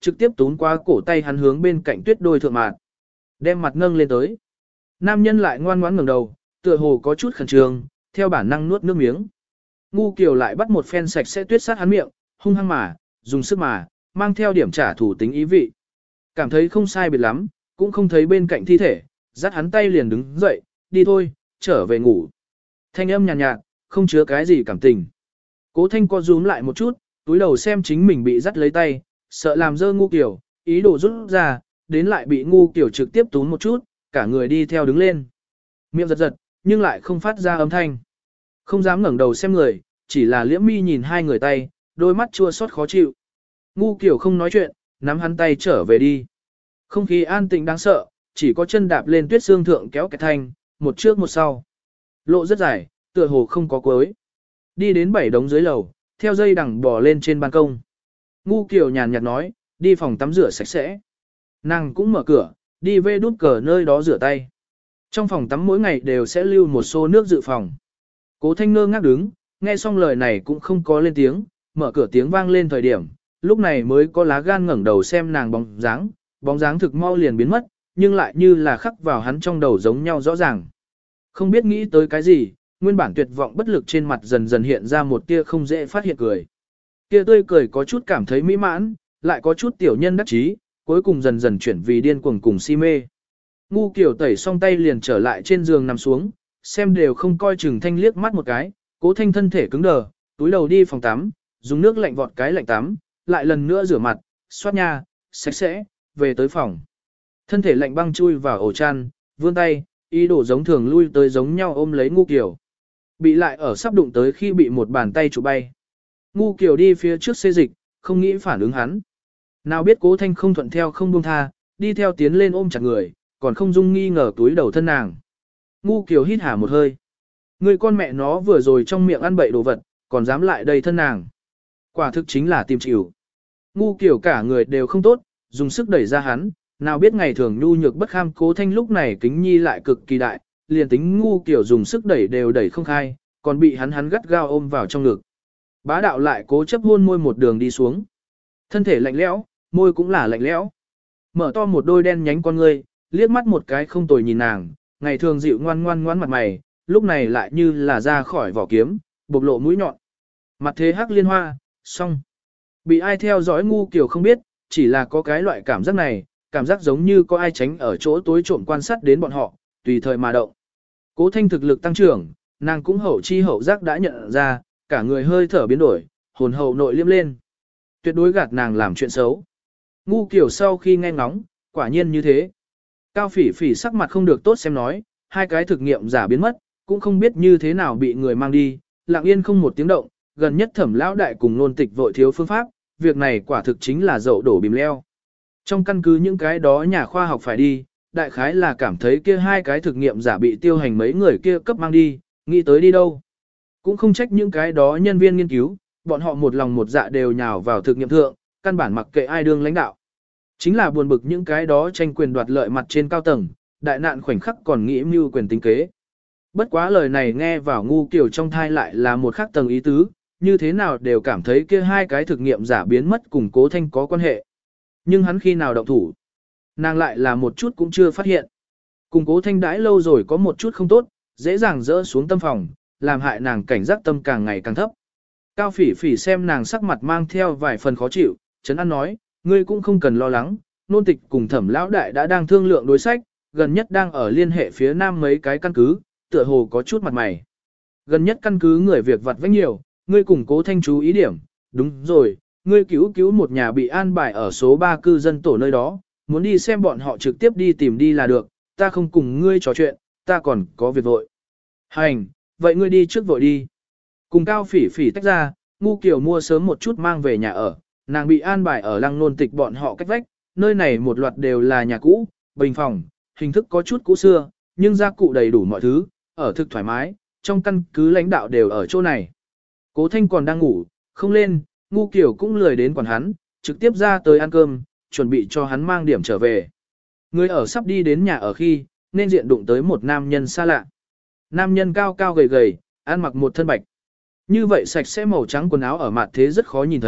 trực tiếp túm qua cổ tay hắn hướng bên cạnh tuyết đôi thượng mạn. Đem mặt nâng lên tới. Nam nhân lại ngoan ngoãn ngẩng đầu, tựa hồ có chút khẩn trương, theo bản năng nuốt nước miếng. Ngu Kiều lại bắt một phen sạch sẽ tuyết sát hắn miệng, hung hăng mà, dùng sức mà, mang theo điểm trả thù tính ý vị. Cảm thấy không sai biệt lắm, cũng không thấy bên cạnh thi thể, dắt hắn tay liền đứng dậy, đi thôi, trở về ngủ. Thanh âm nhàn nhạt, không chứa cái gì cảm tình. Cố Thanh co rúm lại một chút, túi đầu xem chính mình bị dắt lấy tay, sợ làm dơ Ngu Kiều, ý đồ rút ra, đến lại bị Ngu Kiều trực tiếp túm một chút, cả người đi theo đứng lên. Miệng giật giật, nhưng lại không phát ra âm thanh. Không dám ngẩng đầu xem người, chỉ là liễm mi nhìn hai người tay, đôi mắt chua xót khó chịu. Ngu Kiều không nói chuyện, nắm hắn tay trở về đi. Không khí an tĩnh đáng sợ, chỉ có chân đạp lên tuyết xương thượng kéo cái thanh, một trước một sau. Lộ rất dài, tựa hồ không có cuối. Đi đến 7 đống dưới lầu, theo dây đằng bò lên trên ban công. Ngu Kiều nhàn nhạt nói, đi phòng tắm rửa sạch sẽ. Nàng cũng mở cửa, đi về đút cờ nơi đó rửa tay. Trong phòng tắm mỗi ngày đều sẽ lưu một xô nước dự phòng. Cố Thanh ngơ ngác đứng, nghe xong lời này cũng không có lên tiếng, mở cửa tiếng vang lên thời điểm, lúc này mới có lá gan ngẩng đầu xem nàng bóng dáng thực mau liền biến mất, nhưng lại như là khắc vào hắn trong đầu giống nhau rõ ràng. Không biết nghĩ tới cái gì, nguyên bản tuyệt vọng bất lực trên mặt dần dần hiện ra một tia không dễ phát hiện cười. Tia tươi cười có chút cảm thấy mỹ mãn, lại có chút tiểu nhân đắc chí, cuối cùng dần dần chuyển vì điên cuồng cùng si mê. Ngu Kiều tẩy xong tay liền trở lại trên giường nằm xuống, xem đều không coi chừng Thanh liếc mắt một cái, Cố Thanh thân thể cứng đờ, túi đầu đi phòng tắm, dùng nước lạnh vọt cái lạnh tắm, lại lần nữa rửa mặt, xoát nha, sạch sẽ, về tới phòng. Thân thể lạnh băng chui vào ổ chăn, vươn tay, ý đồ giống thường lui tới giống nhau ôm lấy Ngu Kiều. Bị lại ở sắp đụng tới khi bị một bàn tay chụp bay. Ngu Kiều đi phía trước xê dịch, không nghĩ phản ứng hắn. Nào biết Cố Thanh không thuận theo không buông tha, đi theo tiến lên ôm chặt người, còn không dung nghi ngờ túi đầu thân nàng. Ngu Kiều hít hà một hơi. Người con mẹ nó vừa rồi trong miệng ăn bậy đồ vật, còn dám lại đây thân nàng. Quả thực chính là tìm chịu. Ngu Kiều cả người đều không tốt, dùng sức đẩy ra hắn, nào biết ngày thường nhu nhược bất kham Cố Thanh lúc này kính nhi lại cực kỳ đại, liền tính Ngu Kiều dùng sức đẩy đều đẩy không khai, còn bị hắn gắt gao ôm vào trong ngực. Bá đạo lại cố chấp hôn môi một đường đi xuống. Thân thể lạnh lẽo, môi cũng là lạnh lẽo. Mở to một đôi đen nhánh con ngươi, liếc mắt một cái không tồi nhìn nàng, ngày thường dịu ngoan mặt mày, lúc này lại như là ra khỏi vỏ kiếm, bộc lộ mũi nhọn. Mặt thế hắc liên hoa, xong. Bị ai theo dõi Ngu Kiều không biết, chỉ là có cái loại cảm giác này, cảm giác giống như có ai tránh ở chỗ tối trộm quan sát đến bọn họ, tùy thời mà động. Cố Thanh thực lực tăng trưởng, nàng cũng hậu chi hậu giác đã nhận ra, cả người hơi thở biến đổi, hồn hậu nội liêm lên. Tuyệt đối gạt nàng làm chuyện xấu. Ngu Kiều sau khi nghe ngóng, quả nhiên như thế. Cao Phỉ Phỉ sắc mặt không được tốt xem nói, hai cái thực nghiệm giả biến mất, cũng không biết như thế nào bị người mang đi, lặng yên không một tiếng động, gần nhất Thẩm lão đại cùng Nôn Tịch vội thiếu phương pháp, việc này quả thực chính là dậu đổ bìm leo. Trong căn cứ những cái đó nhà khoa học phải đi, đại khái là cảm thấy kia hai cái thực nghiệm giả bị tiêu hành mấy người kia cấp mang đi, nghĩ tới đi đâu. Cũng không trách những cái đó nhân viên nghiên cứu, bọn họ một lòng một dạ đều nhào vào thực nghiệm thượng, căn bản mặc kệ ai đương lãnh đạo. Chính là buồn bực những cái đó tranh quyền đoạt lợi mặt trên cao tầng, đại nạn khoảnh khắc còn nghĩ mưu quyền tính kế. Bất quá lời này nghe vào Ngu Kiều trong thai lại là một khác tầng ý tứ, như thế nào đều cảm thấy kia hai cái thực nghiệm giả biến mất cùng Cố Thanh có quan hệ. Nhưng hắn khi nào động thủ, nàng lại là một chút cũng chưa phát hiện. Cùng Cố Thanh đãi lâu rồi có một chút không tốt, dễ dàng rỡ xuống tâm phòng, làm hại nàng cảnh giác tâm càng ngày càng thấp. Cao Phỉ Phỉ xem nàng sắc mặt mang theo vài phần khó chịu, Trấn An nói, ngươi cũng không cần lo lắng, Nôn Tịch cùng Thẩm lão đại đã đang thương lượng đối sách, gần nhất đang ở liên hệ phía nam mấy cái căn cứ, tựa hồ có chút mặt mày. Gần nhất căn cứ người việc vặt vãnh nhiều, ngươi cùng Cố Thanh chú ý điểm, đúng rồi, ngươi cứu một nhà bị an bài ở số 3 cư dân tổ nơi đó, muốn đi xem bọn họ trực tiếp đi tìm đi là được, ta không cùng ngươi trò chuyện, ta còn có việc vội. Hành, vậy ngươi đi trước vội đi. Cùng Cao Phỉ Phỉ tách ra, Ngu Kiều mua sớm một chút mang về nhà ở, nàng bị an bài ở Lăng Nôn Tịch bọn họ cách vách, nơi này một loạt đều là nhà cũ, bình phòng, hình thức có chút cũ xưa, nhưng gia cụ đầy đủ mọi thứ, ở thực thoải mái, trong căn cứ lãnh đạo đều ở chỗ này. Cố Thanh còn đang ngủ, không lên, Ngu Kiều cũng lười đến quản hắn, trực tiếp ra tới ăn cơm, chuẩn bị cho hắn mang điểm trở về. Người ở sắp đi đến nhà ở khi, nên diện đụng tới một nam nhân xa lạ. Nam nhân cao cao gầy gầy, ăn mặc một thân bạch. Như vậy sạch sẽ màu trắng quần áo ở mặt thế rất khó nhìn thấy,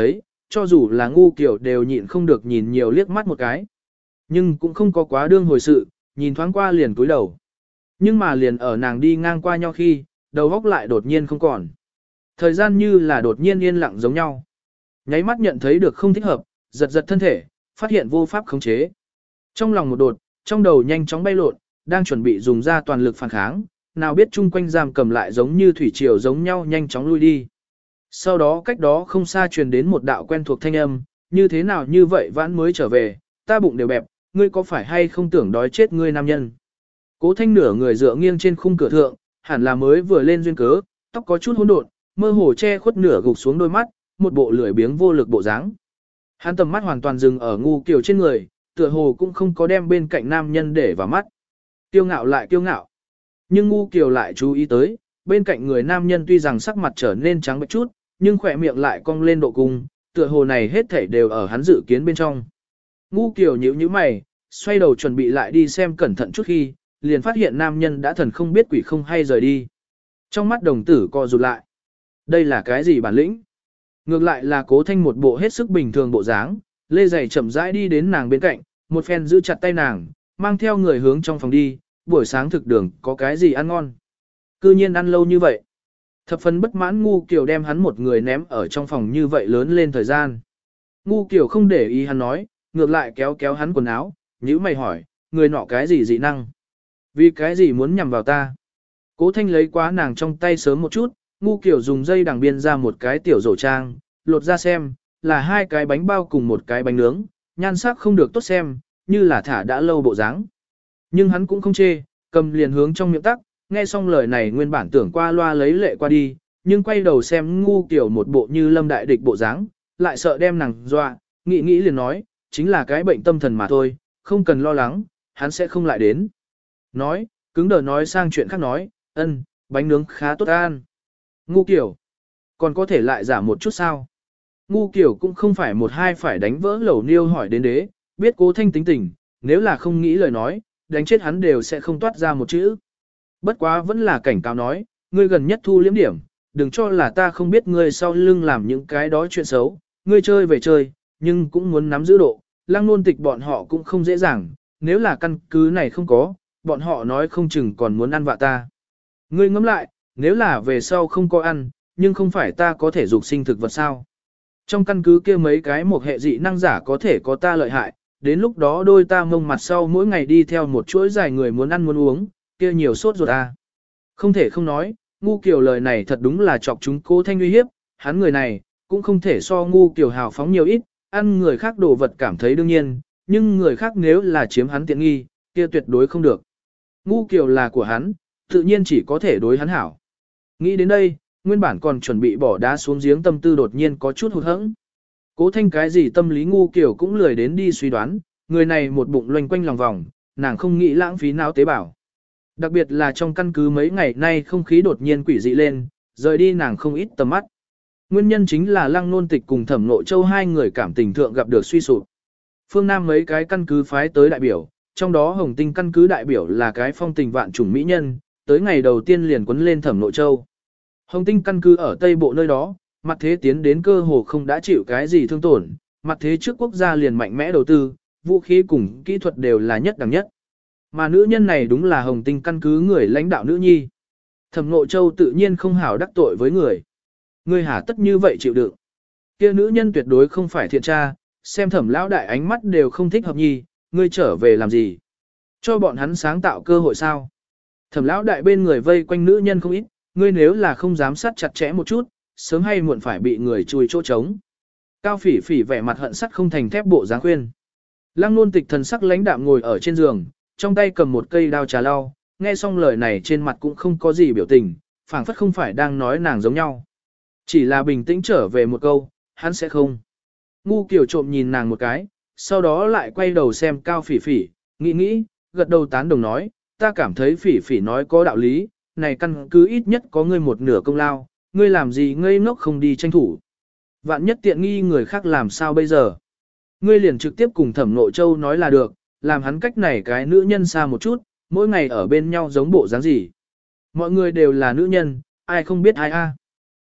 cho dù là ngu kiểu đều nhịn không được nhìn nhiều liếc mắt một cái. Nhưng cũng không có quá đương hồi sự, nhìn thoáng qua liền cúi đầu. Nhưng mà liền ở nàng đi ngang qua nhau khi, đầu góc lại đột nhiên không còn. Thời gian như là đột nhiên yên lặng giống nhau. Nháy mắt nhận thấy được không thích hợp, giật giật thân thể, phát hiện vô pháp khống chế. Trong lòng một đột, trong đầu nhanh chóng bay lộn, đang chuẩn bị dùng ra toàn lực phản kháng, nào biết chung quanh giam cầm lại giống như thủy triều giống nhau nhanh chóng lui đi. Sau đó cách đó không xa truyền đến một đạo quen thuộc thanh âm, như thế nào như vậy vãn mới trở về, ta bụng đều bẹp, ngươi có phải hay không tưởng đói chết ngươi nam nhân. Cố Thanh nửa người dựa nghiêng trên khung cửa thượng, hẳn là mới vừa lên duyên cớ, tóc có chút hỗn độn, mơ hồ che khuất nửa gục xuống đôi mắt, một bộ lười biếng vô lực bộ dáng. Hắn tầm mắt hoàn toàn dừng ở ngu kiểu trên người, tựa hồ cũng không có đem bên cạnh nam nhân để vào mắt. Kiêu ngạo lại kiêu ngạo. Nhưng ngu kiều lại chú ý tới, bên cạnh người nam nhân tuy rằng sắc mặt trở nên trắng bệch chút, nhưng khỏe miệng lại cong lên độ cung, tựa hồ này hết thảy đều ở hắn dự kiến bên trong. Ngu kiều nhíu nhíu mày, xoay đầu chuẩn bị lại đi xem cẩn thận chút khi, liền phát hiện nam nhân đã thần không biết quỷ không hay rời đi. Trong mắt đồng tử co rụt lại. Đây là cái gì bản lĩnh? Ngược lại là Cố Thanh một bộ hết sức bình thường bộ dáng, lê giày chậm rãi đi đến nàng bên cạnh, một phen giữ chặt tay nàng, mang theo người hướng trong phòng đi, buổi sáng thực đường có cái gì ăn ngon. Cư nhiên ăn lâu như vậy. Thập phần bất mãn ngu kiểu đem hắn một người ném ở trong phòng như vậy lớn lên thời gian. Ngu kiểu không để ý hắn nói, ngược lại kéo kéo hắn quần áo, nhíu mày hỏi, người nọ cái gì dị năng? Vì cái gì muốn nhằm vào ta? Cố Thanh lấy quá nàng trong tay sớm một chút, ngu kiểu dùng dây đằng biên ra một cái tiểu rổ trang, lột ra xem, là hai cái bánh bao cùng một cái bánh nướng, nhan sắc không được tốt xem, như là thả đã lâu bộ dáng. Nhưng hắn cũng không chê, cầm liền hướng trong miệng tắc, nghe xong lời này nguyên bản tưởng qua loa lấy lệ qua đi, nhưng quay đầu xem ngu kiểu một bộ như lâm đại địch bộ dáng, lại sợ đem nàng dọa, nghĩ nghĩ liền nói, chính là cái bệnh tâm thần mà thôi, không cần lo lắng, hắn sẽ không lại đến. Nói, cứng đờ nói sang chuyện khác nói, bánh nướng khá tốt ăn. Ngu kiểu, còn có thể lại giả một chút sao? Ngu kiểu cũng không phải một hai phải đánh vỡ lẩu niêu hỏi đến đế, biết Cố Thanh tính tình, nếu là không nghĩ lời nói, đánh chết hắn đều sẽ không toát ra một chữ. Bất quá vẫn là cảnh cáo nói, ngươi gần nhất thu liếm điểm, đừng cho là ta không biết ngươi sau lưng làm những cái đó chuyện xấu, ngươi chơi về chơi, nhưng cũng muốn nắm giữ độ, Lăng Nôn Tịch bọn họ cũng không dễ dàng, nếu là căn cứ này không có, bọn họ nói không chừng còn muốn ăn vạ ta. Ngươi ngẫm lại, nếu là về sau không có ăn, nhưng không phải ta có thể dục sinh thực vật sao? Trong căn cứ kia mấy cái một hệ dị năng giả có thể có ta lợi hại, đến lúc đó đôi ta mông mặt sau mỗi ngày đi theo một chuỗi dài người muốn ăn muốn uống, kia nhiều sốt ruột à. Không thể không nói, ngu kiểu lời này thật đúng là chọc chúng Cố Thanh uy hiếp, hắn người này, cũng không thể so ngu kiểu hào phóng nhiều ít, ăn người khác đồ vật cảm thấy đương nhiên, nhưng người khác nếu là chiếm hắn tiện nghi, kia tuyệt đối không được. Ngu kiểu là của hắn, tự nhiên chỉ có thể đối hắn hảo. Nghĩ đến đây, nguyên bản còn chuẩn bị bỏ đá xuống giếng tâm tư đột nhiên có chút hụt hẫng. Cố Thanh cái gì tâm lý ngu kiểu cũng lười đến đi suy đoán, người này một bụng loanh quanh lòng vòng, nàng không nghĩ lãng phí não tế bào. Đặc biệt là trong căn cứ mấy ngày nay không khí đột nhiên quỷ dị lên, rời đi nàng không ít tầm mắt. Nguyên nhân chính là Lăng Nôn Tịch cùng Thẩm Nội Châu hai người cảm tình thượng gặp được suy sụp. Phương Nam mấy cái căn cứ phái tới đại biểu, trong đó Hồng Tinh căn cứ đại biểu là cái phong tình vạn chủng mỹ nhân, tới ngày đầu tiên liền quấn lên Thẩm Nội Châu. Hồng Tinh căn cứ ở Tây Bộ nơi đó, mặt thế tiến đến cơ hồ không đã chịu cái gì thương tổn, mặt thế trước quốc gia liền mạnh mẽ đầu tư, vũ khí cùng kỹ thuật đều là nhất đẳng nhất. Mà nữ nhân này đúng là Hồng Tinh căn cứ người lãnh đạo nữ nhi. Thẩm Nội Châu tự nhiên không hảo đắc tội với người. Ngươi hả tất như vậy chịu đựng. Kia nữ nhân tuyệt đối không phải thiện tra, xem Thẩm lão đại ánh mắt đều không thích hợp nhi, ngươi trở về làm gì? Cho bọn hắn sáng tạo cơ hội sao? Thẩm lão đại bên người vây quanh nữ nhân không ít, ngươi nếu là không giám sát chặt chẽ một chút, sớm hay muộn phải bị người chui chỗ trống. Cao Phỉ Phỉ vẻ mặt hận sắt không thành thép bộ dáng khuyên. Lăng Nôn Tịch thần sắc lãnh đạm ngồi ở trên giường, trong tay cầm một cây đao trà lau, nghe xong lời này trên mặt cũng không có gì biểu tình, phảng phất không phải đang nói nàng giống nhau. Chỉ là bình tĩnh trở về một câu, hắn sẽ không. Ngu kiểu trộm nhìn nàng một cái, sau đó lại quay đầu xem Cao Phỉ Phỉ, nghĩ, gật đầu tán đồng nói, ta cảm thấy Phỉ Phỉ nói có đạo lý, này căn cứ ít nhất có ngươi một nửa công lao, ngươi làm gì ngây ngốc không đi tranh thủ. Vạn nhất tiện nghi người khác làm sao bây giờ. Ngươi liền trực tiếp cùng Thẩm Nội Châu nói là được, làm hắn cách này cái nữ nhân xa một chút, mỗi ngày ở bên nhau giống bộ dáng gì. Mọi người đều là nữ nhân, ai không biết ai a.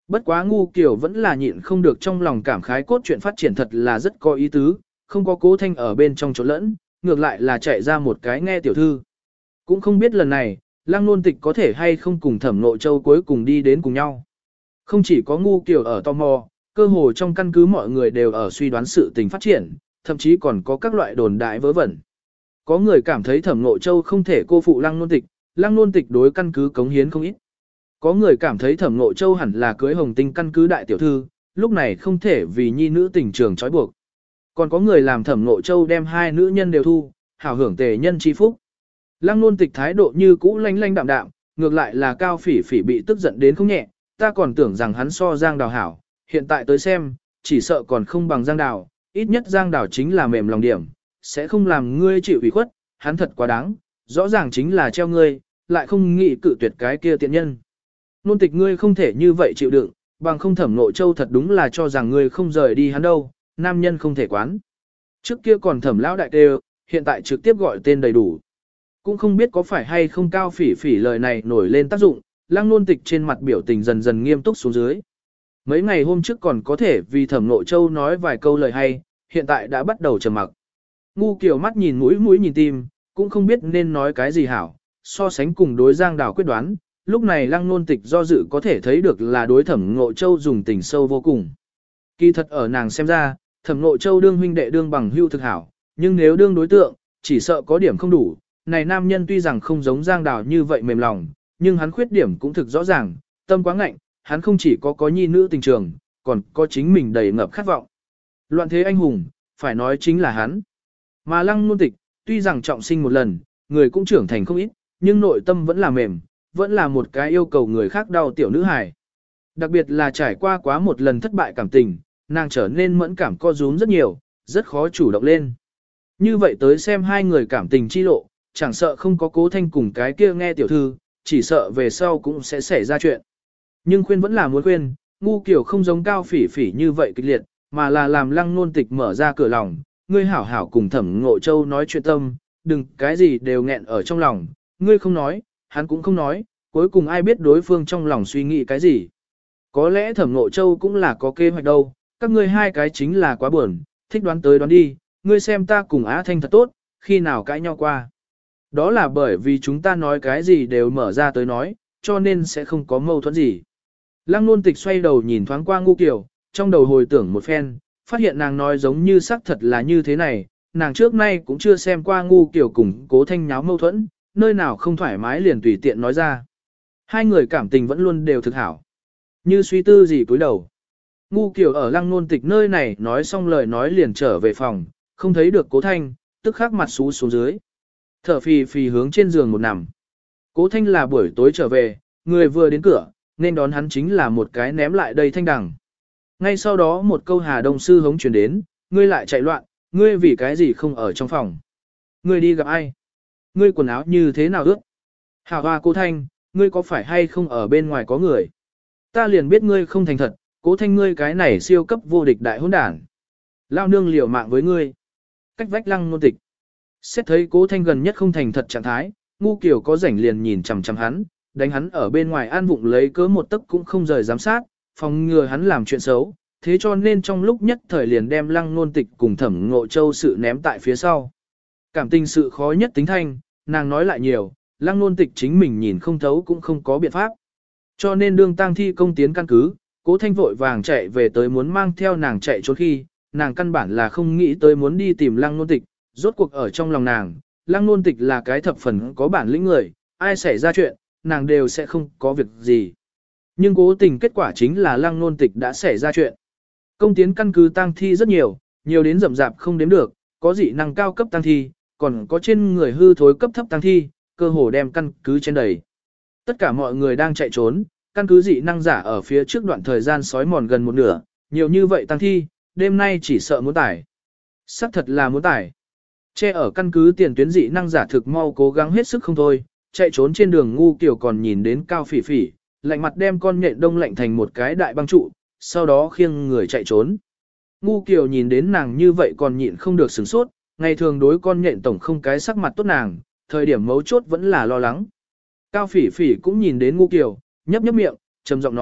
Bất quá ngu kiểu vẫn là nhịn không được trong lòng cảm khái cốt truyện phát triển thật là rất có ý tứ, không có Cố Thanh ở bên trong chỗ lẫn, ngược lại là chạy ra một cái nghe tiểu thư. Cũng không biết lần này, Lăng Nôn Tịch có thể hay không cùng Thẩm Nội Châu cuối cùng đi đến cùng nhau. Không chỉ có ngu kiểu ở tò mò, cơ hồ trong căn cứ mọi người đều ở suy đoán sự tình phát triển, thậm chí còn có các loại đồn đại vớ vẩn. Có người cảm thấy Thẩm Nội Châu không thể cô phụ Lăng Nôn Tịch đối căn cứ cống hiến không ít. Có người cảm thấy Thẩm Nội Châu hẳn là cưới Hồng Tinh căn cứ đại tiểu thư, lúc này không thể vì nhi nữ tình trường trói buộc. Còn có người làm Thẩm Nội Châu đem hai nữ nhân đều thu, hảo hưởng tề nhân chi phúc. Lăng Nôn Tịch thái độ như cũ lanh lanh đạm đạm, ngược lại là Cao Phỉ Phỉ bị tức giận đến không nhẹ, ta còn tưởng rằng hắn so Giang Đào hảo, hiện tại tới xem, chỉ sợ còn không bằng Giang Đào, ít nhất Giang Đào chính là mềm lòng điểm, sẽ không làm ngươi chịu ủy khuất, hắn thật quá đáng, rõ ràng chính là treo ngươi, lại không nghĩ cự tuyệt cái kia tiện nhân. Nôn Tịch ngươi không thể như vậy chịu đựng, bằng không Thẩm Nội Châu thật đúng là cho rằng ngươi không rời đi hắn đâu, nam nhân không thể quán. Trước kia còn Thẩm lão đại kêu, hiện tại trực tiếp gọi tên đầy đủ. Cũng không biết có phải hay không Cao Phỉ Phỉ lời này nổi lên tác dụng, Lăng Nôn Tịch trên mặt biểu tình dần dần nghiêm túc xuống dưới. Mấy ngày hôm trước còn có thể vì Thẩm Nội Châu nói vài câu lời hay, hiện tại đã bắt đầu trầm mặc. Ngu Kiều mắt nhìn mũi nhìn tim, cũng không biết nên nói cái gì hảo, so sánh cùng đối Giang Đào quyết đoán, lúc này Lăng Nôn Tịch do dự có thể thấy được là đối Thẩm Nội Châu dùng tình sâu vô cùng. Kỳ thật ở nàng xem ra, Thẩm Nội Châu đương huynh đệ đương bằng hữu thực hảo, nhưng nếu đương đối tượng, chỉ sợ có điểm không đủ. Này nam nhân tuy rằng không giống Giang Đào như vậy mềm lòng, nhưng hắn khuyết điểm cũng thực rõ ràng, tâm quá ngạnh, hắn không chỉ có nhi nữ tình trường, còn có chính mình đầy ngập khát vọng. Loạn thế anh hùng, phải nói chính là hắn. Mà Lăng Nôn Tịch, tuy rằng trọng sinh một lần, người cũng trưởng thành không ít, nhưng nội tâm vẫn là mềm, vẫn là một cái yêu cầu người khác đau tiểu nữ hài. Đặc biệt là trải qua quá một lần thất bại cảm tình, nàng trở nên mẫn cảm co rúm rất nhiều, rất khó chủ động lên. Như vậy tới xem hai người cảm tình chi lộ, chẳng sợ không có Cố Thanh cùng cái kia nghe tiểu thư, chỉ sợ về sau cũng sẽ xảy ra chuyện. Nhưng khuyên vẫn là muốn khuyên, ngu kiểu không giống Cao Phỉ Phỉ như vậy kịch liệt, mà là làm Lăng Nôn Tịch mở ra cửa lòng, ngươi hảo hảo cùng Thẩm Ngộ Châu nói chuyện tâm, đừng cái gì đều nghẹn ở trong lòng, ngươi không nói, hắn cũng không nói, cuối cùng ai biết đối phương trong lòng suy nghĩ cái gì. Có lẽ Thẩm Ngộ Châu cũng là có kế hoạch đâu, các ngươi hai cái chính là quá buồn, thích đoán tới đoán đi, ngươi xem ta cùng Á Thanh thật tốt, khi nào cãi nhau qua. Đó là bởi vì chúng ta nói cái gì đều mở ra tới nói, cho nên sẽ không có mâu thuẫn gì. Lăng Nôn Tịch xoay đầu nhìn thoáng qua Ngu Kiều, trong đầu hồi tưởng một phen, phát hiện nàng nói giống như xác thật là như thế này, nàng trước nay cũng chưa xem qua Ngu Kiều cùng Cố Thanh nháo mâu thuẫn, nơi nào không thoải mái liền tùy tiện nói ra. Hai người cảm tình vẫn luôn đều thực hảo. Như suy tư gì cúi đầu. Ngu Kiều ở Lăng Nôn Tịch nơi này nói xong lời nói liền trở về phòng, không thấy được Cố Thanh, tức khắc mặt xú xuống dưới. Thở phì phì hướng trên giường một nằm. Cố Thanh là buổi tối trở về, người vừa đến cửa, nên đón hắn chính là một cái ném lại đây thanh đằng. Ngay sau đó một câu Hà Đông Sư hống truyền đến, ngươi lại chạy loạn, ngươi vì cái gì không ở trong phòng. Ngươi đi gặp ai? Ngươi quần áo như thế nào ướt? Hảo hoa Cố Thanh, ngươi có phải hay không ở bên ngoài có người? Ta liền biết ngươi không thành thật, Cố Thanh ngươi cái này siêu cấp vô địch đại hỗn đản. Lao nương liều mạng với ngươi. Cách vách Lăng Nôn Tịch. Xét thấy Cố Thanh gần nhất không thành thật trạng thái, Ngu Kiều có rảnh liền nhìn chằm chằm hắn, đánh hắn ở bên ngoài an vụng lấy cớ một tấc cũng không rời giám sát, phòng ngừa hắn làm chuyện xấu, thế cho nên trong lúc nhất thời liền đem Lăng Nôn Tịch cùng Thẩm Ngộ Châu sự ném tại phía sau. Cảm tình sự khó nhất tính thanh, nàng nói lại nhiều, Lăng Nôn Tịch chính mình nhìn không thấu cũng không có biện pháp. Cho nên đương tang thi công tiến căn cứ, Cố Thanh vội vàng chạy về tới muốn mang theo nàng chạy trốn khi, nàng căn bản là không nghĩ tới muốn đi tìm Lăng Nôn Tịch, rốt cuộc ở trong lòng nàng, Lăng Nôn Tịch là cái thập phần có bản lĩnh người, ai xảy ra chuyện, nàng đều sẽ không có việc gì. Nhưng cố tình kết quả chính là Lăng Nôn Tịch đã xảy ra chuyện. Công tiến căn cứ tang thi rất nhiều, nhiều đến rậm rạp không đếm được, có dị năng cao cấp tang thi, còn có trên người hư thối cấp thấp tang thi, cơ hồ đem căn cứ trên đầy. Tất cả mọi người đang chạy trốn, căn cứ dị năng giả ở phía trước đoạn thời gian sói mòn gần một nửa, nhiều như vậy tang thi, đêm nay chỉ sợ muốn tải. Sắc thật là muốn tải. Che ở căn cứ tiền tuyến dị năng giả thực mau cố gắng hết sức không thôi, chạy trốn trên đường Ngu Kiều còn nhìn đến Cao Phỉ Phỉ, lạnh mặt đem con nhện đông lạnh thành một cái đại băng trụ, sau đó khiêng người chạy trốn. Ngu Kiều nhìn đến nàng như vậy còn nhịn không được sửng sốt, ngày thường đối con nhện tổng không cái sắc mặt tốt nàng, thời điểm mấu chốt vẫn là lo lắng. Cao Phỉ Phỉ cũng nhìn đến Ngu Kiều, nhấp nhấp miệng, trầm giọng nói,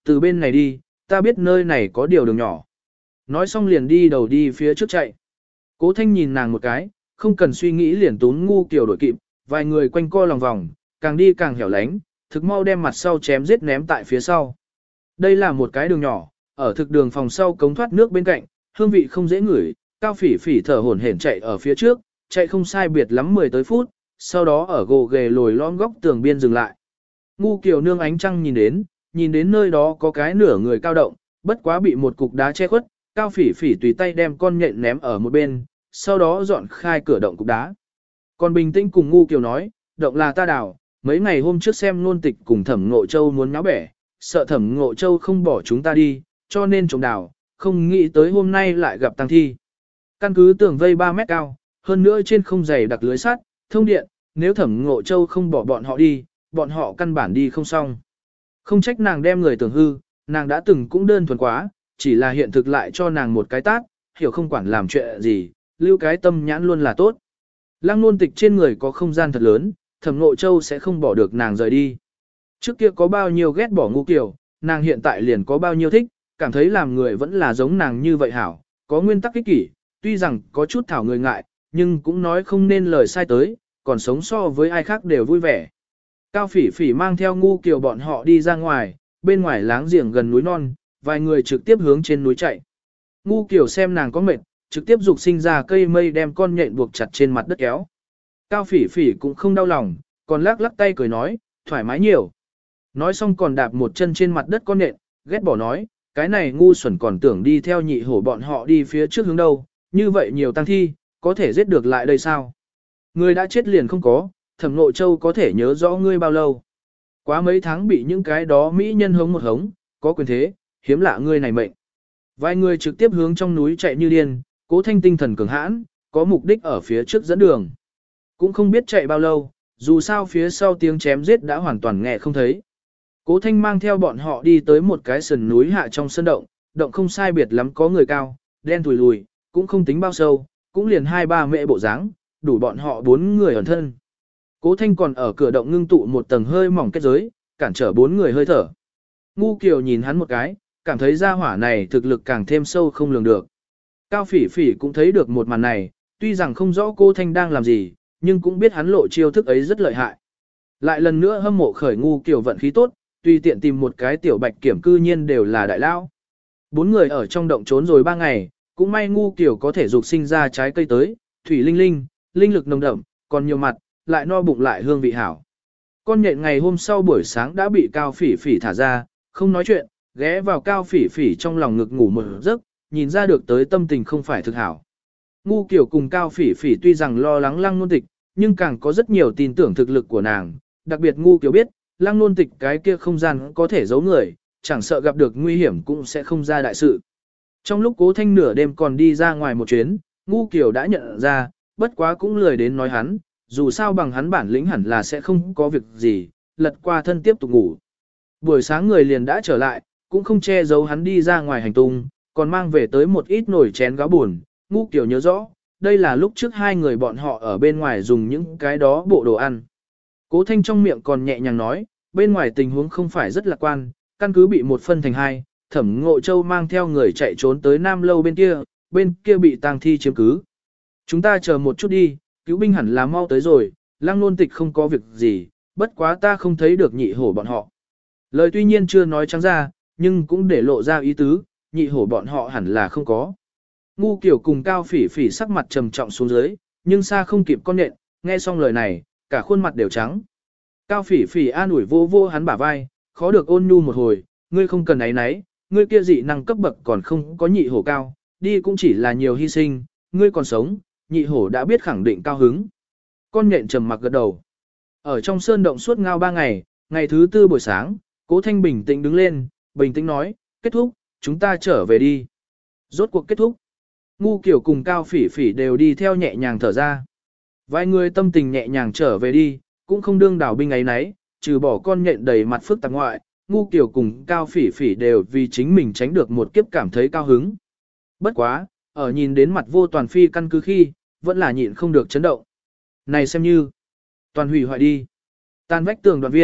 từ bên này đi, ta biết nơi này có điều đường nhỏ. Nói xong liền đi đầu đi phía trước chạy. Cố Thanh nhìn nàng một cái, không cần suy nghĩ liền tún Ngu Kiều đuổi kịp, vài người quanh co lòng vòng, càng đi càng hẻo lánh, thực mau đem mặt sau chém giết ném tại phía sau. Đây là một cái đường nhỏ, ở thực đường phòng sau cống thoát nước bên cạnh, hương vị không dễ ngửi, Cao Phỉ Phỉ thở hổn hển chạy ở phía trước, chạy không sai biệt lắm 10 tới phút, sau đó ở gồ ghề lồi lõm góc tường biên dừng lại. Ngu Kiều nương ánh trăng nhìn đến nơi đó có cái nửa người cao động, bất quá bị một cục đá che khuất, Cao Phỉ Phỉ tùy tay đem con nhện ném ở một bên, sau đó dọn khai cửa động cục đá. Còn bình tĩnh cùng Ngu Kiều nói, động là ta đào, mấy ngày hôm trước xem Nôn Tịch cùng Thẩm Ngộ Châu muốn nháo bẻ, sợ Thẩm Ngộ Châu không bỏ chúng ta đi, cho nên trộm đào, không nghĩ tới hôm nay lại gặp tang thi. Căn cứ tường vây 3 mét cao, hơn nữa trên không dày đặc lưới sắt, thông điện, nếu Thẩm Ngộ Châu không bỏ bọn họ đi, bọn họ căn bản đi không xong. Không trách nàng đem người tưởng hư, nàng đã từng cũng đơn thuần quá, chỉ là hiện thực lại cho nàng một cái tát, hiểu không quản làm chuyện gì, lưu cái tâm nhãn luôn là tốt. Lăng Nôn Tịch trên người có không gian thật lớn, Thẩm Ngộ Châu sẽ không bỏ được nàng rời đi. Trước kia có bao nhiêu ghét bỏ Ngu Kiều, nàng hiện tại liền có bao nhiêu thích, cảm thấy làm người vẫn là giống nàng như vậy hảo, có nguyên tắc ích kỷ, tuy rằng có chút thảo người ngại, nhưng cũng nói không nên lời sai tới, còn sống so với ai khác đều vui vẻ. Cao Phỉ Phỉ mang theo Ngu Kiều bọn họ đi ra ngoài, bên ngoài láng giềng gần núi non, vài người trực tiếp hướng trên núi chạy. Ngu Kiều xem nàng có mệt, trực tiếp dục sinh ra cây mây đem con nhện buộc chặt trên mặt đất kéo. Cao Phỉ Phỉ cũng không đau lòng, còn lắc lắc tay cười nói, thoải mái nhiều. Nói xong còn đạp một chân trên mặt đất con nhện, ghét bỏ nói, cái này ngu xuẩn còn tưởng đi theo nhị hổ bọn họ đi phía trước hướng đâu, như vậy nhiều tăng thi, có thể giết được lại đây sao? Người đã chết liền không có, Thẩm Ngộ Châu có thể nhớ rõ ngươi bao lâu. Quá mấy tháng bị những cái đó mỹ nhân hống một hống, có quyền thế, hiếm lạ ngươi này mệnh. Vài người trực tiếp hướng trong núi chạy như điên, Cố Thanh tinh thần cường hãn, có mục đích ở phía trước dẫn đường. Cũng không biết chạy bao lâu, dù sao phía sau tiếng chém giết đã hoàn toàn nghe không thấy. Cố Thanh mang theo bọn họ đi tới một cái sườn núi hạ trong sân động, động không sai biệt lắm có người cao, đen thùi lùi, cũng không tính bao sâu, cũng liền 2-3 mệ bộ dáng, đủ bọn họ 4 người ẩn thân. Cố Thanh còn ở cửa động ngưng tụ một tầng hơi mỏng kết giới, cản trở 4 người hơi thở. Ngu Kiều nhìn hắn một cái, cảm thấy gia hỏa này thực lực càng thêm sâu không lường được. Cao Phỉ Phỉ cũng thấy được một màn này, tuy rằng không rõ Cố Thanh đang làm gì, nhưng cũng biết hắn lộ chiêu thức ấy rất lợi hại. Lại lần nữa hâm mộ khởi Ngu Kiều vận khí tốt, tùy tiện tìm một cái tiểu bạch kiểm cư nhiên đều là đại lao. 4 người ở trong động trốn rồi 3 ngày, cũng may Ngu Kiều có thể dục sinh ra trái cây tới, thủy linh linh, linh lực nồng đậm, còn nhiều mặt, lại no bụng lại hương vị hảo. Con nhện ngày hôm sau buổi sáng đã bị Cao Phỉ Phỉ thả ra, không nói chuyện, ghé vào Cao Phỉ Phỉ trong lòng ngực ngủ một giấc, nhìn ra được tới tâm tình không phải thực hảo. Ngu Kiều cùng Cao Phỉ Phỉ tuy rằng lo lắng Lăng Nôn Tịch, nhưng càng có rất nhiều tin tưởng thực lực của nàng, đặc biệt Ngu Kiều biết, Lăng Nôn Tịch cái kia không gian có thể giấu người, chẳng sợ gặp được nguy hiểm cũng sẽ không ra đại sự. Trong lúc Cố Thanh nửa đêm còn đi ra ngoài một chuyến, Ngu Kiều đã nhận ra, bất quá cũng lười đến nói hắn, dù sao bằng hắn bản lĩnh hẳn là sẽ không có việc gì, lật qua thân tiếp tục ngủ. Buổi sáng người liền đã trở lại, cũng không che giấu hắn đi ra ngoài hành tung, còn mang về tới một ít nồi chén gáo buồn. Ngu Kiều nhớ rõ, đây là lúc trước hai người bọn họ ở bên ngoài dùng những cái đó bộ đồ ăn. Cố Thanh trong miệng còn nhẹ nhàng nói, bên ngoài tình huống không phải rất lạc quan, căn cứ bị một phân thành hai, Thẩm Ngộ Châu mang theo người chạy trốn tới Nam Lâu bên kia bị tang thi chiếm cứ. Chúng ta chờ một chút đi, cứu binh hẳn là mau tới rồi, Lăng Nôn Tịch không có việc gì, bất quá ta không thấy được nhị hổ bọn họ. Lời tuy nhiên chưa nói trắng ra, nhưng cũng để lộ ra ý tứ, nhị hổ bọn họ hẳn là không có. Ngu Kiều cùng Cao Phỉ Phỉ sắc mặt trầm trọng xuống dưới, nhưng xa không kịp con nện, nghe xong lời này, cả khuôn mặt đều trắng. Cao Phỉ Phỉ an ủi vô vô hắn bả vai, khó được ôn nhu một hồi, ngươi không cần ấy nấy, ngươi kia dị năng cấp bậc còn không có nhị hổ cao, đi cũng chỉ là nhiều hy sinh, ngươi còn sống, nhị hổ đã biết khẳng định cao hứng. Con nhện trầm mặc gật đầu. Ở trong sơn động suốt ngao 3 ngày, ngày thứ 4 buổi sáng, Cố Thanh bình tĩnh đứng lên, bình tĩnh nói, kết thúc, chúng ta trở về đi. Rốt cuộc kết thúc. Ngu Kiều cùng Cao Phỉ Phỉ đều đi theo nhẹ nhàng thở ra. Vài người tâm tình nhẹ nhàng trở về đi, cũng không đương đảo binh ấy nấy, trừ bỏ con nhện đầy mặt phức tạp ngoại, Ngu Kiều cùng Cao Phỉ Phỉ đều vì chính mình tránh được một kiếp cảm thấy cao hứng. Bất quá, ở nhìn đến mặt vô toàn phi căn cứ khi, vẫn là nhịn không được chấn động. Này xem như, toàn hủy hoại đi. Tan vách tường đoạn viên,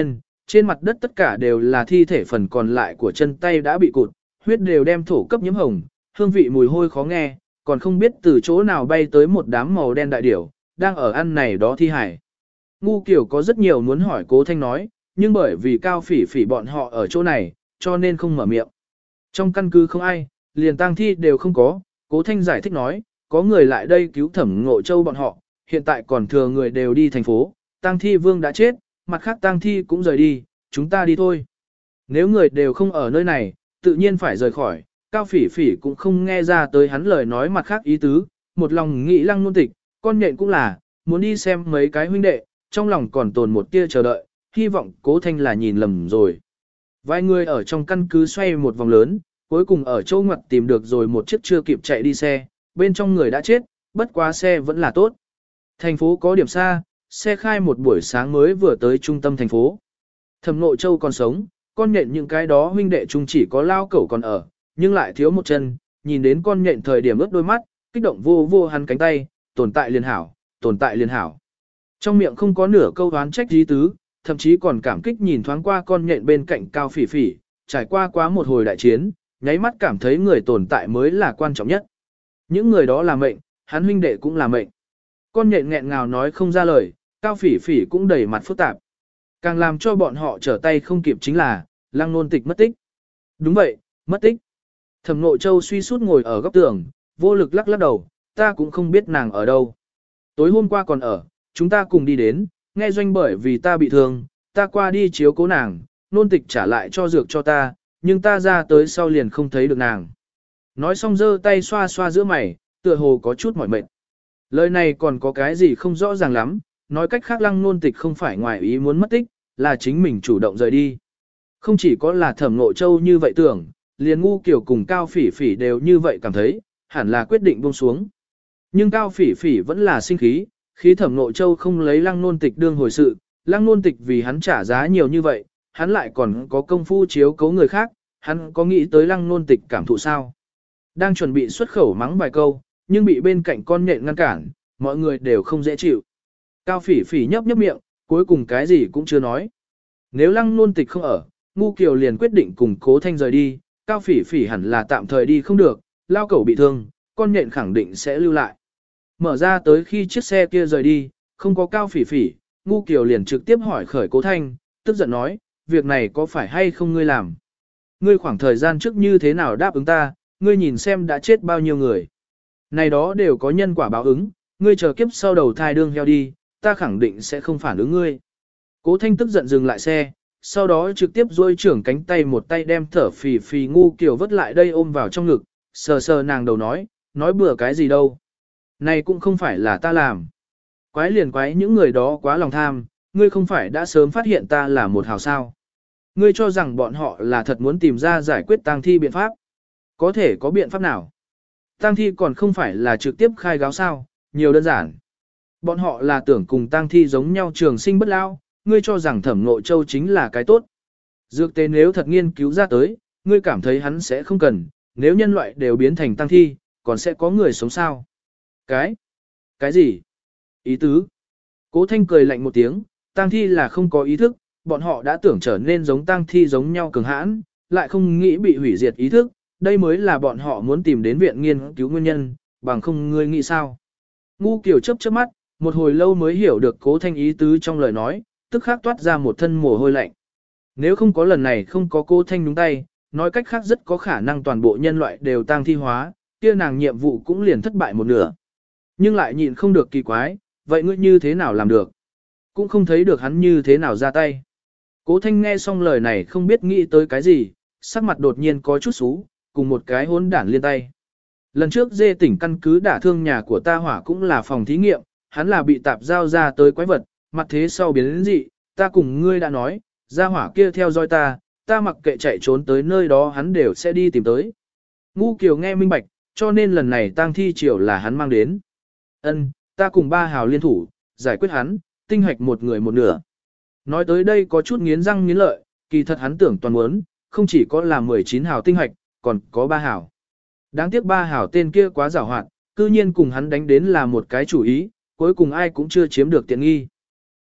trên mặt đất tất cả đều là thi thể, phần còn lại của chân tay đã bị cụt, huyết đều đem thổ cấp nhiễm hồng, hương vị mùi hôi khó nghe, còn không biết từ chỗ nào bay tới một đám màu đen đại điểu, đang ở ăn này đó thi hải. Ngu Kiều có rất nhiều muốn hỏi Cố Thanh nói, nhưng bởi vì Cao Phỉ Phỉ bọn họ ở chỗ này, cho nên không mở miệng. Trong căn cứ không ai, liền tang thi đều không có, Cố Thanh giải thích nói, có người lại đây cứu Thẩm Ngộ Châu bọn họ, hiện tại còn thừa người đều đi thành phố, tang thi vương đã chết, mặt khác tang thi cũng rời đi, chúng ta đi thôi. Nếu người đều không ở nơi này, tự nhiên phải rời khỏi, Cao Phỉ Phỉ cũng không nghe ra tới hắn lời nói mặt khác ý tứ, một lòng nghĩ Lăng Nôn Tịch, con nhện cũng là, muốn đi xem mấy cái huynh đệ, trong lòng còn tồn một tia chờ đợi, hy vọng Cố Thanh là nhìn lầm rồi. Vài người ở trong căn cứ xoay một vòng lớn, cuối cùng ở châu ngoặt tìm được rồi một chiếc chưa kịp chạy đi xe, bên trong người đã chết, bất quá xe vẫn là tốt. Thành phố có điểm xa, xe khai một buổi sáng mới vừa tới trung tâm thành phố. Thẩm Ngộ Châu còn sống, con nhện những cái đó huynh đệ chung chỉ có lao cẩu còn ở, nhưng lại thiếu một chân, nhìn đến con nhện thời điểm ướt đôi mắt, kích động vô vô hắn cánh tay, tồn tại liên hảo, tồn tại liên hảo. Trong miệng không có nửa câu oán trách dí tứ, thậm chí còn cảm kích nhìn thoáng qua con nhện bên cạnh Cao Phỉ Phỉ, trải qua quá một hồi đại chiến, nháy mắt cảm thấy người tồn tại mới là quan trọng nhất. Những người đó là mệnh, hắn huynh đệ cũng là mệnh. Con nhện nghẹn ngào nói không ra lời, Cao Phỉ Phỉ cũng đầy mặt phức tạp. Càng làm cho bọn họ trở tay không kịp chính là, Lăng Nôn Tịch mất tích. Đúng vậy, mất tích. Thẩm Ngộ Châu suy sút ngồi ở góc tường, vô lực lắc lắc đầu, ta cũng không biết nàng ở đâu. Tối hôm qua còn ở, chúng ta cùng đi đến, nghe doanh bởi vì ta bị thương, ta qua đi chiếu cố nàng, Nôn Tịch trả lại cho dược cho ta, nhưng ta ra tới sau liền không thấy được nàng. Nói xong giơ tay xoa xoa giữa mày, tựa hồ có chút mỏi mệt. Lời này còn có cái gì không rõ ràng lắm, nói cách khác Lăng Nôn Tịch không phải ngoài ý muốn mất tích, là chính mình chủ động rời đi. Không chỉ có là Thẩm Ngộ Châu như vậy tưởng, liền Ngu Kiều cùng Cao Phỉ Phỉ đều như vậy cảm thấy, hẳn là quyết định buông xuống. Nhưng Cao Phỉ Phỉ vẫn là sinh khí, khi Thẩm Ngộ Châu không lấy Lăng Nôn Tịch đương hồi sự, Lăng Nôn Tịch vì hắn trả giá nhiều như vậy, hắn lại còn có công phu chiếu cố người khác, hắn có nghĩ tới Lăng Nôn Tịch cảm thụ sao? Đang chuẩn bị xuất khẩu mắng vài câu, nhưng bị bên cạnh con nhện ngăn cản, mọi người đều không dễ chịu. Cao Phỉ Phỉ nhấp nhấp miệng, cuối cùng cái gì cũng chưa nói. Nếu Lăng Nôn Tịch không ở, Ngu Kiều liền quyết định cùng Cố Thanh rời đi, Cao Phỉ Phỉ hẳn là tạm thời đi không được, lao cẩu bị thương, con nhện khẳng định sẽ lưu lại. Mở ra tới khi chiếc xe kia rời đi, không có Cao Phỉ Phỉ, Ngu Kiều liền trực tiếp hỏi khởi Cố Thanh, tức giận nói, việc này có phải hay không ngươi làm? Ngươi khoảng thời gian trước như thế nào đáp ứng ta, ngươi nhìn xem đã chết bao nhiêu người. Này đó đều có nhân quả báo ứng, ngươi chờ kiếp sau đầu thai đương heo đi, ta khẳng định sẽ không phản ứng ngươi. Cố Thanh tức giận dừng lại xe, sau đó trực tiếp duỗi trưởng cánh tay một tay đem thở phì phì Ngu Kiều vứt lại đây ôm vào trong ngực, sờ sờ nàng đầu nói bừa cái gì đâu. Này cũng không phải là ta làm. Quái liền quái những người đó quá lòng tham, ngươi không phải đã sớm phát hiện ta là một hào sao. Ngươi cho rằng bọn họ là thật muốn tìm ra giải quyết tang thi biện pháp. Có thể có biện pháp nào? Tang thi còn không phải là trực tiếp khai gáo sao, nhiều đơn giản. Bọn họ là tưởng cùng tang thi giống nhau trường sinh bất lao, ngươi cho rằng Thẩm Ngộ Châu chính là cái tốt. Dược tế nếu thật nghiên cứu ra tới, ngươi cảm thấy hắn sẽ không cần, nếu nhân loại đều biến thành tang thi, còn sẽ có người sống sao? Cái gì? Ý tứ? Cố Thanh cười lạnh một tiếng, tang thi là không có ý thức, bọn họ đã tưởng trở nên giống tang thi giống nhau cường hãn, lại không nghĩ bị hủy diệt ý thức, đây mới là bọn họ muốn tìm đến viện nghiên cứu nguyên nhân, bằng không ngươi nghĩ sao? Ngu Kiều chớp chớp mắt, một hồi lâu mới hiểu được Cố Thanh ý tứ trong lời nói, tức khắc toát ra một thân mồ hôi lạnh. Nếu không có lần này không có Cố Thanh đúng tay, nói cách khác rất có khả năng toàn bộ nhân loại đều tang thi hóa, kia nàng nhiệm vụ cũng liền thất bại một nửa. Nhưng lại nhịn không được kỳ quái, vậy ngươi như thế nào làm được? Cũng không thấy được hắn như thế nào ra tay. Cố Thanh nghe xong lời này không biết nghĩ tới cái gì, sắc mặt đột nhiên có chút xú, cùng một cái hỗn đản liên tay. Lần trước dê tỉnh căn cứ đả thương nhà của ta hỏa cũng là phòng thí nghiệm, hắn là bị tạp giao ra tới quái vật, mặt thế sau biến đến dị, ta cùng ngươi đã nói, ra hỏa kia theo dõi ta mặc kệ chạy trốn tới nơi đó hắn đều sẽ đi tìm tới. Ngu Kiều nghe minh bạch, cho nên lần này tang thi triều là hắn mang đến. Ân, ta cùng ba hào liên thủ, giải quyết hắn, tinh hoạch một người một nửa. Nói tới đây có chút nghiến răng nghiến lợi, kỳ thật hắn tưởng toàn muốn, không chỉ có là 19 hào tinh hoạch, còn có 3 hào. Đáng tiếc 3 hào tên kia quá giàu hoạt, cư nhiên cùng hắn đánh đến là một cái chủ ý, cuối cùng ai cũng chưa chiếm được tiện nghi.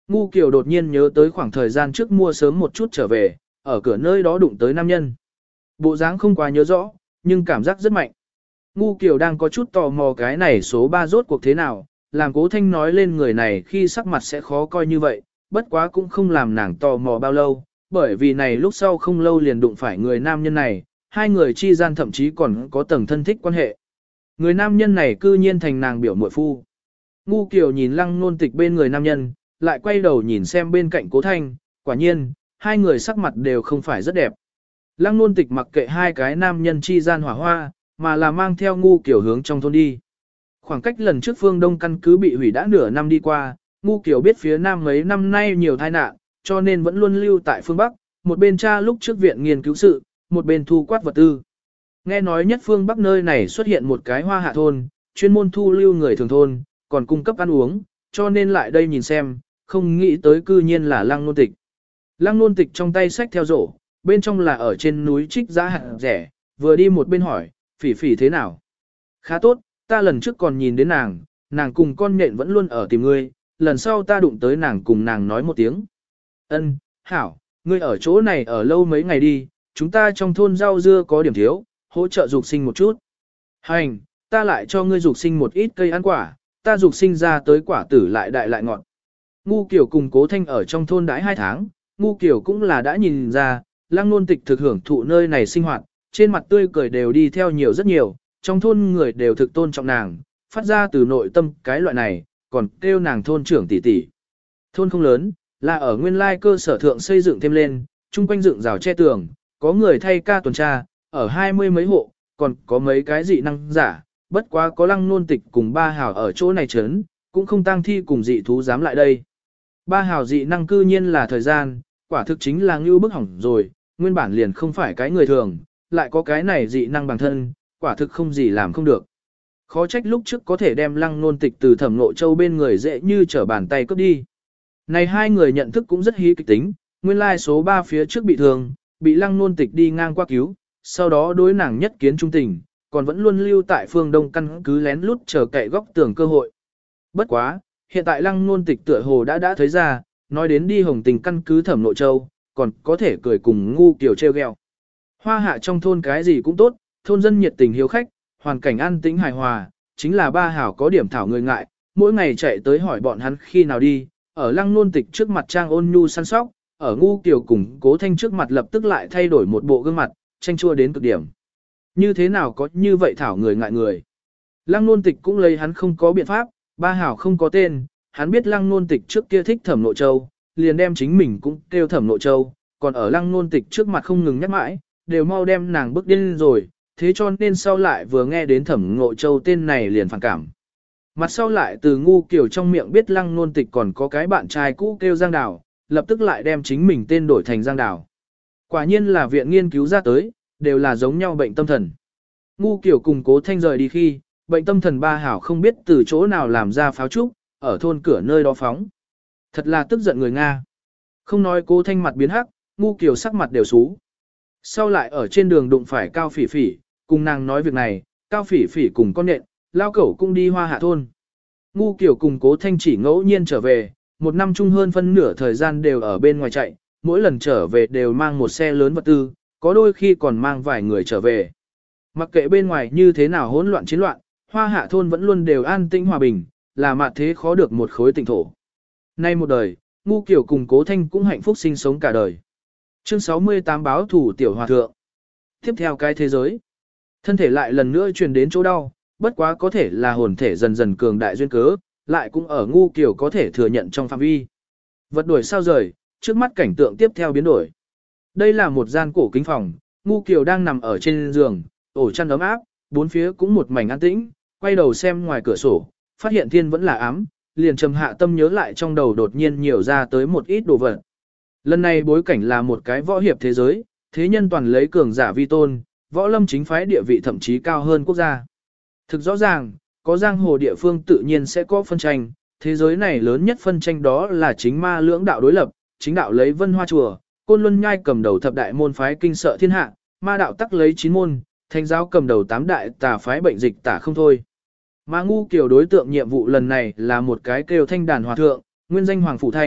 Ngu Kiều đột nhiên nhớ tới khoảng thời gian trước mua sớm một chút trở về, ở cửa nơi đó đụng tới nam nhân. Bộ dáng không quá nhớ rõ, nhưng cảm giác rất mạnh. Ngu Kiều đang có chút tò mò cái này số 3 rốt cuộc thế nào, làm Cố Thanh nói lên người này khi sắc mặt sẽ khó coi như vậy, bất quá cũng không làm nàng tò mò bao lâu, bởi vì này lúc sau không lâu liền đụng phải người nam nhân này, hai người chi gian thậm chí còn có tầng thân thích quan hệ. Người nam nhân này cư nhiên thành nàng biểu muội phu. Ngu Kiều nhìn Lăng Nôn Tịch bên người nam nhân, lại quay đầu nhìn xem bên cạnh Cố Thanh, quả nhiên, hai người sắc mặt đều không phải rất đẹp. Lăng Nôn Tịch mặc kệ hai cái nam nhân chi gian hỏa hoa, mà là mang theo Ngu Kiều hướng trong thôn đi. Khoảng cách lần trước phương Đông căn cứ bị hủy đã nửa năm đi qua, Ngu Kiều biết phía Nam mấy năm nay nhiều tai nạn, cho nên vẫn luôn lưu tại phương Bắc, một bên cha lúc trước viện nghiên cứu sự, một bên thu quát vật tư. Nghe nói nhất phương Bắc nơi này xuất hiện một cái hoa hạ thôn, chuyên môn thu lưu người thường thôn, còn cung cấp ăn uống, cho nên lại đây nhìn xem, không nghĩ tới cư nhiên là Lăng Nôn Tịch. Lăng Nôn Tịch trong tay sách theo rổ, bên trong là ở trên núi trích giá hạt rẻ, vừa đi một bên hỏi, Phỉ Phỉ thế nào? Khá tốt, ta lần trước còn nhìn đến nàng, nàng cùng con nhện vẫn luôn ở tìm ngươi, lần sau ta đụng tới nàng cùng nàng nói một tiếng. Ân, hảo, ngươi ở chỗ này ở lâu mấy ngày đi, chúng ta trong thôn rau dưa có điểm thiếu, hỗ trợ dục sinh một chút. Hành, ta lại cho ngươi dục sinh một ít cây ăn quả, ta dục sinh ra tới quả tử lại đại lại ngọt. Ngu Kiều cùng Cố Thanh ở trong thôn đãi 2 tháng, Ngu Kiều cũng là đã nhìn ra, Lăng Nôn Tịch thực hưởng thụ nơi này sinh hoạt, trên mặt tươi cười đều đi theo nhiều rất nhiều, trong thôn người đều thực tôn trọng nàng, phát ra từ nội tâm cái loại này, còn kêu nàng thôn trưởng tỷ tỷ. Thôn không lớn, là ở nguyên lai cơ sở thượng xây dựng thêm lên, chung quanh dựng rào che tường, có người thay ca tuần tra, ở 20 mấy hộ, còn có mấy cái dị năng giả, bất quá có Lăng Nôn Tịch cùng ba hào ở chỗ này chấn, cũng không tang thi cùng dị thú dám lại đây. Ba hào dị năng cư nhiên là thời gian, quả thực chính là ngưu bức hỏng rồi, nguyên bản liền không phải cái người thường, lại có cái này dị năng bằng thân, quả thực không gì làm không được. Khó trách lúc trước có thể đem Lăng Nôn Tịch từ Thẩm Nộ Châu bên người dễ như trở bàn tay cướp đi. Này hai người nhận thức cũng rất hí kịch tính, nguyên lai số 3 phía trước bị thương, bị Lăng Nôn Tịch đi ngang qua cứu, sau đó đối nàng nhất kiến trung tình, còn vẫn luôn lưu tại phương Đông căn cứ lén lút chờ cậy góc tường cơ hội. Bất quá, hiện tại Lăng Nôn Tịch tựa hồ đã thấy ra, nói đến đi Hồng Tình căn cứ Thẩm Nộ Châu, còn có thể cười cùng Ngu Kiều trêu ghẹo. Hoa hạ trong thôn cái gì cũng tốt, thôn dân nhiệt tình hiếu khách, hoàn cảnh an tĩnh hài hòa, chính là ba hảo có điểm thảo người ngại, mỗi ngày chạy tới hỏi bọn hắn khi nào đi, ở Lăng Nôn Tịch trước mặt trang ôn nhu săn sóc, ở Ngu Kiều cùng Cố Thanh trước mặt lập tức lại thay đổi một bộ gương mặt, tranh chua đến cực điểm. Như thế nào có như vậy thảo người ngại người. Lăng Nôn Tịch cũng lấy hắn không có biện pháp, ba hảo không có tên, hắn biết Lăng Nôn Tịch trước kia thích Thẩm Nộ Châu, liền đem chính mình cũng kêu Thẩm Nộ Châu, còn ở Lăng Nôn Tịch trước mặt không ngừng nhắc mãi, đều mau đem nàng bức điên rồi, thế cho nên sau lại vừa nghe đến Thẩm Ngộ Châu tên này liền phản cảm. Mặt sau lại từ Ngu Kiều trong miệng biết Lăng Nôn Tịch còn có cái bạn trai cũ kêu Giang Đào, lập tức lại đem chính mình tên đổi thành Giang Đào. Quả nhiên là viện nghiên cứu ra tới, đều là giống nhau bệnh tâm thần. Ngu Kiều cùng Cố Thanh rời đi khi, bệnh tâm thần ba hảo không biết từ chỗ nào làm ra pháo trúc, ở thôn cửa nơi đó phóng. Thật là tức giận người Nga. Không nói Cố Thanh mặt biến hắc, Ngu Kiều sắc mặt đều xú. Sau lại ở trên đường đụng phải Cao Phỉ Phỉ, cùng nàng nói việc này, Cao Phỉ Phỉ cùng con nện, lao cẩu cũng đi Hoa Hạ thôn. Ngu Kiều cùng Cố Thanh chỉ ngẫu nhiên trở về, một năm chung hơn phân nửa thời gian đều ở bên ngoài chạy, mỗi lần trở về đều mang một xe lớn vật tư, có đôi khi còn mang vài người trở về. Mặc kệ bên ngoài như thế nào hỗn loạn chiến loạn, Hoa Hạ thôn vẫn luôn đều an tĩnh hòa bình, là mạt thế khó được một khối tỉnh thổ. Nay một đời, Ngu Kiều cùng Cố Thanh cũng hạnh phúc sinh sống cả đời. Chương 68 báo thủ tiểu hòa thượng. Tiếp theo cái thế giới. Thân thể lại lần nữa truyền đến chỗ đau, bất quá có thể là hồn thể dần dần cường đại duyên cớ, lại cũng ở Ngu Kiều có thể thừa nhận trong phạm vi. Vật đuổi sao rời, trước mắt cảnh tượng tiếp theo biến đổi. Đây là một gian cổ kính phòng, Ngu Kiều đang nằm ở trên giường, ổ chăn ấm áp, bốn phía cũng một mảnh an tĩnh, quay đầu xem ngoài cửa sổ, phát hiện thiên vẫn là ám, liền trầm hạ tâm nhớ lại trong đầu đột nhiên nhiều ra tới một ít đồ vật. Lần này bối cảnh là một cái võ hiệp thế giới, thế nhân toàn lấy cường giả vi tôn, võ lâm chính phái địa vị thậm chí cao hơn quốc gia. Thực rõ ràng, có giang hồ địa phương tự nhiên sẽ có phân tranh, thế giới này lớn nhất phân tranh đó là chính ma lưỡng đạo đối lập, chính đạo lấy Vân Hoa Chùa, Côn Luân Nhai cầm đầu thập đại môn phái kinh sợ thiên hạ, ma đạo tắc lấy 9 môn, thánh giáo cầm đầu 8 đại tà phái bệnh dịch tả không thôi. Mà Ngu Kiều đối tượng nhiệm vụ lần này là một cái kêu Thanh Đàn Hòa Thượng, nguyên danh Hoàng Phủ Thanh,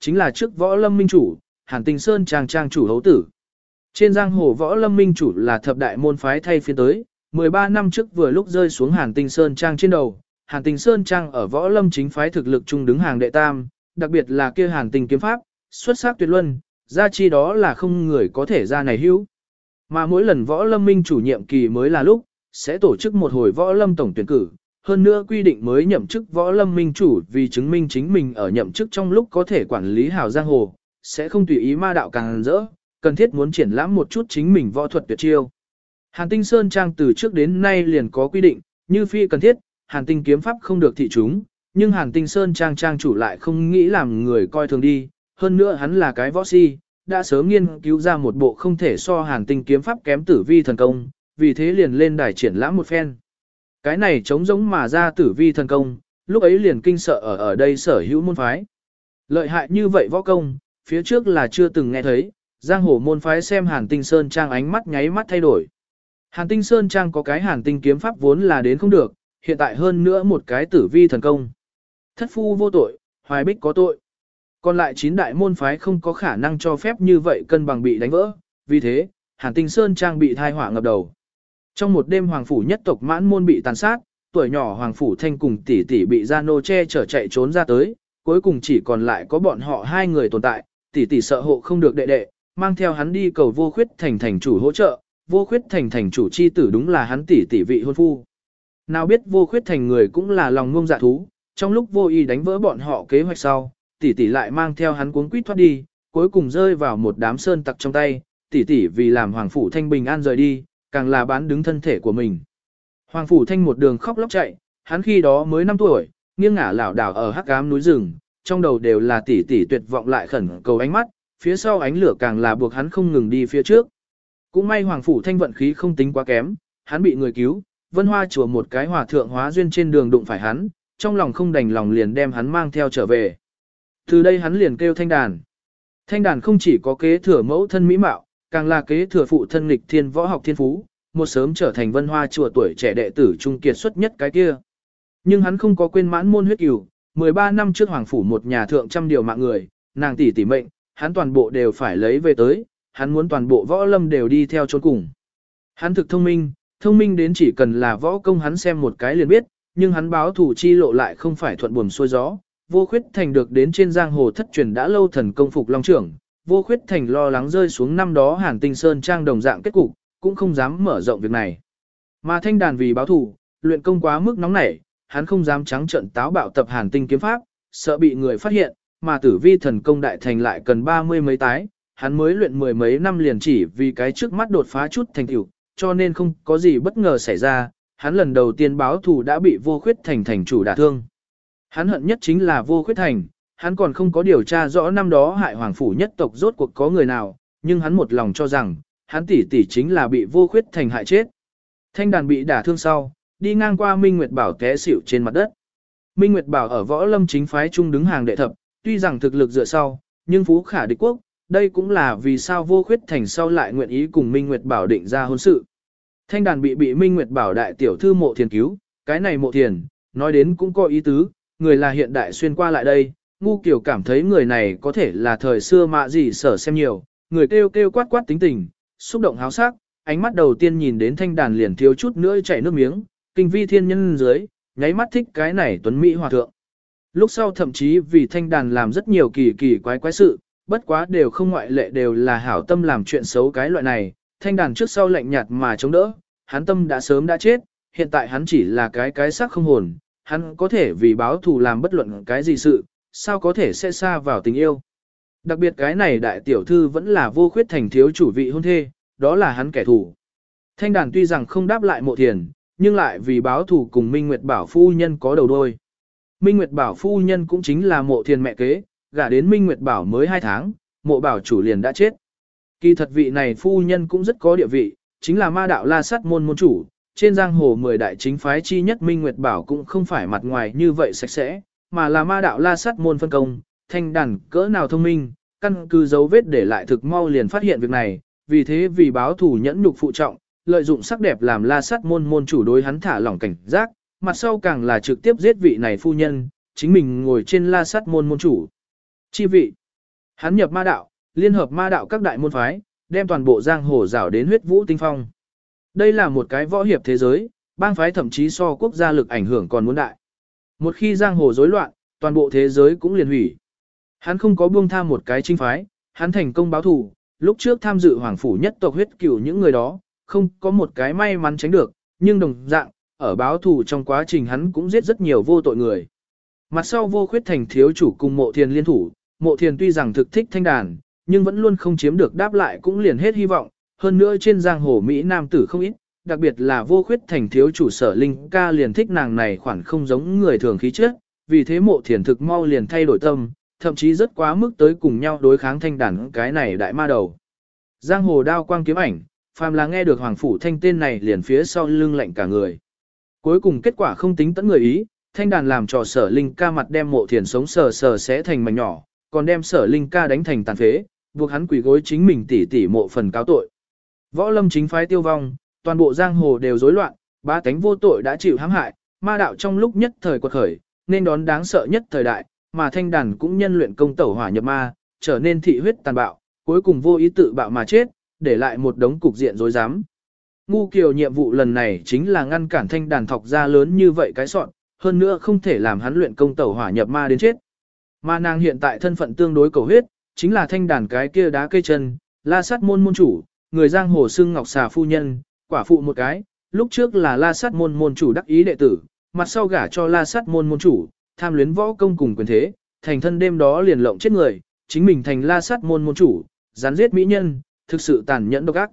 chính là trước võ lâm minh chủ, Hàn Tinh Sơn trang trang chủ hấu tử. Trên giang hồ võ lâm minh chủ là thập đại môn phái thay phiên tới, 13 năm trước vừa lúc rơi xuống Hàn Tinh Sơn trang trên đầu, Hàn Tinh Sơn trang ở võ lâm chính phái thực lực chung đứng hàng đệ tam, đặc biệt là kia Hàn Tinh kiếm pháp, xuất sắc tuyệt luân, ra chi đó là không người có thể ra này hữu. Mà mỗi lần võ lâm minh chủ nhiệm kỳ mới là lúc, sẽ tổ chức một hồi võ lâm tổng tuyển cử, hơn nữa quy định mới nhậm chức võ lâm minh chủ vì chứng minh chính mình ở nhậm chức trong lúc có thể quản lý hảo giang hồ, sẽ không tùy ý ma đạo càng rỡ, cần thiết muốn triển lãm một chút chính mình võ thuật tuyệt chiêu. Hàn Tinh Sơn trang từ trước đến nay liền có quy định, như phi cần thiết, Hàn Tinh kiếm pháp không được thị chúng, nhưng Hàn Tinh Sơn trang trang chủ lại không nghĩ làm người coi thường đi, hơn nữa hắn là cái võ si, đã sớm nghiên cứu ra một bộ không thể so Hàn Tinh kiếm pháp kém tử vi thần công, vì thế liền lên đài triển lãm một phen. Cái này trống giống mà ra tử vi thần công, lúc ấy liền kinh sợ ở đây sở hữu môn phái. Lợi hại như vậy võ công, phía trước là chưa từng nghe thấy, giang hồ môn phái xem Hàn Tinh Sơn trang ánh mắt nháy mắt thay đổi. Hàn Tinh Sơn trang có cái Hàn Tinh kiếm pháp vốn là đến không được, hiện tại hơn nữa một cái tử vi thần công. Thất phu vô tội, hoài bích có tội. Còn lại 9 đại môn phái không có khả năng cho phép như vậy cân bằng bị đánh vỡ, vì thế, Hàn Tinh Sơn trang bị thai họa ngập đầu. Trong một đêm hoàng phủ nhất tộc mãn môn bị tàn sát, tuổi nhỏ hoàng phủ thanh cùng tỷ tỷ bị gia nô che chở chạy trốn ra tới, cuối cùng chỉ còn lại có bọn họ 2 người tồn tại, tỷ tỷ sợ hộ không được đệ đệ, mang theo hắn đi cầu Vô Khuyết Thành thành chủ hỗ trợ, Vô Khuyết Thành thành chủ chi tử đúng là hắn tỷ tỷ vị hôn phu. Nào biết Vô Khuyết Thành người cũng là lòng ngông dạ thú, trong lúc vô ý đánh vỡ bọn họ kế hoạch sau, tỷ tỷ lại mang theo hắn cuống quýt thoát đi, cuối cùng rơi vào một đám sơn tặc trong tay, tỷ tỷ vì làm hoàng phủ thanh bình an rời đi, càng là bán đứng thân thể của mình. Hoàng phủ thanh một đường khóc lóc chạy, hắn khi đó mới 5 tuổi, nghiêng ngả lảo đảo ở hắc ám núi rừng, trong đầu đều là tỷ tỷ tuyệt vọng lại khẩn cầu ánh mắt, phía sau ánh lửa càng là buộc hắn không ngừng đi phía trước. Cũng may hoàng phủ thanh vận khí không tính quá kém, hắn bị người cứu, Vân Hoa chùa một cái hòa thượng hóa duyên trên đường đụng phải hắn, trong lòng không đành lòng liền đem hắn mang theo trở về. Từ đây hắn liền kêu thanh đàn. Thanh đàn không chỉ có kế thừa mẫu thân mỹ mạo, càng là kế thừa phụ thân nghịch thiên võ học thiên phú, một sớm trở thành Vân Hoa chùa tuổi trẻ đệ tử trung kiệt xuất nhất cái kia. Nhưng hắn không có quên mãn môn huyết cửu, 13 năm trước hoàng phủ một nhà thượng trăm điều mạng người, nàng tỷ tỷ mệnh, hắn toàn bộ đều phải lấy về tới, hắn muốn toàn bộ võ lâm đều đi theo chốn cùng. Hắn thực thông minh đến chỉ cần là võ công hắn xem một cái liền biết, nhưng hắn báo thủ chi lộ lại không phải thuận buồm xuôi gió. Vô Khuyết Thành được đến trên giang hồ thất truyền đã lâu thần công phục long trưởng, Vô Khuyết Thành lo lắng rơi xuống năm đó Hàn Tinh Sơn trang đồng dạng kết cục, cũng không dám mở rộng việc này. Mà thanh đàn vì báo thủ, luyện công quá mức nóng nảy, hắn không dám trắng trợn táo bạo tập Hàn Tinh kiếm pháp, sợ bị người phát hiện, mà tử vi thần công đại thành lại cần 30 mấy tái, hắn mới luyện 10 mấy năm liền chỉ vì cái trước mắt đột phá chút thành tựu, cho nên không có gì bất ngờ xảy ra, hắn lần đầu tiên báo thù đã bị Vô Khuyết Thành thành chủ đả thương. Hắn hận nhất chính là Vô Khuyết Thành, hắn còn không có điều tra rõ năm đó hại hoàng phủ nhất tộc rốt cuộc có người nào, nhưng hắn một lòng cho rằng, hắn tỷ tỷ chính là bị Vô Khuyết Thành hại chết. Thanh đàn bị đả thương sau, đi ngang qua Minh Nguyệt Bảo té xỉu trên mặt đất. Minh Nguyệt Bảo ở võ lâm chính phái trung đứng hàng đệ thập, tuy rằng thực lực dựa sau, nhưng phú khả địch quốc, đây cũng là vì sao Vô Khuyết Thành sau lại nguyện ý cùng Minh Nguyệt Bảo định ra hôn sự. Thanh đàn bị Minh Nguyệt Bảo đại tiểu thư Mộ Thiền cứu, cái này Mộ Thiền, nói đến cũng có ý tứ, người là hiện đại xuyên qua lại đây, Ngu Kiều cảm thấy người này có thể là thời xưa mạ gì sở xem nhiều, người kêu kêu quát quát tính tình, xúc động háo sắc, ánh mắt đầu tiên nhìn đến thanh đàn liền thiếu chút nữa chảy nước miếng, kinh vi thiên nhân dưới, nháy mắt thích cái này tuấn mỹ hòa thượng. Lúc sau thậm chí vì thanh đàn làm rất nhiều kỳ kỳ quái quái sự, bất quá đều không ngoại lệ đều là hảo tâm làm chuyện xấu cái loại này, thanh đàn trước sau lạnh nhạt mà chống đỡ, hắn tâm đã sớm đã chết, hiện tại hắn chỉ là cái xác không hồn, hắn có thể vì báo thù làm bất luận cái gì sự, sao có thể sẽ xa vào tình yêu. Đặc biệt cái này đại tiểu thư vẫn là Vô Khuyết Thành thiếu chủ vị hôn thê, đó là hắn kẻ thù. Thanh đàn tuy rằng không đáp lại Mộ Thiền, nhưng lại vì báo thù cùng Minh Nguyệt Bảo phu nhân có đầu đôi. Minh Nguyệt Bảo phu nhân cũng chính là Mộ Thiền mẹ kế, gả đến Minh Nguyệt Bảo mới 2 tháng, Mộ Bảo chủ liền đã chết. Kỳ thật vị này phu nhân cũng rất có địa vị, chính là ma đạo La Sát môn môn chủ, trên giang hồ 10 đại chính phái chi nhất Minh Nguyệt Bảo cũng không phải mặt ngoài như vậy sạch sẽ, mà là ma đạo La Sát môn phân công, thanh đàn cỡ nào thông minh, căn cứ dấu vết để lại thực mau liền phát hiện việc này, vì thế vì báo thù nhẫn nhục phụ trọng, lợi dụng sắc đẹp làm La Sát môn môn chủ đối hắn thả lỏng cảnh giác, mặt sau càng là trực tiếp giết vị này phu nhân, chính mình ngồi trên La Sát môn môn chủ chi vị. Hắn nhập ma đạo, liên hợp ma đạo các đại môn phái, đem toàn bộ giang hồ rảo đến huyết vũ tinh phong. Đây là một cái võ hiệp thế giới, bang phái thậm chí so quốc gia lực ảnh hưởng còn muốn đại. Một khi giang hồ rối loạn, toàn bộ thế giới cũng liền hủy. Hắn không có buông tha một cái chính phái, hắn thành công báo thù, lúc trước tham dự hoàng phủ nhất tộc huyết cửu những người đó, không có một cái may mắn tránh được, nhưng đồng dạng, ở báo thù trong quá trình hắn cũng giết rất nhiều vô tội người. Mặt sau Vô Khuyết Thành thiếu chủ cùng Mộ Thiền liên thủ, Mộ Thiền tuy rằng thực thích thanh đàn, nhưng vẫn luôn không chiếm được đáp lại cũng liền hết hy vọng, hơn nữa trên giang hồ Mỹ nam tử không ít, đặc biệt là Vô Khuyết Thành thiếu chủ Sở Linh ca liền thích nàng này khoản không giống người thường khí chất, vì thế Mộ Thiền thực mau liền thay đổi tâm, thậm chí rất quá mức tới cùng nhau đối kháng thanh đàn cái này đại ma đầu. Giang hồ đao quang kiếm ảnh, phàm là nghe được Hoàng Phủ Thanh tên này liền phía sau lưng lạnh cả người. Cuối cùng kết quả không tính tẫn người ý, thanh đàn làm trò Sở Linh ca mặt đem Mộ Thiền sống sờ sờ xé thành mảnh nhỏ, còn đem Sở Linh ca đánh thành tàn phế, buộc hắn quỳ gối chính mình tỉ tỉ mộ phần cáo tội. Võ lâm chính phái tiêu vong, toàn bộ giang hồ đều rối loạn, ba tánh vô tội đã chịu hãm hại, ma đạo trong lúc nhất thời quật khởi, nên đón đáng sợ nhất thời đại, mà thanh đàn cũng nhân luyện công tẩu hỏa nhập ma, trở nên thị huyết tàn bạo, cuối cùng vô ý tự bạo mà chết, để lại một đống cục diện rối rắm. Ngu Kiều nhiệm vụ lần này chính là ngăn cản thanh đàn thọc ra lớn như vậy cái sọn, hơn nữa không thể làm hắn luyện công tẩu hỏa nhập ma đến chết. Mà nàng hiện tại thân phận tương đối cầu huyết, chính là thanh đàn cái kia đá cây chân, La Sát môn môn chủ, người giang hồ xưng Ngọc Xà phu nhân, quả phụ một cái, lúc trước là La Sát môn môn chủ đắc ý đệ tử, mặt sau gả cho La Sát môn môn chủ, tham luyến võ công cùng quyền thế, thành thân đêm đó liền lộng chết người, chính mình thành La Sát môn môn chủ, gián giết mỹ nhân, thực sự tàn nhẫn độc ác.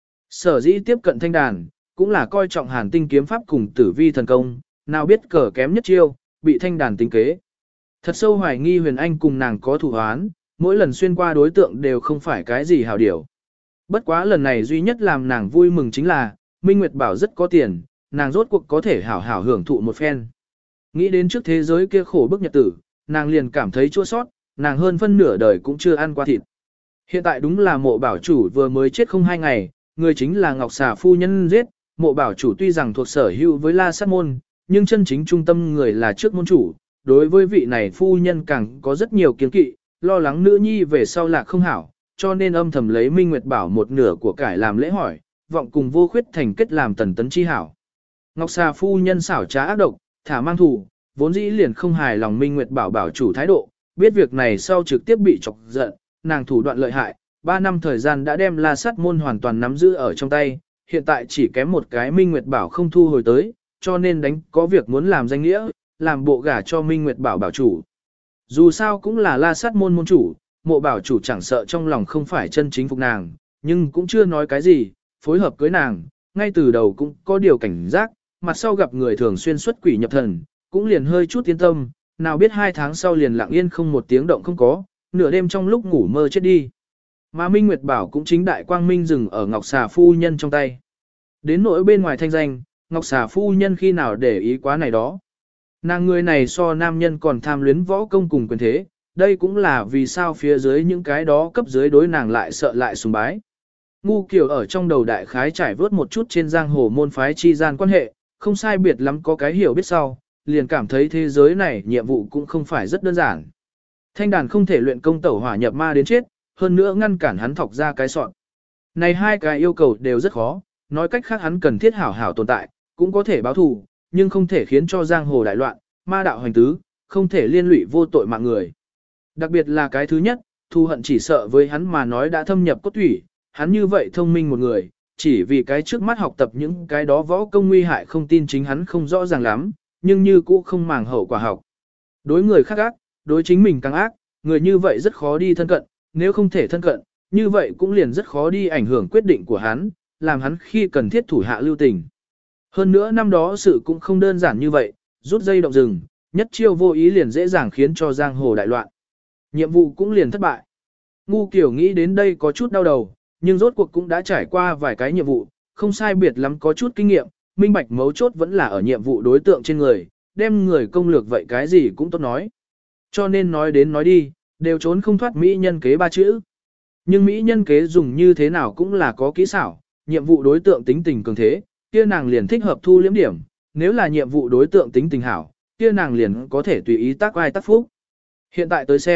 Sở dĩ tiếp cận thanh đàn, cũng là coi trọng Hàn Tinh kiếm pháp cùng Tử Vi thần công, nào biết cờ kém nhất chiêu, bị thanh đàn tính kế. Thật sâu hoài nghi Huyền Anh cùng nàng có thủ án, mỗi lần xuyên qua đối tượng đều không phải cái gì hảo điều. Bất quá lần này duy nhất làm nàng vui mừng chính là, Minh Nguyệt bảo rất có tiền, nàng rốt cuộc có thể hảo hảo hưởng thụ một phen. Nghĩ đến trước thế giới kia khổ bức nhật tử, nàng liền cảm thấy chua sót, nàng hơn phân nửa đời cũng chưa ăn qua thịt. Hiện tại đúng là Mộ bảo chủ vừa mới chết không 2 ngày, người chính là Ngọc Xà phu nhân giết, Mộ bảo chủ tuy rằng thuộc sở hữu với La Sát môn, nhưng chân chính trung tâm người là trước môn chủ, đối với vị này phu nhân càng có rất nhiều kiêng kỵ, lo lắng nữ nhi về sau lạc không hảo, cho nên âm thầm lấy Minh Nguyệt bảo một nửa của cải làm lễ hỏi, vọng cùng Vô Khuyết Thành kết làm tần tấn chi hảo. Ngọc Xà phu nhân xảo trá ác độc, thả mang thù, vốn dĩ liền không hài lòng Minh Nguyệt bảo bảo chủ thái độ, biết việc này sau trực tiếp bị chọc giận, nàng thủ đoạn lợi hại, 3 năm thời gian đã đem La Sát môn hoàn toàn nắm giữ ở trong tay, hiện tại chỉ kém một cái Minh Nguyệt bảo không thu hồi tới, cho nên đánh có việc muốn làm danh nghĩa, làm bộ gả cho Minh Nguyệt bảo bảo chủ. Dù sao cũng là La Sát môn môn chủ, Mộ bảo chủ chẳng sợ trong lòng không phải chân chính phục nàng, nhưng cũng chưa nói cái gì, phối hợp cưới nàng, ngay từ đầu cũng có điều cảnh giác, mặt sau gặp người thường xuyên xuất quỷ nhập thần, cũng liền hơi chút yên tâm, nào biết 2 tháng sau liền lặng yên không một tiếng động không có, nửa đêm trong lúc ngủ mơ chết đi. Mà Minh Nguyệt bảo cũng chính đại quang minh dừng ở Ngọc Xà phu nhân trong tay. Đến nỗi bên ngoài thanh danh, Ngọc Xà phu nhân khi nào để ý quá này đó. Nàng người này so nam nhân còn tham luyến võ công cùng quyền thế, đây cũng là vì sao phía dưới những cái đó cấp dưới đối nàng lại sợ lại sùng bái. Ngu Kiều ở trong đầu đại khái trải vớt một chút trên giang hồ môn phái chi gian quan hệ, không sai biệt lắm có cái hiểu biết sau, liền cảm thấy thế giới này nhiệm vụ cũng không phải rất đơn giản. Thanh đàn không thể luyện công tẩu hỏa nhập ma đến chết, hơn nữa ngăn cản hắn thọc ra cái sọn. Này 2 cái yêu cầu đều rất khó, nói cách khác hắn cần thiết hảo hảo tồn tại, cũng có thể báo thù, nhưng không thể khiến cho giang hồ đại loạn, ma đạo hành tứ, không thể liên lụy vô tội mạng người. Đặc biệt là cái thứ nhất, thù hận chỉ sợ với hắn mà nói đã thâm nhập cốt thủy, hắn như vậy thông minh một người, chỉ vì cái trước mắt học tập những cái đó võ công nguy hại không tin chính hắn không rõ ràng lắm, nhưng như cũ không màng hậu quả học. Đối người khác ác, đối chính mình càng ác, người như vậy rất khó đi thân cận, nếu không thể thân cận, như vậy cũng liền rất khó đi ảnh hưởng quyết định của hắn, làm hắn khi cần thiết thủ hạ lưu tình. Hơn nữa năm đó sự cũng không đơn giản như vậy, rút dây động rừng, nhất chiêu vô ý liền dễ dàng khiến cho giang hồ đại loạn. Nhiệm vụ cũng liền thất bại. Ngu Kiều nghĩ đến đây có chút đau đầu, nhưng rốt cuộc cũng đã trải qua vài cái nhiệm vụ, không sai biệt lắm có chút kinh nghiệm, minh bạch mấu chốt vẫn là ở nhiệm vụ đối tượng trên người, đem người công lược vậy cái gì cũng tốt nói. Cho nên nói đến nói đi, đều trốn không thoát mỹ nhân kế 3 chữ. Nhưng mỹ nhân kế dùng như thế nào cũng là có kỹ xảo, nhiệm vụ đối tượng tính tình cường thế, kia nàng liền thích hợp thu liếm điểm, nếu là nhiệm vụ đối tượng tính tình hảo, kia nàng liền có thể tùy ý tác ai tác phúc. Hiện tại tới xem,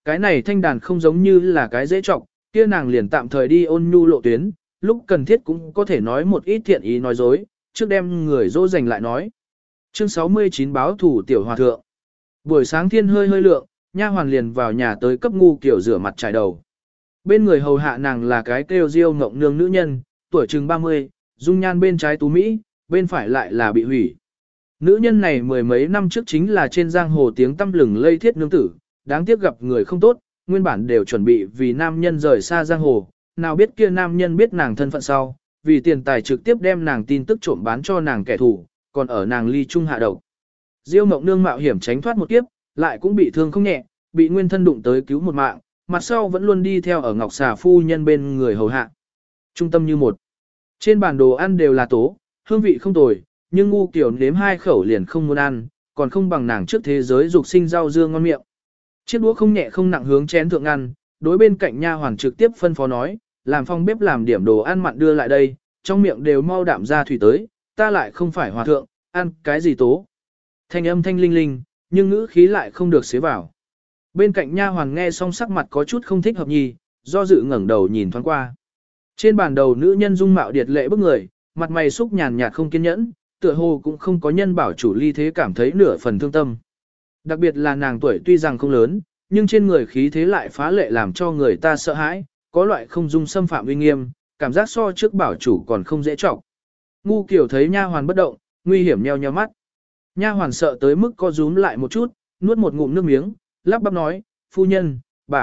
Cái này thanh đàn không giống như là cái dễ trọng, kia nàng liền tạm thời đi ôn nhu lộ tuyến, lúc cần thiết cũng có thể nói một ít thiện ý nói dối, trước đem người dỗ dành lại nói. Chương 69 báo thủ tiểu hòa thượng. Buổi sáng thiên hơi hơi lượng, nha hoàn liền vào nhà tới cấp Ngu Kiều rửa mặt trải đầu. Bên người hầu hạ nàng là cái kêu Diêu Ngộng Nương nữ nhân, tuổi chừng 30, dung nhan bên trái tú mỹ, bên phải lại là bị hủy. Nữ nhân này mười mấy năm trước chính là trên giang hồ tiếng tăm lừng lây thiết nương tử, đáng tiếc gặp người không tốt, nguyên bản đều chuẩn bị vì nam nhân rời xa giang hồ, nào biết kia nam nhân biết nàng thân phận sau, vì tiền tài trực tiếp đem nàng tin tức trộm bán cho nàng kẻ thù, còn ở nàng ly trung hạ độc. Diêu Mộng Nương mạo hiểm tránh thoát một kiếp, lại cũng bị thương không nhẹ, bị nguyên thân đụng tới cứu một mạng, mặt sau vẫn luôn đi theo ở Ngọc Xà phu nhân bên người hầu hạ. Trung tâm như một. Trên bàn đồ ăn đều là tố, hương vị không tồi, nhưng Ngu Kiều nếm 2 khẩu liền không muốn ăn, còn không bằng nàng trước thế giới dục sinh rau dưa ngon miệng. Chiếc đũa không nhẹ không nặng hướng chén thượng ăn, đối bên cạnh nha hoàn trực tiếp phân phó nói, làm phong bếp làm điểm đồ ăn mặn đưa lại đây, trong miệng đều mau đạm ra thủy tới, ta lại không phải hòa thượng, ăn cái gì tố. Thanh âm thanh linh linh, nhưng ngữ khí lại không được xế vào. Bên cạnh nha hoàn nghe xong sắc mặt có chút không thích hợp nhì, do dự ngẩng đầu nhìn thoáng qua. Trên bàn đầu nữ nhân dung mạo điệt lệ bức người, mặt mày xúc nhàn nhạt không kiên nhẫn, tựa hồ cũng không có nhân bảo chủ ly thế cảm thấy nửa phần thương tâm. Đặc biệt là nàng tuổi tuy rằng không lớn, nhưng trên người khí thế lại phá lệ làm cho người ta sợ hãi, có loại không dung xâm phạm uy nghiêm, cảm giác so trước bảo chủ còn không dễ trọng. Ngu Kiều thấy nha hoàn bất động, nguy hiểm nheo nheo mắt. Nha hoàn sợ tới mức co rúm lại một chút, nuốt một ngụm nước miếng, lắp bắp nói, phu nhân,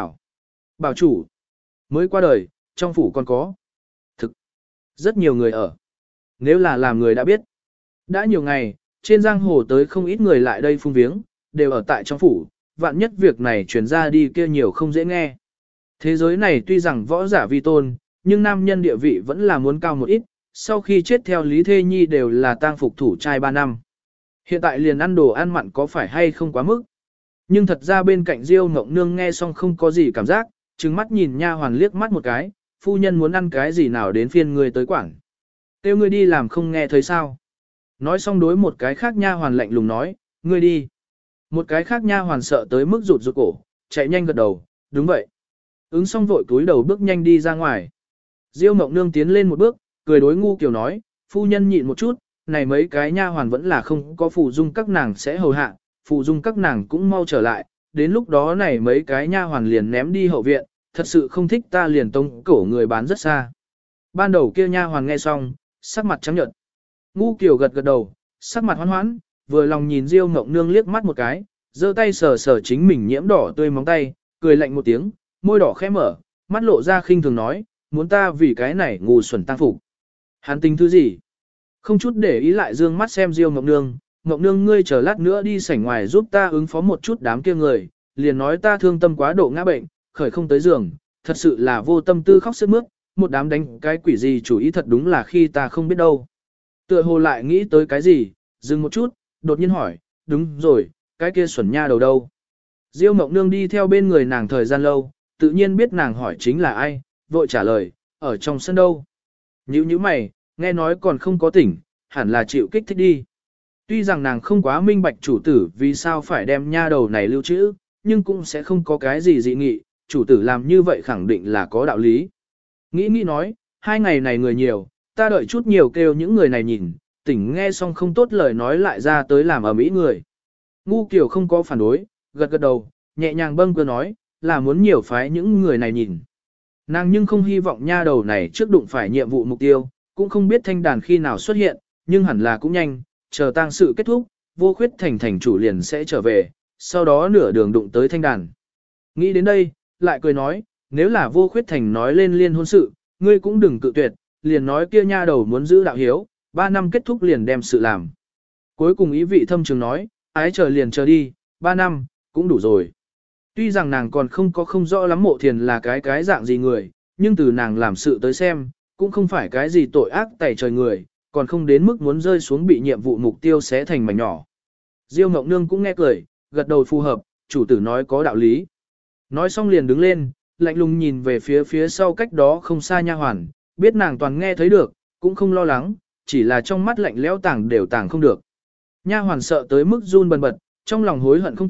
bảo chủ, mới qua đời, trong phủ còn có. Thực, rất nhiều người ở. Nếu là làm người đã biết. Đã nhiều ngày, trên giang hồ tới không ít người lại đây phung viếng, đều ở tại trong phủ, vạn nhất việc này truyền ra đi kia nhiều không dễ nghe. Thế giới này tuy rằng võ giả vi tôn, nhưng nam nhân địa vị vẫn là muốn cao một ít, sau khi chết theo Lý Thê Nhi đều là tang phục thủ trai 3 năm. Hiện tại liền ăn đồ ăn mặn có phải hay không quá mức. Nhưng thật ra bên cạnh Diêu Ngộng Nương nghe xong không có gì cảm giác, trừng mắt nhìn nha hoàn liếc mắt một cái, phu nhân muốn ăn cái gì nào đến phiên người tới quảng. Kêu ngươi đi làm không nghe thấy sao. Nói xong đối một cái khác nha hoàn lạnh lùng nói, ngươi đi. Một cái khác nha hoàn sợ tới mức rụt cổ, chạy nhanh gật đầu, đúng vậy. Ứng xong vội cúi đầu bước nhanh đi ra ngoài. Diêu Ngộng Nương tiến lên một bước, cười đối Ngu Kiều nói, phu nhân nhịn một chút, này mấy cái nha hoàn vẫn là không có phụ dung các nàng sẽ hầu hạ, phụ dung các nàng cũng mau trở lại, đến lúc đó này mấy cái nha hoàn liền ném đi hậu viện, thật sự không thích ta liền tông cổ người bán rất xa. Ban đầu kia nha hoàn nghe xong, sắc mặt trắng nhợt. Ngu Kiều gật gật đầu, sắc mặt hoan hoãn, vừa lòng nhìn Diêu Ngộng Nương liếc mắt một cái, giơ tay sờ sờ chính mình nhiễm đỏ tươi móng tay, cười lạnh một tiếng, môi đỏ khẽ mở, mắt lộ ra khinh thường nói, muốn ta vì cái này ngu xuẩn tăng phục. Hắn tính thứ gì? Không chút để ý lại dương mắt xem Diêu Ngộng Nương, Ngộng Nương ngươi chờ lát nữa đi sảnh ngoài giúp ta ứng phó một chút đám kia người, liền nói ta thương tâm quá độ ngã bệnh, khởi không tới giường, thật sự là vô tâm tư khóc sướt mướt, một đám đánh cái quỷ gì chủ ý thật đúng là khi ta không biết đâu. Tựa hồ lại nghĩ tới cái gì, dừng một chút, đột nhiên hỏi, đúng rồi, cái kia xuẩn nha đầu đâu. Diêu Ngộng Nương đi theo bên người nàng thời gian lâu, tự nhiên biết nàng hỏi chính là ai, vội trả lời, ở trong sân đâu. Nhíu mày, nghe nói còn không có tỉnh, hẳn là chịu kích thích đi. Tuy rằng nàng không quá minh bạch chủ tử vì sao phải đem nha đầu này lưu trữ, nhưng cũng sẽ không có cái gì dị nghị, chủ tử làm như vậy khẳng định là có đạo lý. Nghĩ nói, 2 ngày này người nhiều, ta đợi chút nhiều kêu những người này nhìn, tỉnh nghe xong không tốt lời nói lại ra tới làm ở mỹ người. Ngu Kiều không có phản đối, gật gật đầu, nhẹ nhàng bâng cơ nói, là muốn nhiều phái những người này nhìn. Nàng nhưng không hy vọng nha đầu này trước đụng phải nhiệm vụ mục tiêu, cũng không biết thanh đàn khi nào xuất hiện, nhưng hẳn là cũng nhanh, chờ tang sự kết thúc, Vô Khuyết thành chủ liền sẽ trở về, sau đó nửa đường đụng tới thanh đàn. Nghĩ đến đây, lại cười nói, nếu là Vô Khuyết thành nói lên liên hôn sự, ngươi cũng đừng cự tuyệt, liền nói kia nha đầu muốn giữ đạo hiếu, 3 năm kết thúc liền đem sự làm. Cuối cùng ý vị thâm trường nói, ái chờ liền chờ đi, 3 năm, cũng đủ rồi. Tuy rằng nàng còn không rõ lắm Mộ Thiền là cái dạng gì người, nhưng từ nàng làm sự tới xem, cũng không phải cái gì tội ác tẩy trời người, còn không đến mức muốn rơi xuống bị nhiệm vụ mục tiêu xé thành mảnh nhỏ. Diêu Ngộng Nương cũng nghe cười, gật đầu phù hợp, chủ tử nói có đạo lý. Nói xong liền đứng lên, lạnh lùng nhìn về phía sau cách đó không xa nha hoàn, biết nàng toàn nghe thấy được, cũng không lo lắng, chỉ là trong mắt lạnh lẽo tàng đều tàng không được. Nha hoàn sợ tới mức run bần bật, trong lòng hối hận không kịp,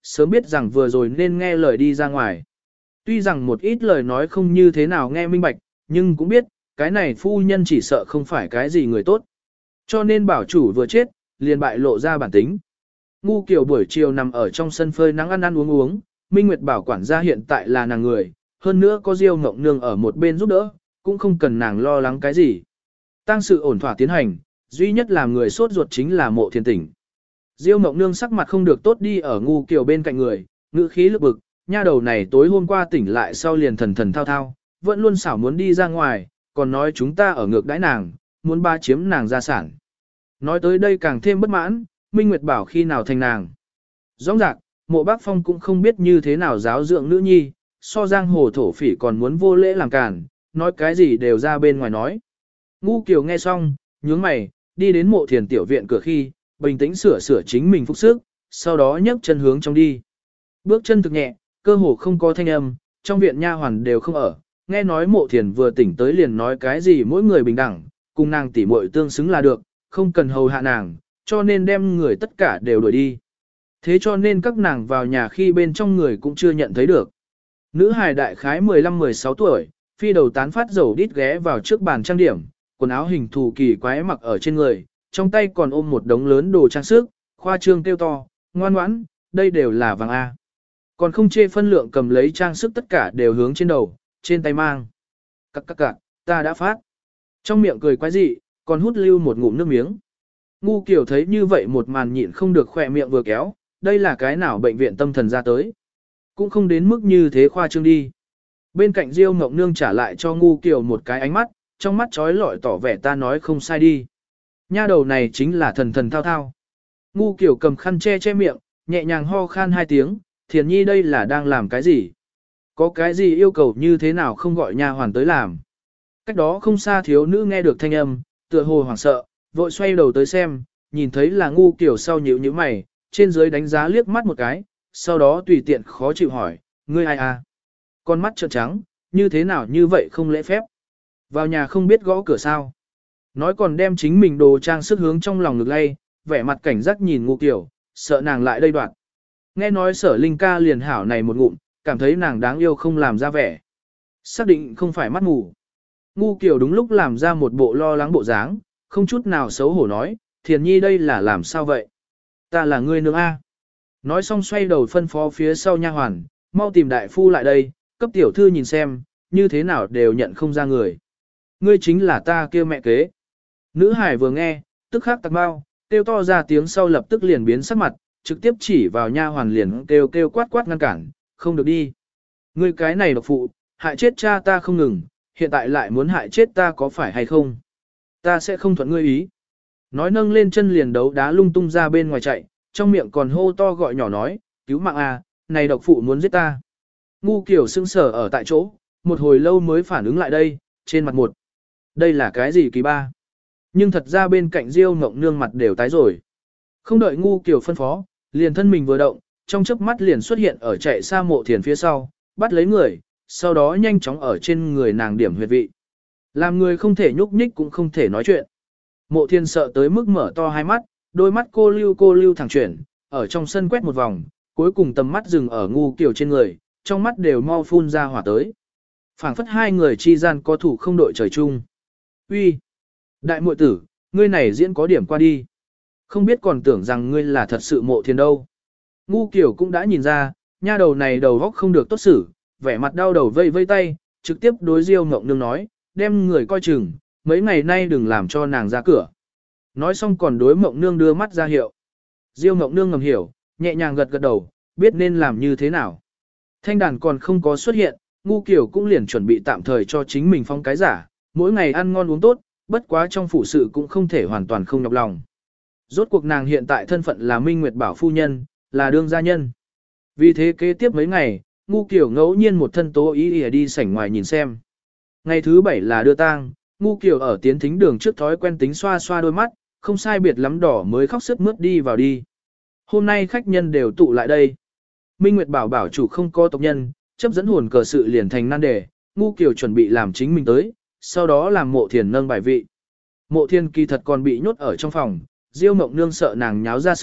sớm biết rằng vừa rồi nên nghe lời đi ra ngoài. Tuy rằng một ít lời nói không như thế nào nghe minh bạch, nhưng cũng biết, cái này phu nhân chỉ sợ không phải cái gì người tốt. Cho nên bảo chủ vừa chết, liền bại lộ ra bản tính. Ngu Kiều buổi chiều nằm ở trong sân phơi nắng ăn ăn uống uống, Minh Nguyệt bảo quản gia hiện tại là nàng người, hơn nữa có Diêu Ngộng Nương ở một bên giúp đỡ, cũng không cần nàng lo lắng cái gì. Tang sự ổn thỏa tiến hành, duy nhất làm người sốt ruột chính là Mộ Thiên Tỉnh. Diêu Ngộng Nương sắc mặt không được tốt đi ở Ngu Kiều bên cạnh người, ngữ khí lực bực, nha đầu này tối hôm qua tỉnh lại sau liền thần thần thao thao, vẫn luôn xảo muốn đi ra ngoài, còn nói chúng ta ở ngược đãi nàng, muốn ba chiếm nàng gia sản. Nói tới đây càng thêm bất mãn, Minh Nguyệt bảo khi nào thành nàng. Rõ ràng, Mộ Bác Phong cũng không biết như thế nào giáo dưỡng nữ nhi, so giang hồ thổ phỉ còn muốn vô lễ làm cản, nói cái gì đều ra bên ngoài nói. Ngu Kiều nghe xong, nhướng mày, đi đến Mộ Thiền tiểu viện cửa khi, bình tĩnh sửa chính mình phục sức, sau đó nhấc chân hướng trong đi. Bước chân thực nhẹ, cơ hồ không có thanh âm, trong viện nha hoàn đều không ở, nghe nói Mộ Thiền vừa tỉnh tới liền nói cái gì mỗi người bình đẳng, cùng nàng tỉ muội tương xứng là được, không cần hầu hạ nàng, cho nên đem người tất cả đều đuổi đi. Thế cho nên các nàng vào nhà khi bên trong người cũng chưa nhận thấy được. Nữ hài đại khái 15-16 tuổi, phi đầu tán phát dầu đít ghé vào trước bàn trang điểm, quần áo hình thù kỳ quái mặc ở trên người, trong tay còn ôm một đống lớn đồ trang sức, khoa trương kêu to, ngoan ngoãn, đây đều là vàng A. Còn không chê phân lượng cầm lấy trang sức tất cả đều hướng trên đầu, trên tay mang. Cặc, ta đã phát. Trong miệng cười quái dị, còn hút lưu một ngụm nước miếng. Ngu Kiều thấy như vậy một màn nhịn không được khỏe miệng vừa kéo, đây là cái nào bệnh viện tâm thần ra tới. Cũng không đến mức như thế khoa trương đi. Bên cạnh Diêu Ngộng Nương trả lại cho Ngu Kiều một cái ánh mắt, trong mắt trói lọi tỏ vẻ ta nói không sai đi. Nha đầu này chính là thần thần thao thao. Ngu Kiều cầm khăn che miệng, nhẹ nhàng ho khan 2 tiếng, Thiền Nhi đây là đang làm cái gì? Có cái gì yêu cầu như thế nào không gọi nha hoàn tới làm? Cách đó không xa thiếu nữ nghe được thanh âm, tựa hồ hoảng sợ, vội xoay đầu tới xem, nhìn thấy là Ngu Kiều sau nhíu nhíu mày, trên dưới đánh giá liếc mắt một cái, sau đó tùy tiện khó chịu hỏi, ngươi ai à? Con mắt trợn trắng, như thế nào như vậy không lễ phép? Vào nhà không biết gõ cửa sao? Nói còn đem chính mình đồ trang sức hướng trong lòng ngực lay, vẻ mặt cảnh giác nhìn Ngu Kiều, sợ nàng lại đây đoạn. Nghe nói Sở Linh ca liền hảo này một ngụm, cảm thấy nàng đáng yêu không làm ra vẻ. Xác định không phải mắt mù. Ngu Kiều đúng lúc làm ra một bộ lo lắng bộ dáng, không chút nào xấu hổ nói, Thiền Nhi đây là làm sao vậy? Ta là ngươi nương A. Nói xong xoay đầu phân phó phía sau nha hoàn, mau tìm đại phu lại đây, cấp tiểu thư nhìn xem, như thế nào đều nhận không ra người. Ngươi chính là ta kia mẹ kế. Nữ hải vừa nghe, tức khắc tạc bao, kêu to ra tiếng sau lập tức liền biến sắc mặt, trực tiếp chỉ vào nha hoàn liền kêu quát ngăn cản, không được đi. Ngươi cái này độc phụ, hại chết cha ta không ngừng, hiện tại lại muốn hại chết ta có phải hay không? Ta sẽ không thuận ngươi ý. Nói nâng lên chân liền đấu đá lung tung ra bên ngoài chạy, trong miệng còn hô to gọi nhỏ nói, cứu mạng à, này độc phụ muốn giết ta. Ngu Kiều sững sờ ở tại chỗ, một hồi lâu mới phản ứng lại đây, trên mặt một. Đây là cái gì kỳ ba? Nhưng thật ra bên cạnh Diêu Ngộng Nương mặt đều tái rồi. Không đợi Ngu Kiều phân phó, liền thân mình vừa động, trong chớp mắt liền xuất hiện ở chạy xa Mộ Thiền phía sau, bắt lấy người, sau đó nhanh chóng ở trên người nàng điểm huyệt vị. Làm người không thể nhúc nhích cũng không thể nói chuyện. Mộ Thiền sợ tới mức mở to hai mắt, đôi mắt cô lưu thẳng chuyển, ở trong sân quét một vòng, cuối cùng tầm mắt dừng ở Ngu Kiều trên người, trong mắt đều mau phun ra hỏa tới. Phảng phất hai người chi gian có thủ không đội trời chung. Uy, đại muội tử, ngươi này diễn có điểm qua đi. Không biết còn tưởng rằng ngươi là thật sự Mộ Thiền đâu. Ngu Kiều cũng đã nhìn ra, nha đầu này đầu óc không được tốt xử, vẻ mặt đau đầu vây tay, trực tiếp đối Diêu Ngộng Nương nói, đem người coi chừng, mấy ngày nay đừng làm cho nàng ra cửa. Nói xong còn đối Mộng Nương đưa mắt ra hiệu. Diêu Ngộng Nương ngầm hiểu, nhẹ nhàng gật đầu, biết nên làm như thế nào. Thanh đàn còn không có xuất hiện, Ngu Kiều cũng liền chuẩn bị tạm thời cho chính mình phong cái giả, mỗi ngày ăn ngon uống tốt, bất quá trong phủ sự cũng không thể hoàn toàn không nhọc lòng. Rốt cuộc nàng hiện tại thân phận là Minh Nguyệt Bảo phu nhân, là đương gia nhân. Vì thế kế tiếp mấy ngày, Ngu Kiều ngẫu nhiên một thân tố ý đi sảnh ngoài nhìn xem. Ngày thứ 7 là đưa tang, Ngu Kiều ở tiến thính đường trước thói quen tính xoa xoa đôi mắt, không sai biệt lắm đỏ mới khóc sướt mướt đi vào đi. Hôm nay khách nhân đều tụ lại đây. Minh Nguyệt Bảo bảo chủ không có tộc nhân, chấp dẫn hồn cờ sự liền thành nan đề, Ngu Kiều chuẩn bị làm chính mình tới, sau đó làm Mộ Thiền nâng bài vị. Mộ Thiền kỳ thật còn bị nhốt ở trong phòng, Diêu Ngộng Nương sợ nàng nháo ra sự,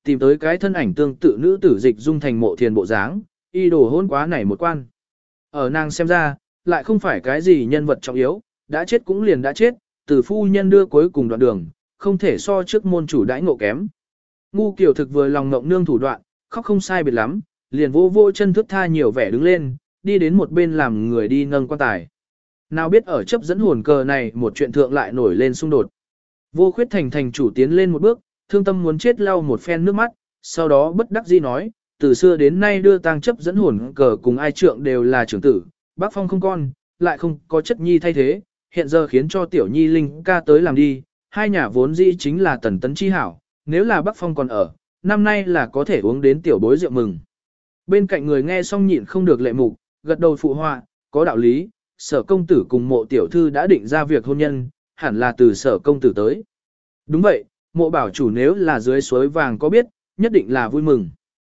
tìm tới cái thân ảnh tương tự nữ tử dịch dung thành Mộ Thiền bộ dáng, y đồ hôn quá này một quan. Ở nàng xem ra, lại không phải cái gì nhân vật trọng yếu, đã chết cũng liền đã chết, từ phu nhân đưa cuối cùng đoạn đường, không thể so trước môn chủ đãi ngộ kém. Ngu Kiều thực vừa lòng ngộng nương thủ đoạn, khóc không sai biệt lắm, liền vô vô chân thước tha nhiều vẻ đứng lên, đi đến một bên làm người đi nâng quan tài. Nào biết ở chấp dẫn hồn cờ này một chuyện thượng lại nổi lên xung đột. Vô Khuyết Thành thành chủ tiến lên một bước, thương tâm muốn chết lau một phen nước mắt, sau đó bất đắc dĩ nói, từ xưa đến nay đưa tang chấp dẫn hồn cờ cùng ai trượng đều là trưởng tử, bác phong không con, lại không có chất nhi thay thế, hiện giờ khiến cho tiểu nhi linh ca tới làm đi, hai nhà vốn dĩ chính là tần tấn chi hảo, nếu là bác phong còn ở, năm nay là có thể uống đến tiểu bối rượu mừng. Bên cạnh người nghe xong nhịn không được lệ mục, gật đầu phụ họa, có đạo lý, Sở công tử cùng Mộ tiểu thư đã định ra việc hôn nhân, hẳn là từ Sở công tử tới. Đúng vậy, Mộ bảo chủ nếu là dưới suối vàng có biết, nhất định là vui mừng.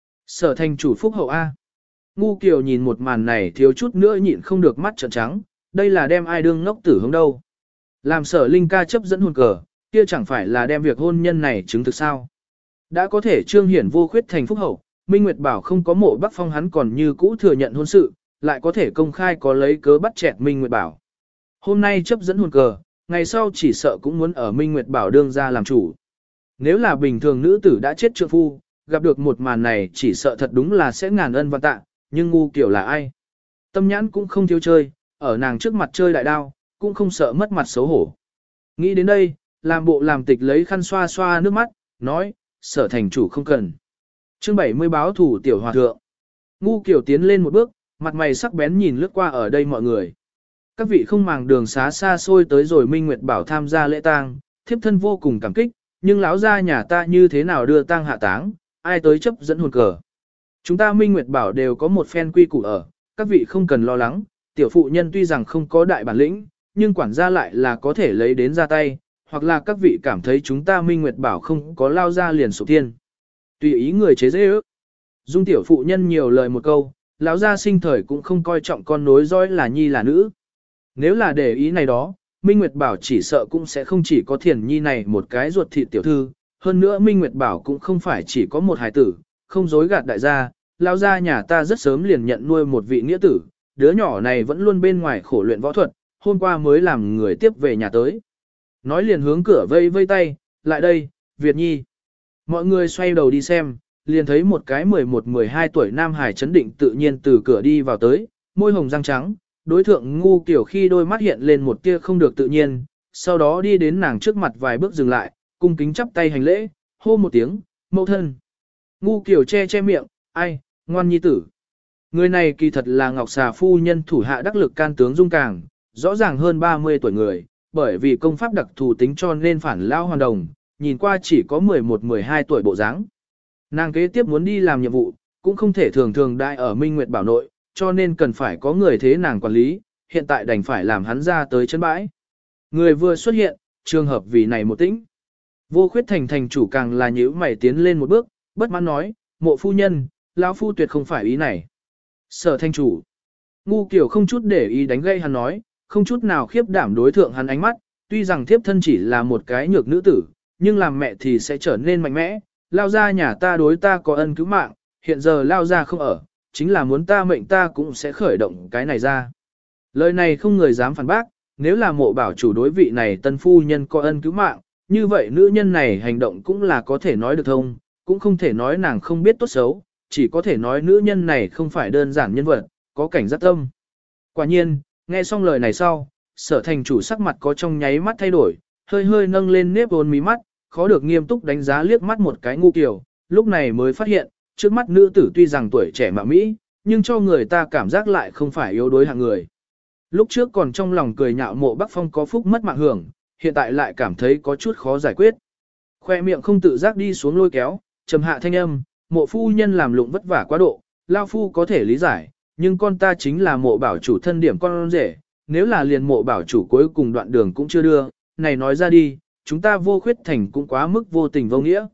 Sở thành chủ phúc hậu A. Ngu Kiều nhìn một màn này thiếu chút nữa nhịn không được mắt trợn trắng, đây là đem ai đương ngốc tử hướng đâu. Làm Sở Linh ca chấp dẫn hôn cờ, kia chẳng phải là đem việc hôn nhân này chứng thực sao. Đã có thể trương hiển Vô Khuyết thành phúc hậu, Minh Nguyệt bảo không có Mộ Bắc Phong hắn còn như cũ thừa nhận hôn sự, lại có thể công khai có lấy cớ bắt chẹt Minh Nguyệt bảo. Hôm nay chấp dẫn hôn cờ, ngày sau chỉ sợ cũng muốn ở Minh Nguyệt bảo đương ra làm chủ. Nếu là bình thường nữ tử đã chết trượng phu, gặp được một màn này chỉ sợ thật đúng là sẽ ngàn ân vạn tạ, nhưng Ngu Kiều là ai? Tâm nhãn cũng không thiếu chơi, ở nàng trước mặt chơi đại đao, cũng không sợ mất mặt xấu hổ. Nghĩ đến đây, làm bộ làm tịch lấy khăn xoa xoa nước mắt, nói, Sở thành chủ không cần. Chương 70 báo thủ tiểu hòa thượng. Ngu Kiều tiến lên một bước, mặt mày sắc bén nhìn lướt qua ở đây mọi người. Các vị không màng đường xá xa xôi tới rồi Minh Nguyệt bảo tham gia lễ tang, thiếp thân vô cùng cảm kích, nhưng lão gia nhà ta như thế nào đưa tang hạ táng, ai tới chấp dẫn hồn cờ. Chúng ta Minh Nguyệt bảo đều có một phen quy củ ở, các vị không cần lo lắng, tiểu phụ nhân tuy rằng không có đại bản lĩnh, nhưng quản gia lại là có thể lấy đến ra tay, hoặc là các vị cảm thấy chúng ta Minh Nguyệt bảo không có lao ra liền sụp thiên. Tùy ý người chế dễ ước. Dung tiểu phụ nhân nhiều lời một câu, lão gia sinh thời cũng không coi trọng con nối dõi là nhi là nữ. Nếu là để ý này đó, Minh Nguyệt bảo chỉ sợ cũng sẽ không chỉ có Thiền Nhi này một cái ruột thịt tiểu thư, hơn nữa Minh Nguyệt bảo cũng không phải chỉ có một hài tử, không dối gạt đại gia, lão gia nhà ta rất sớm liền nhận nuôi một vị nghĩa tử, đứa nhỏ này vẫn luôn bên ngoài khổ luyện võ thuật, hôm qua mới làm người tiếp về nhà tới. Nói liền hướng cửa vây vây tay, lại đây, Việt Nhi. Mọi người xoay đầu đi xem, liền thấy một cái 11-12 tuổi nam hải chấn định tự nhiên từ cửa đi vào tới, môi hồng răng trắng, đối thượng Ngu Kiều khi đôi mắt hiện lên một tia không được tự nhiên, sau đó đi đến nàng trước mặt vài bước dừng lại, cung kính chắp tay hành lễ, hô một tiếng, mẫu thân. Ngu Kiều che che miệng, ai, ngoan nhi tử. Người này kỳ thật là Ngọc Xà phu nhân thủ hạ đắc lực can tướng Dung Càng, rõ ràng hơn 30 tuổi người, bởi vì công pháp đặc thù tính cho nên phản lao hoàn đồng, nhìn qua chỉ có 11-12 tuổi bộ dáng. Nàng kế tiếp muốn đi làm nhiệm vụ, cũng không thể thường thường đại ở Minh Nguyệt bảo nội, cho nên cần phải có người thế nàng quản lý, hiện tại đành phải làm hắn ra tới chân bãi. Người vừa xuất hiện, trường hợp vì này một tĩnh. Vô Khuyết thành thành chủ càng là nhíu mày tiến lên một bước, bất mãn nói, Mộ phu nhân, lão phu tuyệt không phải ý này. Sở thành chủ. Ngu Kiều không chút để ý đánh gây hắn nói, không chút nào khiếp đảm đối thượng hắn ánh mắt, tuy rằng thiếp thân chỉ là một cái nhược nữ tử, nhưng làm mẹ thì sẽ trở nên mạnh mẽ, lao ra nhà ta đối ta có ân cứu mạng, hiện giờ lao ra không ở, chính là muốn ta mệnh ta cũng sẽ khởi động cái này ra. Lời này không người dám phản bác, nếu là Mộ bảo chủ đối vị này tân phu nhân có ân cứu mạng, như vậy nữ nhân này hành động cũng là có thể nói được thông, cũng không thể nói nàng không biết tốt xấu, chỉ có thể nói nữ nhân này không phải đơn giản nhân vật, có cảnh giác tâm. Quả nhiên, nghe xong lời này sau, Sở thành chủ sắc mặt có trong nháy mắt thay đổi, hơi hơi nâng lên nếp vốn mí mắt, khó được nghiêm túc đánh giá liếc mắt một cái Ngu Kiều, lúc này mới phát hiện, trước mắt nữ tử tuy rằng tuổi trẻ mà mỹ, nhưng cho người ta cảm giác lại không phải yếu đối hạng người. Lúc trước còn trong lòng cười nhạo Mộ Bắc Phong có phúc mất mạng hưởng, hiện tại lại cảm thấy có chút khó giải quyết. Khoe miệng không tự giác đi xuống lôi kéo, trầm hạ thanh âm, Mộ phu nhân làm lụng vất vả quá độ, lao phu có thể lý giải, nhưng con ta chính là Mộ bảo chủ thân điểm con rể, nếu là liền Mộ bảo chủ cuối cùng đoạn đường cũng chưa đưa, này nói ra đi, chúng ta Vô Khuyết thành cũng quá mức vô tình vô nghĩa.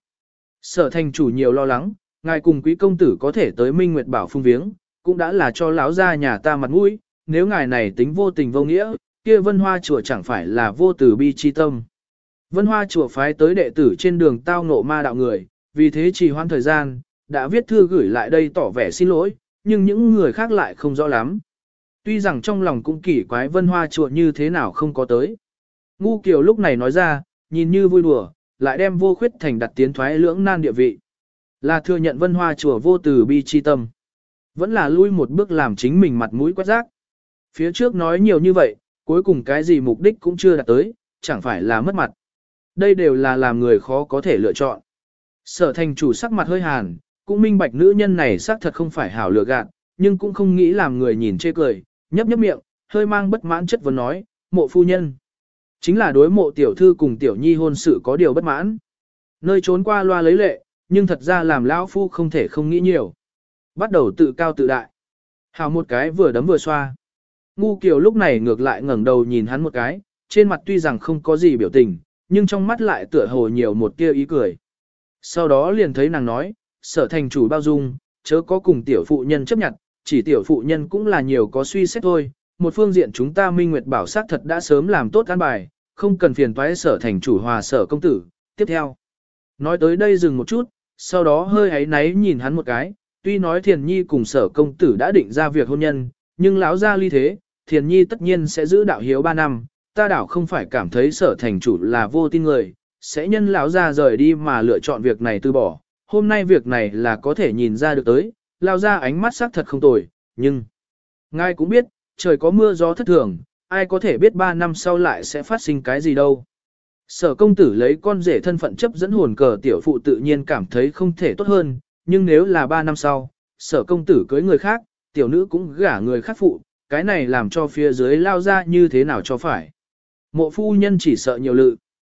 Sở thành chủ nhiều lo lắng, ngài cùng quý công tử có thể tới Minh Nguyệt bảo phung viếng, cũng đã là cho lão gia nhà ta mặt mũi, nếu ngài này tính vô tình vô nghĩa, kia Vân Hoa chùa chẳng phải là vô tử bi chi tâm. Vân Hoa chùa phái tới đệ tử trên đường tao ngộ ma đạo người, vì thế trì hoãn thời gian, đã viết thư gửi lại đây tỏ vẻ xin lỗi, nhưng những người khác lại không rõ lắm. Tuy rằng trong lòng cũng kỳ quái Vân Hoa chùa như thế nào không có tới. Ngu Kiều lúc này nói ra, nhìn như vui đùa, lại đem Vô Khuyết Thành đặt tiến thoái lưỡng nan địa vị. Là thừa nhận Vân Hoa chùa vô từ bi chi tâm. Vẫn là lui một bước làm chính mình mặt mũi quét rác. Phía trước nói nhiều như vậy, cuối cùng cái gì mục đích cũng chưa đạt tới, chẳng phải là mất mặt. Đây đều là làm người khó có thể lựa chọn. Sở thành chủ sắc mặt hơi hàn, cũng minh bạch nữ nhân này xác thật không phải hảo lựa gạt, nhưng cũng không nghĩ làm người nhìn chê cười, nhấp nhấp miệng, hơi mang bất mãn chất vấn nói, mộ phu nhân. Chính là đối mộ tiểu thư cùng tiểu nhi hôn sự có điều bất mãn. Nơi trốn qua loa lấy lệ, nhưng thật ra làm lão phu không thể không nghĩ nhiều. Bắt đầu tự cao tự đại. Hào một cái vừa đấm vừa xoa. Ngu Kiều lúc này ngược lại ngẩng đầu nhìn hắn một cái, trên mặt tuy rằng không có gì biểu tình, nhưng trong mắt lại tựa hồ nhiều một tia ý cười. Sau đó liền thấy nàng nói, sở thành chủ bao dung, chớ có cùng tiểu phụ nhân chấp nhận, chỉ tiểu phụ nhân cũng là nhiều có suy xét thôi. Một phương diện chúng ta Minh Nguyệt Bảo sát thật đã sớm làm tốt an bài, không cần phiền toái sở thành chủ hòa sở công tử. Tiếp theo, nói tới đây dừng một chút, sau đó hơi áy náy nhìn hắn một cái, tuy nói Thiền Nhi cùng sở công tử đã định ra việc hôn nhân, nhưng lão gia ly thế, Thiền Nhi tất nhiên sẽ giữ đạo hiếu 3 năm, ta đảo không phải cảm thấy sở thành chủ là vô tin người, sẽ nhân lão gia rời đi mà lựa chọn việc này từ bỏ. Hôm nay việc này là có thể nhìn ra được tới, lão gia ánh mắt sắc thật không tồi, nhưng ngài cũng biết, trời có mưa gió thất thường, ai có thể biết 3 năm sau lại sẽ phát sinh cái gì đâu. Sở công tử lấy con rể thân phận chấp dẫn hồn cờ tiểu phụ tự nhiên cảm thấy không thể tốt hơn, nhưng nếu là 3 năm sau, sở công tử cưới người khác, tiểu nữ cũng gả người khác phụ, cái này làm cho phía dưới lao ra như thế nào cho phải. Mộ phu nhân chỉ sợ nhiều lự.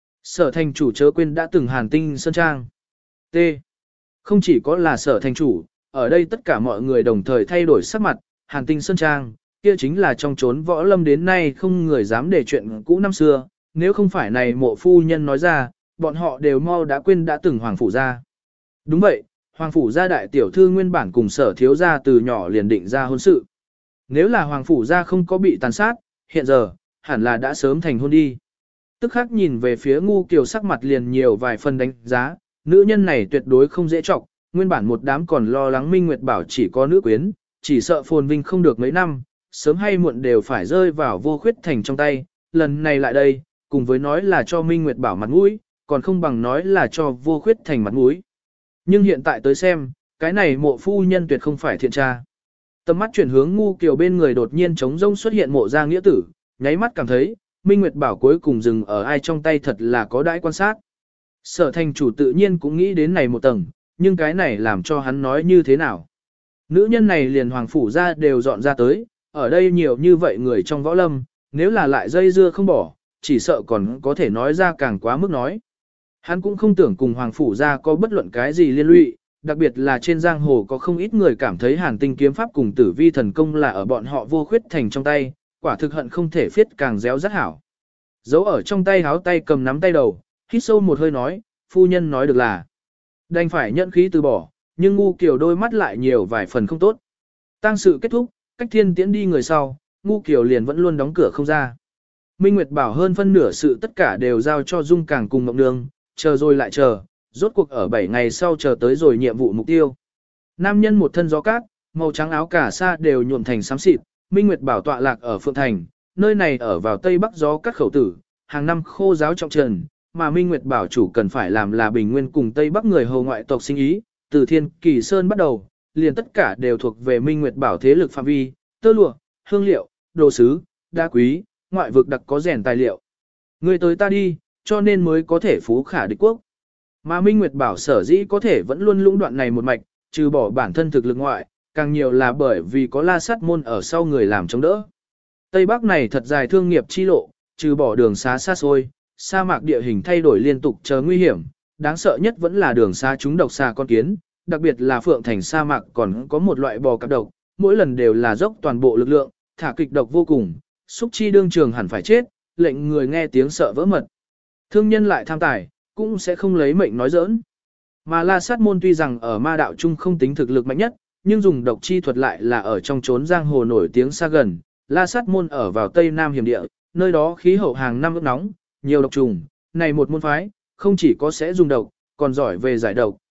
Sở thành chủ chớ quên đã từng hàn tinh sơn trang. T. Không chỉ có là sở thành chủ, ở đây tất cả mọi người đồng thời thay đổi sắc mặt, hàn tinh sơn trang, kia chính là trong chốn võ lâm đến nay không người dám để chuyện cũ năm xưa, nếu không phải này mộ phu nhân nói ra, bọn họ đều mau đã quên đã từng hoàng phủ gia. Đúng vậy, hoàng phủ gia đại tiểu thư nguyên bản cùng sở thiếu gia từ nhỏ liền định ra hôn sự. Nếu là hoàng phủ gia không có bị tàn sát, hiện giờ, hẳn là đã sớm thành hôn đi. Tức khắc nhìn về phía Ngu Kiều sắc mặt liền nhiều vài phần đánh giá, nữ nhân này tuyệt đối không dễ trọng, nguyên bản một đám còn lo lắng Minh Nguyệt Bảo chỉ có nữ quyến, chỉ sợ phồn vinh không được mấy năm, sớm hay muộn đều phải rơi vào Vô Khuyết Thành trong tay, lần này lại đây, cùng với nói là cho Minh Nguyệt Bảo mặt mũi, còn không bằng nói là cho Vô Khuyết Thành mặt mũi. Nhưng hiện tại tới xem, cái này mộ phu nhân tuyệt không phải thiện tra. Tầm mắt chuyển hướng Ngu Kiều bên người đột nhiên trống rông xuất hiện mộ gia nghĩa tử, nháy mắt cảm thấy, Minh Nguyệt Bảo cuối cùng dừng ở ai trong tay thật là có đãi quan sát. Sở thành chủ tự nhiên cũng nghĩ đến này một tầng, nhưng cái này làm cho hắn nói như thế nào. Nữ nhân này liền hoàng phủ ra đều dọn ra tới, ở đây nhiều như vậy người trong võ lâm, nếu là lại dây dưa không bỏ, chỉ sợ còn có thể nói ra càng quá mức nói. Hắn cũng không tưởng cùng hoàng phủ ra có bất luận cái gì liên lụy, đặc biệt là trên giang hồ có không ít người cảm thấy hàn tinh kiếm pháp cùng tử vi thần công là ở bọn họ Vô Khuyết Thành trong tay, quả thực hận không thể phiết càng réo rắt hảo. Giấu ở trong tay háo tay cầm nắm tay đầu, hít sâu một hơi nói, phu nhân nói được là. Đành phải nhận khí từ bỏ, nhưng Ngu Kiều đôi mắt lại nhiều vài phần không tốt. Tang sự kết thúc, cách thiên tiễn đi người sau, Ngu Kiều liền vẫn luôn đóng cửa không ra. Minh Nguyệt Bảo hơn phân nửa sự tất cả đều giao cho Dung Càng cùng Ngọc Nương, chờ rồi lại chờ, rốt cuộc ở 7 ngày sau chờ tới rồi nhiệm vụ mục tiêu. Nam nhân một thân gió cát, màu trắng áo cả sa đều nhuộm thành xám xịt, Minh Nguyệt Bảo tọa lạc ở Phượng Thành, nơi này ở vào tây bắc gió cát khẩu tử, hàng năm khô giáo trọng trần, mà Minh Nguyệt Bảo chủ cần phải làm là bình nguyên cùng tây bắc người hầu ngoại tộc sinh ý, từ Thiên Kỳ Sơn bắt đầu, liền tất cả đều thuộc về Minh Nguyệt Bảo thế lực phạm vi, tơ lụa, hương liệu, đồ sứ, đá quý, ngoại vực đặc có rèn tài liệu. Người tới ta đi, cho nên mới có thể phú khả địch quốc. Mà Minh Nguyệt Bảo sở dĩ có thể vẫn luôn lũng đoạn này một mạch, trừ bỏ bản thân thực lực ngoại, càng nhiều là bởi vì có La Sát môn ở sau người làm chống đỡ. Tây Bắc này thật dài thương nghiệp chi lộ, trừ bỏ đường xá xa xôi, sa mạc địa hình thay đổi liên tục chờ nguy hiểm, đáng sợ nhất vẫn là đường xá chúng độc xà con kiến, đặc biệt là Phượng Thành sa mạc còn có một loại bò cạp độc, mỗi lần đều là dốc toàn bộ lực lượng, thả kịch độc vô cùng, xúc chi đương trường hẳn phải chết, lệnh người nghe tiếng sợ vỡ mật. Thương nhân lại tham tài, cũng sẽ không lấy mệnh nói giỡn. Mà La Sát môn tuy rằng ở ma đạo chung không tính thực lực mạnh nhất, nhưng dùng độc chi thuật lại là ở trong chốn giang hồ nổi tiếng xa gần. La Sát môn ở vào Tây Nam hiểm địa, nơi đó khí hậu hàng năm ướt nóng, nhiều độc trùng, này một môn phái, không chỉ có sẽ dùng độc, còn giỏi về giải độc,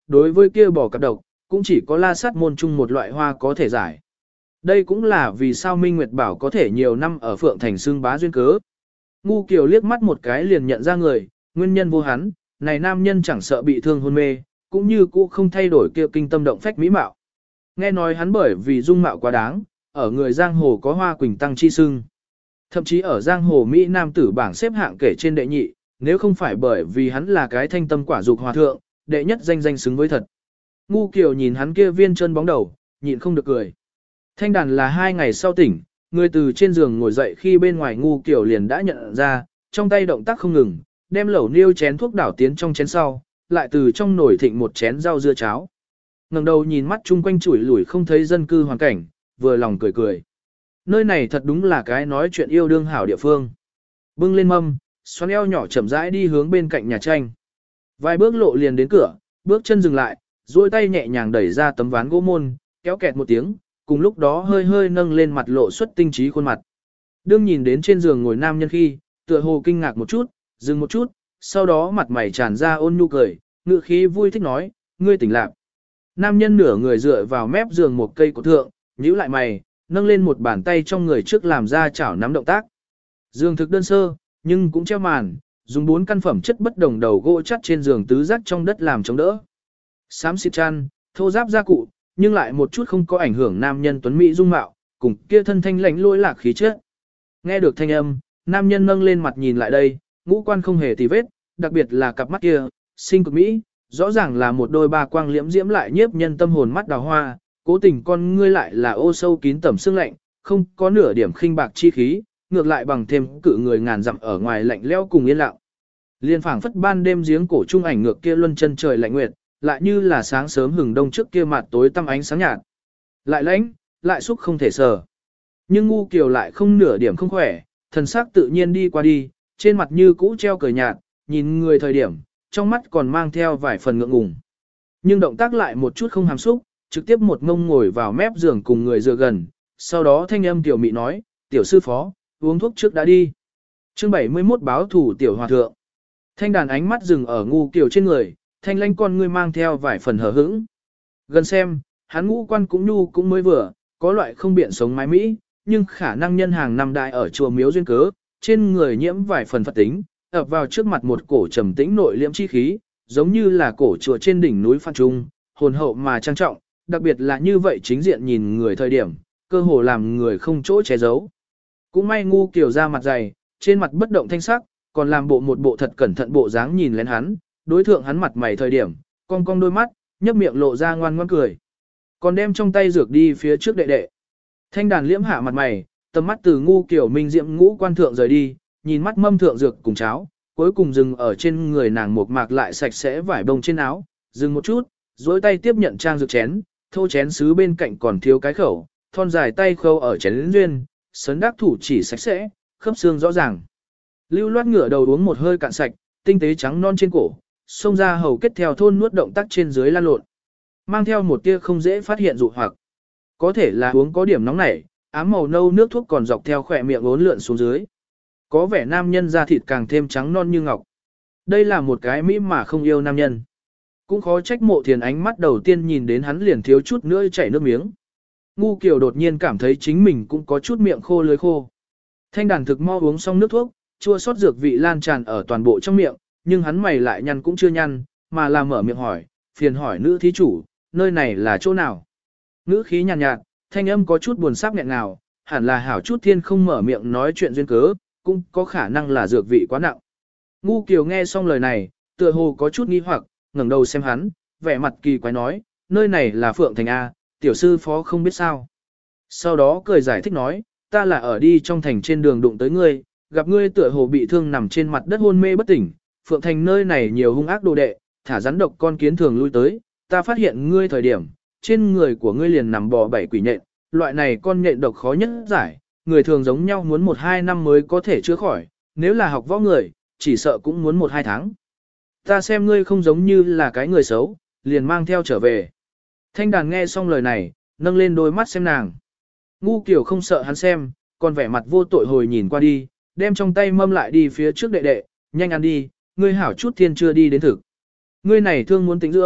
đối với kia bò cặp độc, cũng chỉ có la sát môn chung một loại hoa có thể giải. Đây cũng là vì sao Minh Nguyệt Bảo có thể nhiều năm ở Phượng Thành xương bá duyên cớ. Ngu Kiều liếc mắt một cái liền nhận ra người, nguyên nhân vô hắn, này nam nhân chẳng sợ bị thương hôn mê, cũng như cũ không thay đổi kia kinh tâm động phách mỹ mạo. Nghe nói hắn bởi vì dung mạo quá đáng, ở người giang hồ có hoa quỳnh tăng chi sưng. Thậm chí ở giang hồ Mỹ nam tử bảng xếp hạng kể trên đệ nhị, nếu không phải bởi vì hắn là cái thanh tâm quả dục hòa thượng, đệ nhất danh danh xứng với thật. Ngu Kiều nhìn hắn kia viên chân bóng đầu, nhịn không được cười. Thanh đàn là 2 ngày sau tỉnh, người từ trên giường ngồi dậy khi bên ngoài Ngu Kiều liền đã nhận ra, trong tay động tác không ngừng, đem lẩu niêu chén thuốc đảo tiến trong chén sau, lại từ trong nồi thịnh một chén rau dưa cháo. Ngẩng đầu nhìn mắt chung quanh chủi lủi không thấy dân cư hoàn cảnh, vừa lòng cười cười. Nơi này thật đúng là cái nói chuyện yêu đương hảo địa phương. Bưng lên mâm, xoắn eo nhỏ chậm rãi đi hướng bên cạnh nhà tranh. Vài bước lộ liền đến cửa, bước chân dừng lại, duỗi tay nhẹ nhàng đẩy ra tấm ván gỗ môn, kéo kẹt một tiếng, cùng lúc đó hơi hơi nâng lên mặt lộ xuất tinh trí khuôn mặt. Đương nhìn đến trên giường ngồi nam nhân khi, tựa hồ kinh ngạc một chút, dừng một chút, sau đó mặt mày tràn ra ôn nhu cười, ngữ khí vui thích nói, ngươi tỉnh lạc. Nam nhân nửa người dựa vào mép giường một cây cổ thượng, nhíu lại mày, nâng lên một bàn tay trong người trước làm ra chảo nắm động tác. Giường thực đơn sơ, nhưng cũng treo màn, dùng 4 căn phẩm chất bất đồng đầu gỗ chắt trên giường tứ giác trong đất làm chống đỡ. Xám xịt chăn, thô giáp gia cụ, nhưng lại một chút không có ảnh hưởng nam nhân tuấn mỹ dung mạo, cùng kia thân thanh lãnh lỗi lạc khí chất. Nghe được thanh âm, nam nhân nâng lên mặt nhìn lại đây, ngũ quan không hề tì vết, đặc biệt là cặp mắt kia, xinh cực mỹ, rõ ràng là một đôi ba quang liễm diễm lại nhiếp nhân tâm hồn mắt đào hoa, cố tình con ngươi lại là ô sâu kín tẩm xương lạnh, không có nửa điểm khinh bạc chi khí, ngược lại bằng thêm cự người ngàn dặm ở ngoài lạnh lẽo cùng yên lặng. Liên phảng phất ban đêm giếng cổ trung ảnh ngược kia luân chân trời lạnh nguyệt, lại như là sáng sớm hừng đông trước kia mặt tối tăm ánh sáng nhạt. Lại lãnh, lại xúc không thể sờ. Nhưng Ngu Kiều lại không nửa điểm không khỏe, thần sắc tự nhiên đi qua đi, trên mặt như cũ treo cười nhạt, nhìn người thời điểm, trong mắt còn mang theo vài phần ngượng ngùng. Nhưng động tác lại một chút không hàm xúc, trực tiếp một ngông ngồi vào mép giường cùng người dựa gần, sau đó thanh âm tiểu mị nói, tiểu sư phó, uống thuốc trước đã đi. Chương 71 báo thủ tiểu hòa thượng. Thanh đàn ánh mắt dừng ở Ngu Kiều trên người, thanh lãnh con ngươi mang theo vài phần hờ hững. Gần xem, hắn ngũ quan cũng nhu cũng mới vừa, có loại không biện sống mái Mỹ, nhưng khả năng nhân hàng năm đại ở chùa miếu duyên cớ, trên người nhiễm vài phần Phật tính, ập vào trước mặt một cổ trầm tĩnh nội liễm chi khí, giống như là cổ chùa trên đỉnh núi Phan Trung, hồn hậu mà trang trọng, đặc biệt là như vậy chính diện nhìn người thời điểm, cơ hồ làm người không chỗ che giấu. Cũng may Ngu Kiều ra mặt dày, trên mặt bất động thanh sắc, còn làm một bộ thật cẩn thận bộ dáng nhìn lén hắn, đối thượng hắn mặt mày thời điểm, cong cong đôi mắt, nhấp miệng lộ ra ngoan ngoãn cười. Còn đem trong tay dược đi phía trước đệ đệ. Thanh đàn liễm hạ mặt mày, tầm mắt từ Ngu Kiều minh diệm ngũ quan thượng rời đi, nhìn mắt mâm thượng dược cùng cháo, cuối cùng dừng ở trên người nàng một mạc lại sạch sẽ vải bông trên áo, dừng một chút, duỗi tay tiếp nhận trang dược chén, thô chén sứ bên cạnh còn thiếu cái khẩu, thon dài tay khâu ở chén duyên, sấn đắc thủ chỉ sạch sẽ, khớp xương rõ ràng. Lưu loát ngửa đầu uống một hơi cạn sạch, tinh tế trắng non trên cổ, xông ra hầu kết theo thôn nuốt động tác trên dưới lan lộn, mang theo một tia không dễ phát hiện dụ hoặc. Có thể là uống có điểm nóng nảy, ám màu nâu nước thuốc còn dọc theo khỏe miệng uốn lượn xuống dưới. Có vẻ nam nhân da thịt càng thêm trắng non như ngọc. Đây là một cái mỹ mà không yêu nam nhân. Cũng khó trách Mộ Thiền ánh mắt đầu tiên nhìn đến hắn liền thiếu chút nữa chảy nước miếng. Ngu Kiều đột nhiên cảm thấy chính mình cũng có chút miệng khô lưỡi khô. Thanh đàn thực mo uống xong nước thuốc, chua xót dược vị lan tràn ở toàn bộ trong miệng, nhưng hắn mày lại nhăn cũng chưa nhăn, mà là mở miệng hỏi, phiền hỏi nữ thí chủ, nơi này là chỗ nào? Ngữ khí nhàn nhạt, thanh âm có chút buồn sắc nghẹn ngào, hẳn là hảo chút thiên không mở miệng nói chuyện duyên cớ, cũng có khả năng là dược vị quá nặng. Ngu Kiều nghe xong lời này, tựa hồ có chút nghi hoặc, ngẩng đầu xem hắn, vẻ mặt kỳ quái nói, nơi này là Phượng Thành A, tiểu sư phó không biết sao. Sau đó cười giải thích nói, ta là ở đi trong thành trên đường đụng tới ngươi, gặp ngươi tựa hồ bị thương nằm trên mặt đất hôn mê bất tỉnh, Phượng Thành nơi này nhiều hung ác đồ đệ, thả rắn độc con kiến thường lui tới, ta phát hiện ngươi thời điểm, trên người của ngươi liền nằm bò 7 quỷ nhện, loại này con nhện độc khó nhất giải, người thường giống nhau muốn 1-2 năm mới có thể chữa khỏi, nếu là học võ người, chỉ sợ cũng muốn 1-2 tháng. Ta xem ngươi không giống như là cái người xấu, liền mang theo trở về. Thanh đàn nghe xong lời này, nâng lên đôi mắt xem nàng. Ngu Kiều không sợ hắn xem, còn vẻ mặt vô tội hồi nhìn qua đi, đem trong tay mâm lại đi phía trước đệ đệ, nhanh ăn đi, ngươi hảo chút thiên chưa đi đến thực. Ngươi này thương muốn tĩnh dưỡng,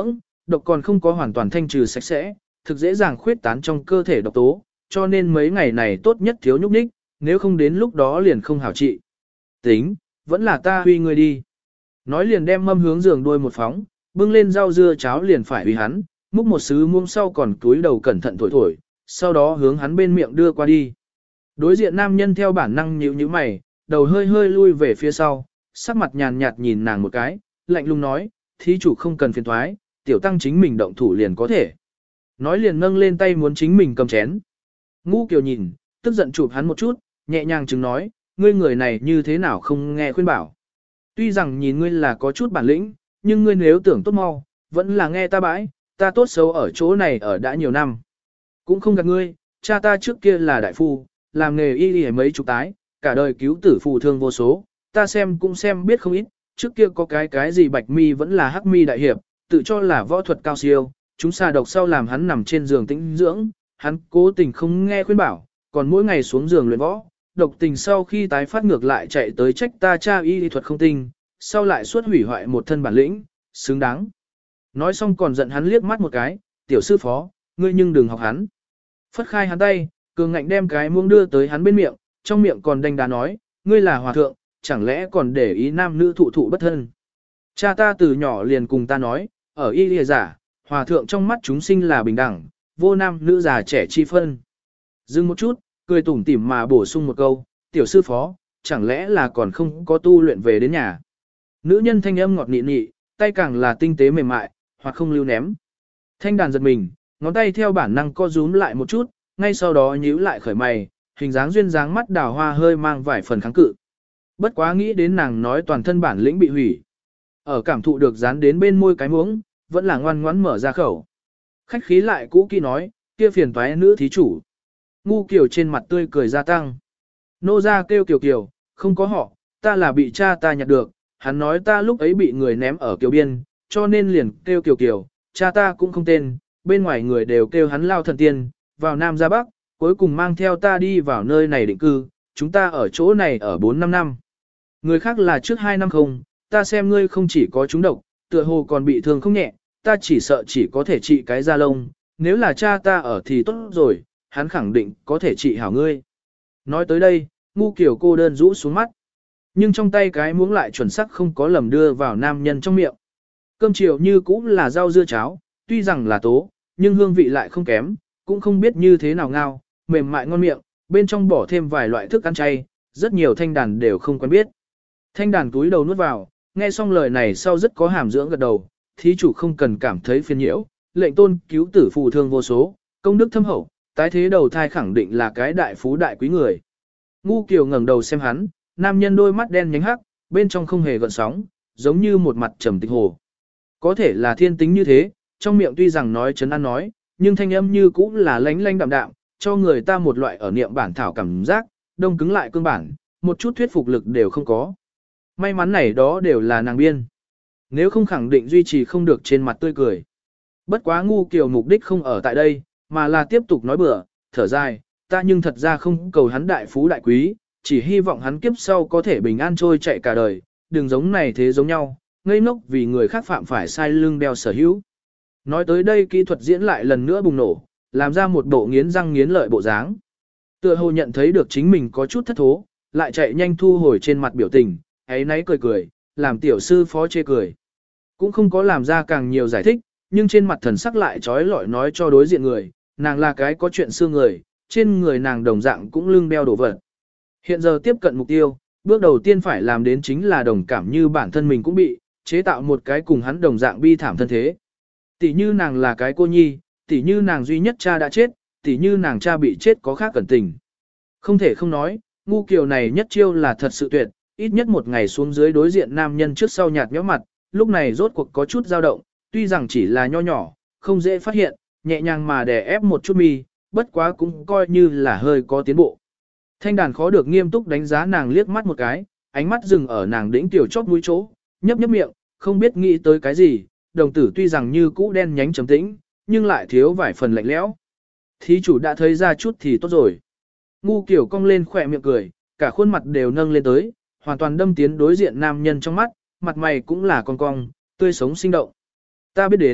độc còn không có hoàn toàn thanh trừ sạch sẽ, thực dễ dàng khuyết tán trong cơ thể độc tố, cho nên mấy ngày này tốt nhất thiếu nhúc nhích, nếu không đến lúc đó liền không hảo trị. Tính, vẫn là ta huy người đi. Nói liền đem mâm hướng giường đuôi một phóng, bưng lên rau dưa cháo liền phải huy hắn, múc một sứ muông sau còn túi đầu cẩn thận thổi thổi, sau đó hướng hắn bên miệng đưa qua đi. Đối diện nam nhân theo bản năng nhíu nhíu mày, đầu hơi hơi lui về phía sau, sắc mặt nhàn nhạt nhìn nàng một cái, lạnh lùng nói, thí chủ không cần phiền thoái, tiểu tăng chính mình động thủ liền có thể. Nói liền nâng lên tay muốn chính mình cầm chén. Ngũ Kiều nhìn, tức giận chụp hắn một chút, nhẹ nhàng chứng nói, ngươi người này như thế nào không nghe khuyên bảo. Tuy rằng nhìn ngươi là có chút bản lĩnh, nhưng ngươi nếu tưởng tốt mau, vẫn là nghe ta bãi, ta tốt xấu ở chỗ này ở đã nhiều năm. Cũng không gạt ngươi, cha ta trước kia là đại phu, làm nghề y y mấy chục tái, cả đời cứu tử phù thương vô số, ta xem cũng xem biết không ít, trước kia có cái gì bạch mi vẫn là hắc mi đại hiệp, tự cho là võ thuật cao siêu, chúng xà độc sau làm hắn nằm trên giường tĩnh dưỡng, hắn cố tình không nghe khuyên bảo, còn mỗi ngày xuống giường luyện võ, độc tình sau khi tái phát ngược lại chạy tới trách ta cha y thuật không tinh, sau lại suốt hủy hoại một thân bản lĩnh, xứng đáng. Nói xong còn giận hắn liếc mắt một cái, tiểu sư phó, ngươi nhưng đừng học hắn. Phất khai hắn tay, cường ngạnh đem cái muỗng đưa tới hắn bên miệng, trong miệng còn đanh đá nói, ngươi là hòa thượng, chẳng lẽ còn để ý nam nữ thụ thụ bất thân. Cha ta từ nhỏ liền cùng ta nói, ở y lìa giả, hòa thượng trong mắt chúng sinh là bình đẳng, vô nam nữ già trẻ chi phân. Dừng một chút, cười tủm tỉm mà bổ sung một câu, tiểu sư phó, chẳng lẽ là còn không có tu luyện về đến nhà. Nữ nhân thanh âm ngọt nị nị, tay càng là tinh tế mềm mại, hoặc không lưu ném. Thanh đàn giật mình, ngón tay theo bản năng co rúm lại một chút, ngay sau đó nhíu lại khởi mày, hình dáng duyên dáng mắt đào hoa hơi mang vài phần kháng cự. Bất quá nghĩ đến nàng nói toàn thân bản lĩnh bị hủy. Ở cảm thụ được dán đến bên môi cái muỗng, vẫn là ngoan ngoãn mở ra khẩu. Khách khí lại cũ kỹ nói, kia phiền toái nữ thí chủ. Ngu Kiều trên mặt tươi cười gia tăng. Nô ra kêu Kiều Kiều, không có họ, ta là bị cha ta nhặt được, hắn nói ta lúc ấy bị người ném ở Kiều Biên, cho nên liền kêu Kiều Kiều, cha ta cũng không tên, bên ngoài người đều kêu hắn lao thần tiên, vào Nam ra Bắc, cuối cùng mang theo ta đi vào nơi này định cư, chúng ta ở chỗ này ở 4-5 năm. Người khác là trước 2 năm không, ta xem ngươi không chỉ có trúng độc, tựa hồ còn bị thương không nhẹ, ta chỉ sợ chỉ có thể trị cái da lông, nếu là cha ta ở thì tốt rồi, hắn khẳng định có thể trị hảo ngươi. Nói tới đây, Ngu Kiều cô đơn rũ xuống mắt, nhưng trong tay cái muỗng lại chuẩn xác không có lầm đưa vào nam nhân trong miệng. Cơm chiều như cũng là rau dưa cháo, tuy rằng là tố, nhưng hương vị lại không kém, cũng không biết như thế nào ngao, mềm mại ngon miệng, bên trong bỏ thêm vài loại thức ăn chay, rất nhiều thanh đàn đều không quen biết. Thanh đàn túi đầu nuốt vào, nghe xong lời này sau rất có hàm dưỡng gật đầu, thí chủ không cần cảm thấy phiền nhiễu, lệnh tôn cứu tử phù thương vô số, công đức thâm hậu, tái thế đầu thai khẳng định là cái đại phú đại quý người. Ngu Kiều ngẩng đầu xem hắn, nam nhân đôi mắt đen nhánh hắc, bên trong không hề gợn sóng, giống như một mặt trầm tịch hồ. Có thể là thiên tính như thế, trong miệng tuy rằng nói chấn an nói, nhưng thanh âm như cũng là lánh lánh đạm đạm, cho người ta một loại ở niệm bản thảo cảm giác, đông cứng lại cương bản, một chút thuyết phục lực đều không có. May mắn này đó đều là nàng biên. Nếu không khẳng định duy trì không được trên mặt tươi cười. Bất quá Ngu Kiều mục đích không ở tại đây, mà là tiếp tục nói bừa, thở dài, ta nhưng thật ra không cầu hắn đại phú đại quý, chỉ hy vọng hắn kiếp sau có thể bình an trôi chạy cả đời, đừng giống này thế giống nhau, ngây ngốc vì người khác phạm phải sai lưng đeo sở hữu. Nói tới đây kỹ thuật diễn lại lần nữa bùng nổ, làm ra một bộ nghiến răng nghiến lợi bộ dáng. Tựa hồ nhận thấy được chính mình có chút thất thố, lại chạy nhanh thu hồi trên mặt biểu tình, ấy nấy cười cười, làm tiểu sư phó chê cười. Cũng không có làm ra càng nhiều giải thích, nhưng trên mặt thần sắc lại trói lọi nói cho đối diện người, nàng là cái có chuyện xưa người, trên người nàng đồng dạng cũng lưng đeo đổ vật. Hiện giờ tiếp cận mục tiêu, bước đầu tiên phải làm đến chính là đồng cảm như bản thân mình cũng bị, chế tạo một cái cùng hắn đồng dạng bi thảm thân thế. Tỷ như nàng là cái cô nhi, tỷ như nàng duy nhất cha đã chết, tỷ như nàng cha bị chết có khác cẩn tình. Không thể không nói, Ngu Kiều này nhất chiêu là thật sự tuyệt, ít nhất một ngày xuống dưới đối diện nam nhân trước sau nhạt nhẽo mặt, lúc này rốt cuộc có chút dao động, tuy rằng chỉ là nho nhỏ, không dễ phát hiện, nhẹ nhàng mà đè ép một chút mi, bất quá cũng coi như là hơi có tiến bộ. Thanh đàn khó được nghiêm túc đánh giá nàng liếc mắt một cái, ánh mắt dừng ở nàng đỉnh tiểu chóp mũi chỗ, nhấp nhấp miệng, không biết nghĩ tới cái gì, đồng tử tuy rằng như cũ đen nhánh trầm tĩnh, nhưng lại thiếu vài phần lạnh lẽo. Thí chủ đã thấy ra chút thì tốt rồi. Ngu Kiều cong lên khỏe miệng cười, cả khuôn mặt đều nâng lên tới, hoàn toàn đâm tiến đối diện nam nhân trong mắt, mặt mày cũng là cong cong, tươi sống sinh động. Ta biết đến,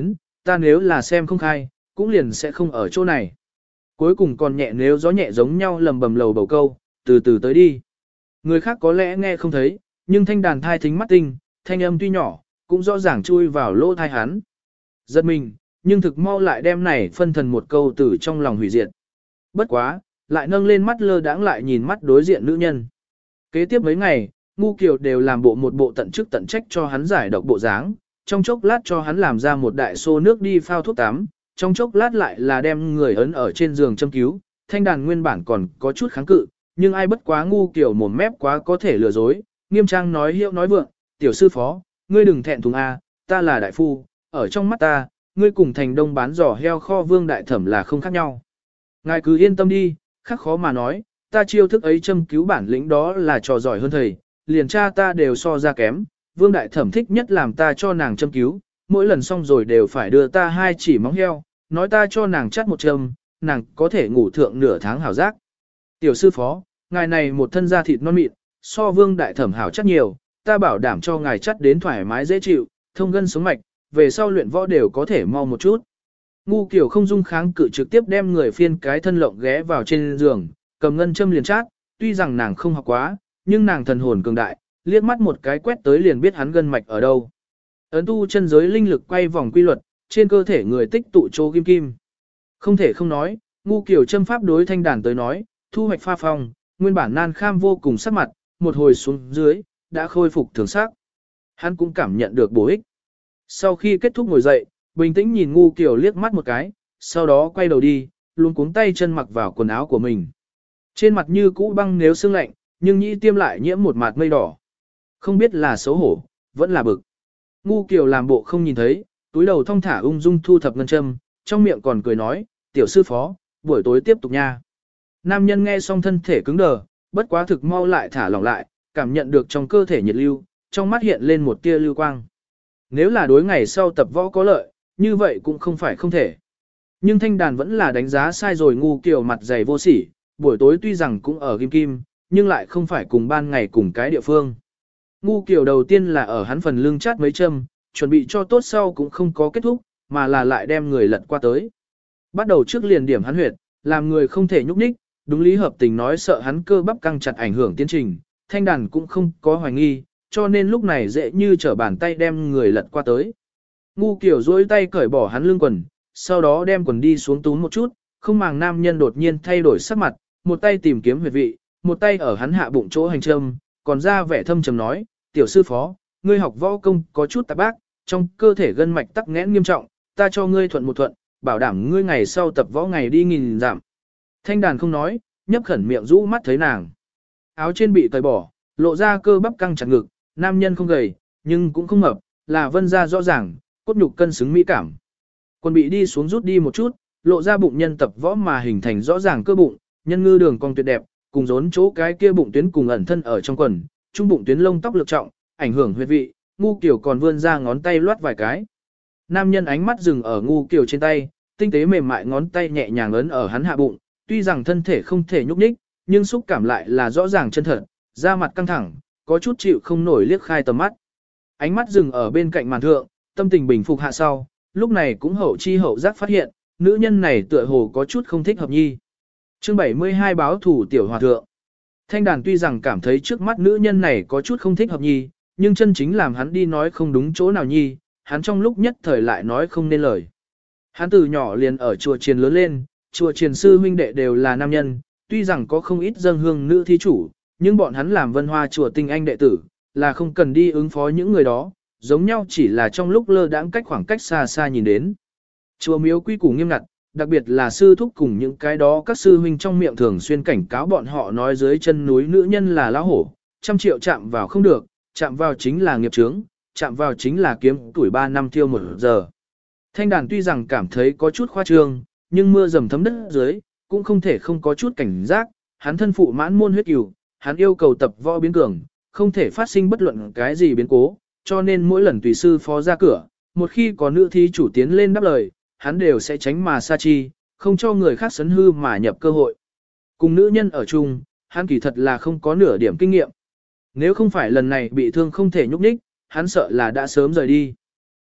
ta nếu là xem không khai, cũng liền sẽ không ở chỗ này. Cuối cùng còn nhẹ nếu gió nhẹ giống nhau lầm bầm lầu bầu câu, từ từ tới đi. Người khác có lẽ nghe không thấy, nhưng thanh đàn thai thính mắt tinh, thanh âm tuy nhỏ, cũng rõ ràng chui vào lỗ thai hắn. Giật mình, nhưng thực mau lại đem này phân thần một câu từ trong lòng hủy diệt. Bất quá, lại nâng lên mắt lơ đãng lại nhìn mắt đối diện nữ nhân. Kế tiếp mấy ngày, Ngu Kiều đều làm một bộ tận chức tận trách cho hắn giải độc bộ dáng, trong chốc lát cho hắn làm ra một đại xô nước đi phao thuốc tắm, trong chốc lát lại là đem người ấn ở trên giường châm cứu, thanh đàn nguyên bản còn có chút kháng cự, nhưng ai bất quá Ngu Kiều mồm mép quá có thể lừa dối, nghiêm trang nói hiệu nói vượng, tiểu sư phó, ngươi đừng thẹn thùng a, ta là đại phu, ở trong mắt ta, ngươi cùng thành đông bán giò heo kho vương đại thẩm là không khác nhau. Ngài cứ yên tâm đi, khác khó mà nói, ta chiêu thức ấy châm cứu bản lĩnh đó là trò giỏi hơn thầy, liền cha ta đều so ra kém, vương đại thẩm thích nhất làm ta cho nàng châm cứu, mỗi lần xong rồi đều phải đưa ta 2 chỉ móng heo, nói ta cho nàng chắt một châm, nàng có thể ngủ thượng nửa tháng hảo giác. Tiểu sư phó, ngài này một thân da thịt non mịn, so vương đại thẩm hảo chắc nhiều, ta bảo đảm cho ngài chắt đến thoải mái dễ chịu, thông gân sống mạch, về sau luyện võ đều có thể mau một chút. Ngu Kiều không dung kháng cự trực tiếp đem người phiên cái thân lộng ghé vào trên giường, cầm ngân châm liền chát, tuy rằng nàng không học quá, nhưng nàng thần hồn cường đại, liếc mắt một cái quét tới liền biết hắn gân mạch ở đâu. Ấn tu chân giới linh lực quay vòng quy luật, trên cơ thể người tích tụ chỗ kim kim. Không thể không nói, Ngu Kiều châm pháp đối thanh đàn tới nói, thu hoạch pha phong, nguyên bản nan kham vô cùng sắc mặt, một hồi xuống dưới, đã khôi phục thường sắc. Hắn cũng cảm nhận được bổ ích. Sau khi kết thúc ngồi dậy, bình tĩnh nhìn Ngu Kiều liếc mắt một cái, sau đó quay đầu đi, luôn cuống tay chân mặc vào quần áo của mình. Trên mặt như cũ băng nếu sương lạnh, nhưng nhĩ tiêm lại nhiễm một mạt mây đỏ. Không biết là xấu hổ, vẫn là bực. Ngu Kiều làm bộ không nhìn thấy, túi đầu thong thả ung dung thu thập ngân châm, trong miệng còn cười nói, tiểu sư phó, buổi tối tiếp tục nha. Nam nhân nghe xong thân thể cứng đờ, bất quá thực mau lại thả lỏng lại, cảm nhận được trong cơ thể nhiệt lưu, trong mắt hiện lên một tia lưu quang. Nếu là đối ngày sau tập võ có lợi, như vậy cũng không phải không thể. Nhưng thanh đàn vẫn là đánh giá sai rồi. Ngu Kiều mặt dày vô sỉ, buổi tối tuy rằng cũng ở kim kim, nhưng lại không phải cùng ban ngày cùng cái địa phương. Ngu Kiều đầu tiên là ở hắn phần lưng chát mấy châm, chuẩn bị cho tốt sau cũng không có kết thúc, mà là lại đem người lật qua tới. Bắt đầu trước liền điểm hắn huyệt, làm người không thể nhúc nhích, đúng lý hợp tình nói sợ hắn cơ bắp căng chặt ảnh hưởng tiến trình, thanh đàn cũng không có hoài nghi, cho nên lúc này dễ như trở bàn tay đem người lật qua tới. Ngu Kiều duỗi tay cởi bỏ hắn lưng quần, sau đó đem quần đi xuống túm một chút, không màng nam nhân đột nhiên thay đổi sắc mặt, một tay tìm kiếm huyệt vị, một tay ở hắn hạ bụng chỗ hành châm, còn ra vẻ thâm trầm nói, tiểu sư phó, ngươi học võ công có chút tạp bác, trong cơ thể gân mạch tắc nghẽn nghiêm trọng, ta cho ngươi thuận một thuận, bảo đảm ngươi ngày sau tập võ ngày đi nghìn giảm. Thanh đàn không nói, nhấp khẩn miệng rũ mắt thấy nàng. Áo trên bị cởi bỏ, lộ ra cơ bắp căng chặt ngực, nam nhân không gầy, nhưng cũng không mập, là vân ra rõ ràng, cốt nhục cân xứng mỹ cảm. Quần bị đi xuống rút đi một chút, lộ ra bụng nhân tập võ mà hình thành rõ ràng cơ bụng, nhân ngư đường cong tuyệt đẹp, cùng rốn chỗ cái kia bụng tuyến cùng ẩn thân ở trong quần, trung bụng tuyến lông tóc lực trọng, ảnh hưởng huyệt vị, Ngu Kiều còn vươn ra ngón tay loát vài cái. Nam nhân ánh mắt dừng ở Ngu Kiều trên tay, tinh tế mềm mại ngón tay nhẹ nhàng ấn ở hắn hạ bụng, tuy rằng thân thể không thể nhúc nhích, nhưng xúc cảm lại là rõ ràng chân thật, da mặt căng thẳng, có chút chịu không nổi liếc khai tầm mắt. Ánh mắt dừng ở bên cạnh màn thượng, tâm tình bình phục hạ sau, lúc này cũng hậu chi hậu giác phát hiện, nữ nhân này tựa hồ có chút không thích hợp nhi. Chương 72 báo thủ tiểu hòa thượng. Thanh đàn tuy rằng cảm thấy trước mắt nữ nhân này có chút không thích hợp nhi, nhưng chân chính làm hắn đi nói không đúng chỗ nào nhi, hắn trong lúc nhất thời lại nói không nên lời. Hắn từ nhỏ liền ở chùa chiền lớn lên, chùa chiền sư huynh đệ đều là nam nhân, tuy rằng có không ít dâng hương nữ thí chủ, nhưng bọn hắn làm vân hoa chùa tinh anh đệ tử, là không cần đi ứng phó những người đó, giống nhau chỉ là trong lúc lơ đãng cách khoảng cách xa xa nhìn đến. Chùa miếu quy củ nghiêm ngặt, đặc biệt là sư thúc cùng những cái đó các sư huynh trong miệng thường xuyên cảnh cáo bọn họ nói dưới chân núi nữ nhân là lão hổ, 100 triệu chạm vào không được, chạm vào chính là nghiệp chướng, chạm vào chính là kiếm tuổi 3 năm thiêu 1 giờ. Thanh đàn tuy rằng cảm thấy có chút khoa trương, nhưng mưa dầm thấm đất dưới, cũng không thể không có chút cảnh giác, hắn thân phụ mãn môn huyết cửu, hắn yêu cầu tập võ biến cường, không thể phát sinh bất luận cái gì biến cố, cho nên mỗi lần tùy sư phó ra cửa, một khi có nữ thí chủ tiến lên đáp lời, hắn đều sẽ tránh mà xa chi, không cho người khác sấn hư mà nhập cơ hội. Cùng nữ nhân ở chung, hắn kỳ thật là không có nửa điểm kinh nghiệm. Nếu không phải lần này bị thương không thể nhúc nhích, hắn sợ là đã sớm rời đi.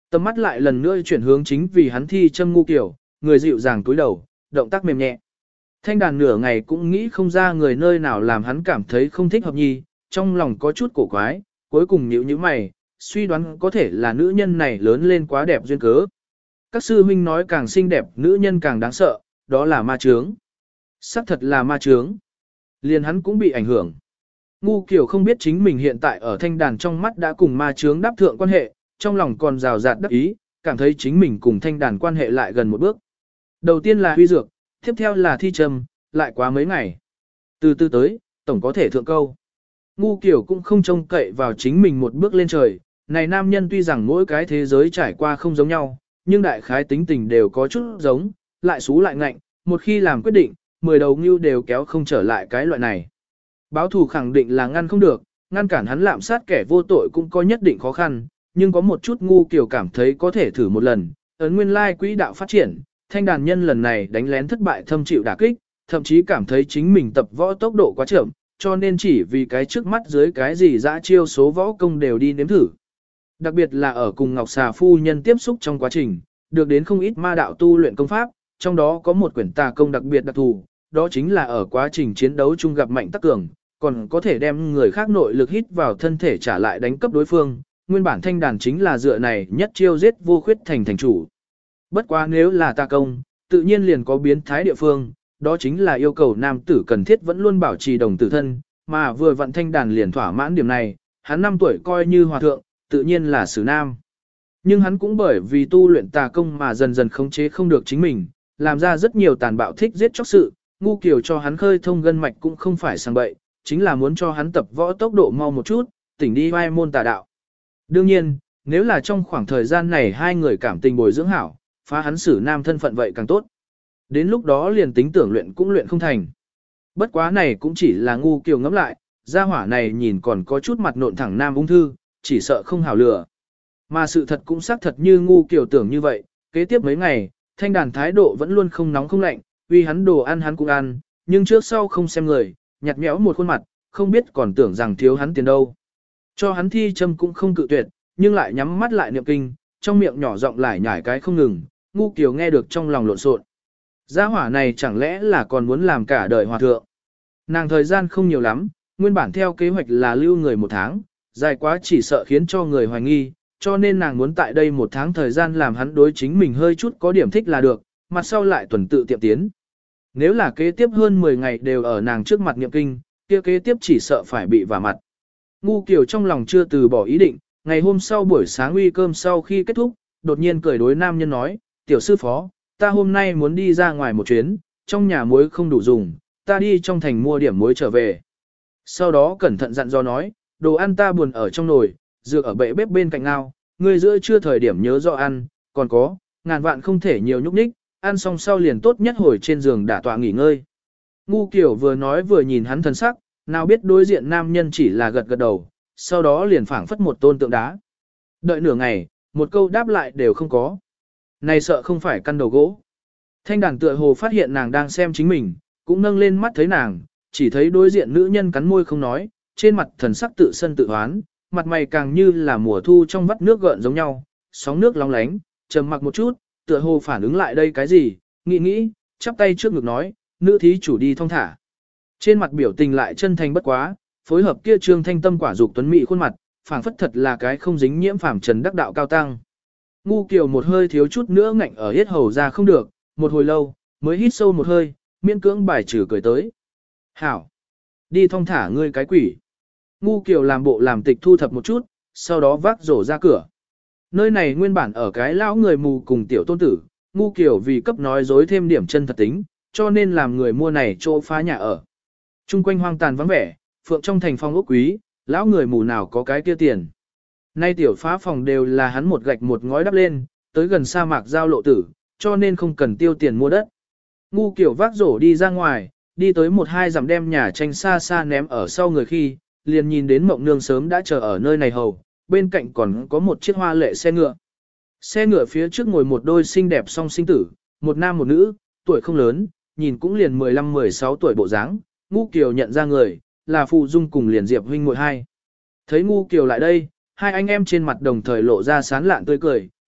Tầm mắt lại lần nữa chuyển hướng chính vì hắn thi châm Ngu Kiều, người dịu dàng cúi đầu, động tác mềm nhẹ. Thanh đàn nửa ngày cũng nghĩ không ra người nơi nào làm hắn cảm thấy không thích hợp nhi, trong lòng có chút cổ quái, cuối cùng nhíu nhíu mày, suy đoán có thể là nữ nhân này lớn lên quá đẹp duyên cớ. Các sư huynh nói càng xinh đẹp nữ nhân càng đáng sợ, đó là ma chướng. Sắc thật là ma chướng. Liền hắn cũng bị ảnh hưởng. Ngu Kiều không biết chính mình hiện tại ở thanh đàn trong mắt đã cùng ma chướng đáp thượng quan hệ, trong lòng còn rào rạt đắc ý, cảm thấy chính mình cùng thanh đàn quan hệ lại gần một bước. Đầu tiên là huy dược, tiếp theo là thi trầm, lại quá mấy ngày. Từ từ tới, tổng có thể thượng câu. Ngu Kiều cũng không trông cậy vào chính mình một bước lên trời, này nam nhân tuy rằng mỗi cái thế giới trải qua không giống nhau, nhưng đại khái tính tình đều có chút giống, lại xú lại ngạnh, một khi làm quyết định, 10 đầu ngưu đều kéo không trở lại cái loại này. Báo thù khẳng định là ngăn không được, ngăn cản hắn lạm sát kẻ vô tội cũng có nhất định khó khăn, nhưng có một chút Ngu Kiều cảm thấy có thể thử một lần, ấn nguyên lai quỹ đạo phát triển, thanh đàn nhân lần này đánh lén thất bại thâm chịu đả kích, thậm chí cảm thấy chính mình tập võ tốc độ quá chậm, cho nên chỉ vì cái trước mắt dưới cái gì dã chiêu số võ công đều đi nếm thử. Đặc biệt là ở cùng Ngọc Xà phu nhân tiếp xúc trong quá trình, được đến không ít ma đạo tu luyện công pháp, trong đó có một quyển tà công đặc biệt đặc thù, đó chính là ở quá trình chiến đấu chung gặp mạnh tác cường, còn có thể đem người khác nội lực hít vào thân thể trả lại đánh cấp đối phương, nguyên bản thanh đàn chính là dựa này nhất chiêu giết vô khuyết thành chủ. Bất quá nếu là tà công, tự nhiên liền có biến thái địa phương, đó chính là yêu cầu nam tử cần thiết vẫn luôn bảo trì đồng tử thân, mà vừa vận thanh đàn liền thỏa mãn điểm này, hắn 5 tuổi coi như hòa thượng, tự nhiên là xử nam. Nhưng hắn cũng bởi vì tu luyện tà công mà dần dần khống chế không được chính mình, làm ra rất nhiều tàn bạo thích giết chóc sự, Ngu Kiều cho hắn khơi thông gân mạch cũng không phải sang bậy, chính là muốn cho hắn tập võ tốc độ mau một chút, tỉnh đi vai môn tà đạo. Đương nhiên, nếu là trong khoảng thời gian này hai người cảm tình bồi dưỡng hảo, phá hắn xử nam thân phận vậy càng tốt. Đến lúc đó liền tính tưởng luyện cũng luyện không thành. Bất quá này cũng chỉ là Ngu Kiều ngẫm lại, gia hỏa này nhìn còn có chút mặt nộn thẳng nam ung thư, chỉ sợ không hảo lừa. Mà sự thật cũng xác thật như Ngu Kiều tưởng như vậy, kế tiếp mấy ngày, thanh đàn thái độ vẫn luôn không nóng không lạnh, vì hắn đồ ăn hắn cũng ăn, nhưng trước sau không xem người, nhặt nhẽo một khuôn mặt, không biết còn tưởng rằng thiếu hắn tiền đâu. Cho hắn thi châm cũng không cự tuyệt, nhưng lại nhắm mắt lại niệm kinh, trong miệng nhỏ giọng lại nhải cái không ngừng, Ngu Kiều nghe được trong lòng lộn xộn. Gia hỏa này chẳng lẽ là còn muốn làm cả đời hòa thượng. Nàng thời gian không nhiều lắm, nguyên bản theo kế hoạch là lưu người 1 tháng, dài quá chỉ sợ khiến cho người hoài nghi, cho nên nàng muốn tại đây 1 tháng thời gian làm hắn đối chính mình hơi chút có điểm thích là được, mặt sau lại tuần tự tiệm tiến. Nếu là kế tiếp hơn 10 ngày đều ở nàng trước mặt niệm kinh, kia kế tiếp chỉ sợ phải bị vả mặt. Ngu Kiều trong lòng chưa từ bỏ ý định, ngày hôm sau buổi sáng uy cơm sau khi kết thúc, đột nhiên cười đối nam nhân nói, tiểu sư phó, ta hôm nay muốn đi ra ngoài một chuyến, trong nhà muối không đủ dùng, ta đi trong thành mua điểm muối trở về. Sau đó cẩn thận dặn dò nói, đồ ăn ta buồn ở trong nồi, dược ở bệ bếp bên cạnh ngao, ngươi giữa trưa thời điểm nhớ rõ ăn, còn có, ngàn vạn không thể nhiều nhúc nhích, ăn xong sau liền tốt nhất hồi trên giường đả tọa nghỉ ngơi. Ngu Kiều vừa nói vừa nhìn hắn thân sắc, nào biết đối diện nam nhân chỉ là gật gật đầu, sau đó liền phảng phất một tôn tượng đá. Đợi nửa ngày, một câu đáp lại đều không có. Này sợ không phải căn đầu gỗ. Thanh đàn tựa hồ phát hiện nàng đang xem chính mình, cũng nâng lên mắt thấy nàng, chỉ thấy đối diện nữ nhân cắn môi không nói, trên mặt thần sắc tự sân tự hoán, mặt mày càng như là mùa thu trong vắt nước gợn giống nhau, sóng nước long lánh, trầm mặc một chút, tựa hồ phản ứng lại đây cái gì, nghĩ, chắp tay trước ngực nói, nữ thí chủ đi thong thả. Trên mặt biểu tình lại chân thành bất quá, phối hợp kia trương thanh tâm quả dục tuấn mỹ khuôn mặt, phảng phất thật là cái không dính nhiễm phàm trần đắc đạo cao tăng. Ngu Kiều một hơi thiếu chút nữa ngạnh ở hết hầu ra không được, một hồi lâu, mới hít sâu một hơi, miễn cưỡng bài trừ cười tới. Hảo! Đi thong thả ngươi cái quỷ! Ngu Kiều làm bộ làm tịch thu thập một chút, sau đó vác rổ ra cửa. Nơi này nguyên bản ở cái lão người mù cùng tiểu tôn tử, Ngu Kiều vì cấp nói dối thêm điểm chân thật tính, cho nên làm người mua này chỗ phá nhà ở. Trung quanh hoang tàn vắng vẻ, phượng trong thành phong ốc quý, lão người mù nào có cái kia tiền. Nay tiểu phá phòng đều là hắn một gạch một ngói đắp lên, tới gần sa mạc giao lộ tử, cho nên không cần tiêu tiền mua đất. Ngu Kiều vác rổ đi ra ngoài, đi tới 1-2 dặm đem nhà tranh xa xa ném ở sau người khi, liền nhìn đến Mộng Nương sớm đã chờ ở nơi này hầu, bên cạnh còn có một chiếc hoa lệ xe ngựa. Xe ngựa phía trước ngồi một đôi xinh đẹp song sinh tử, một nam một nữ, tuổi không lớn, nhìn cũng liền 15-16 tuổi bộ dáng. Ngu Kiều nhận ra người, là Phụ Dung cùng liền Diệp huynh muội hai. Thấy Ngu Kiều lại đây, hai anh em trên mặt đồng thời lộ ra sán lạn tươi cười,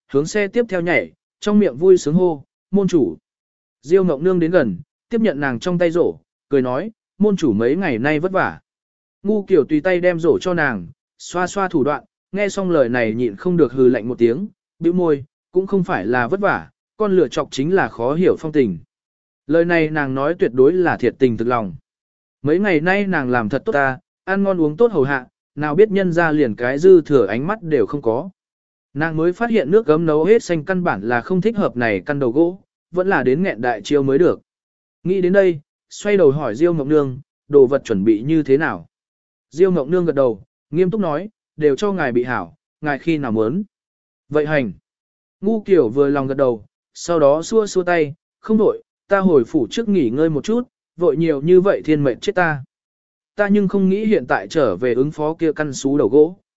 hướng xe tiếp theo nhảy, trong miệng vui sướng hô, môn chủ. Diêu Ngọc Nương đến gần, tiếp nhận nàng trong tay rổ, cười nói, môn chủ mấy ngày nay vất vả. Ngu Kiều tùy tay đem rổ cho nàng, xoa xoa thủ đoạn, nghe xong lời này nhịn không được hừ lạnh một tiếng, bĩu môi, cũng không phải là vất vả, con lửa chọc chính là khó hiểu phong tình. Lời này nàng nói tuyệt đối là thiệt tình thực lòng. Mấy ngày nay nàng làm thật tốt ta, ăn ngon uống tốt hầu hạ, nào biết nhân ra liền cái dư thừa ánh mắt đều không có. Nàng mới phát hiện nước gấm nấu hết xanh căn bản là không thích hợp này căn đầu gỗ, vẫn là đến nghẹn đại chiêu mới được. Nghĩ đến đây, xoay đầu hỏi Diêu Ngọc Nương, đồ vật chuẩn bị như thế nào? Diêu Ngọc Nương gật đầu, nghiêm túc nói, đều cho ngài bị hảo, ngài khi nào muốn. Vậy hành. Ngu Kiều vừa lòng gật đầu, sau đó xua xua tay, không đổi, ta hồi phủ trước nghỉ ngơi một chút, vội nhiều như vậy thiên mệnh chết ta. Ta nhưng không nghĩ hiện tại trở về ứng phó kia căn xú đầu gỗ.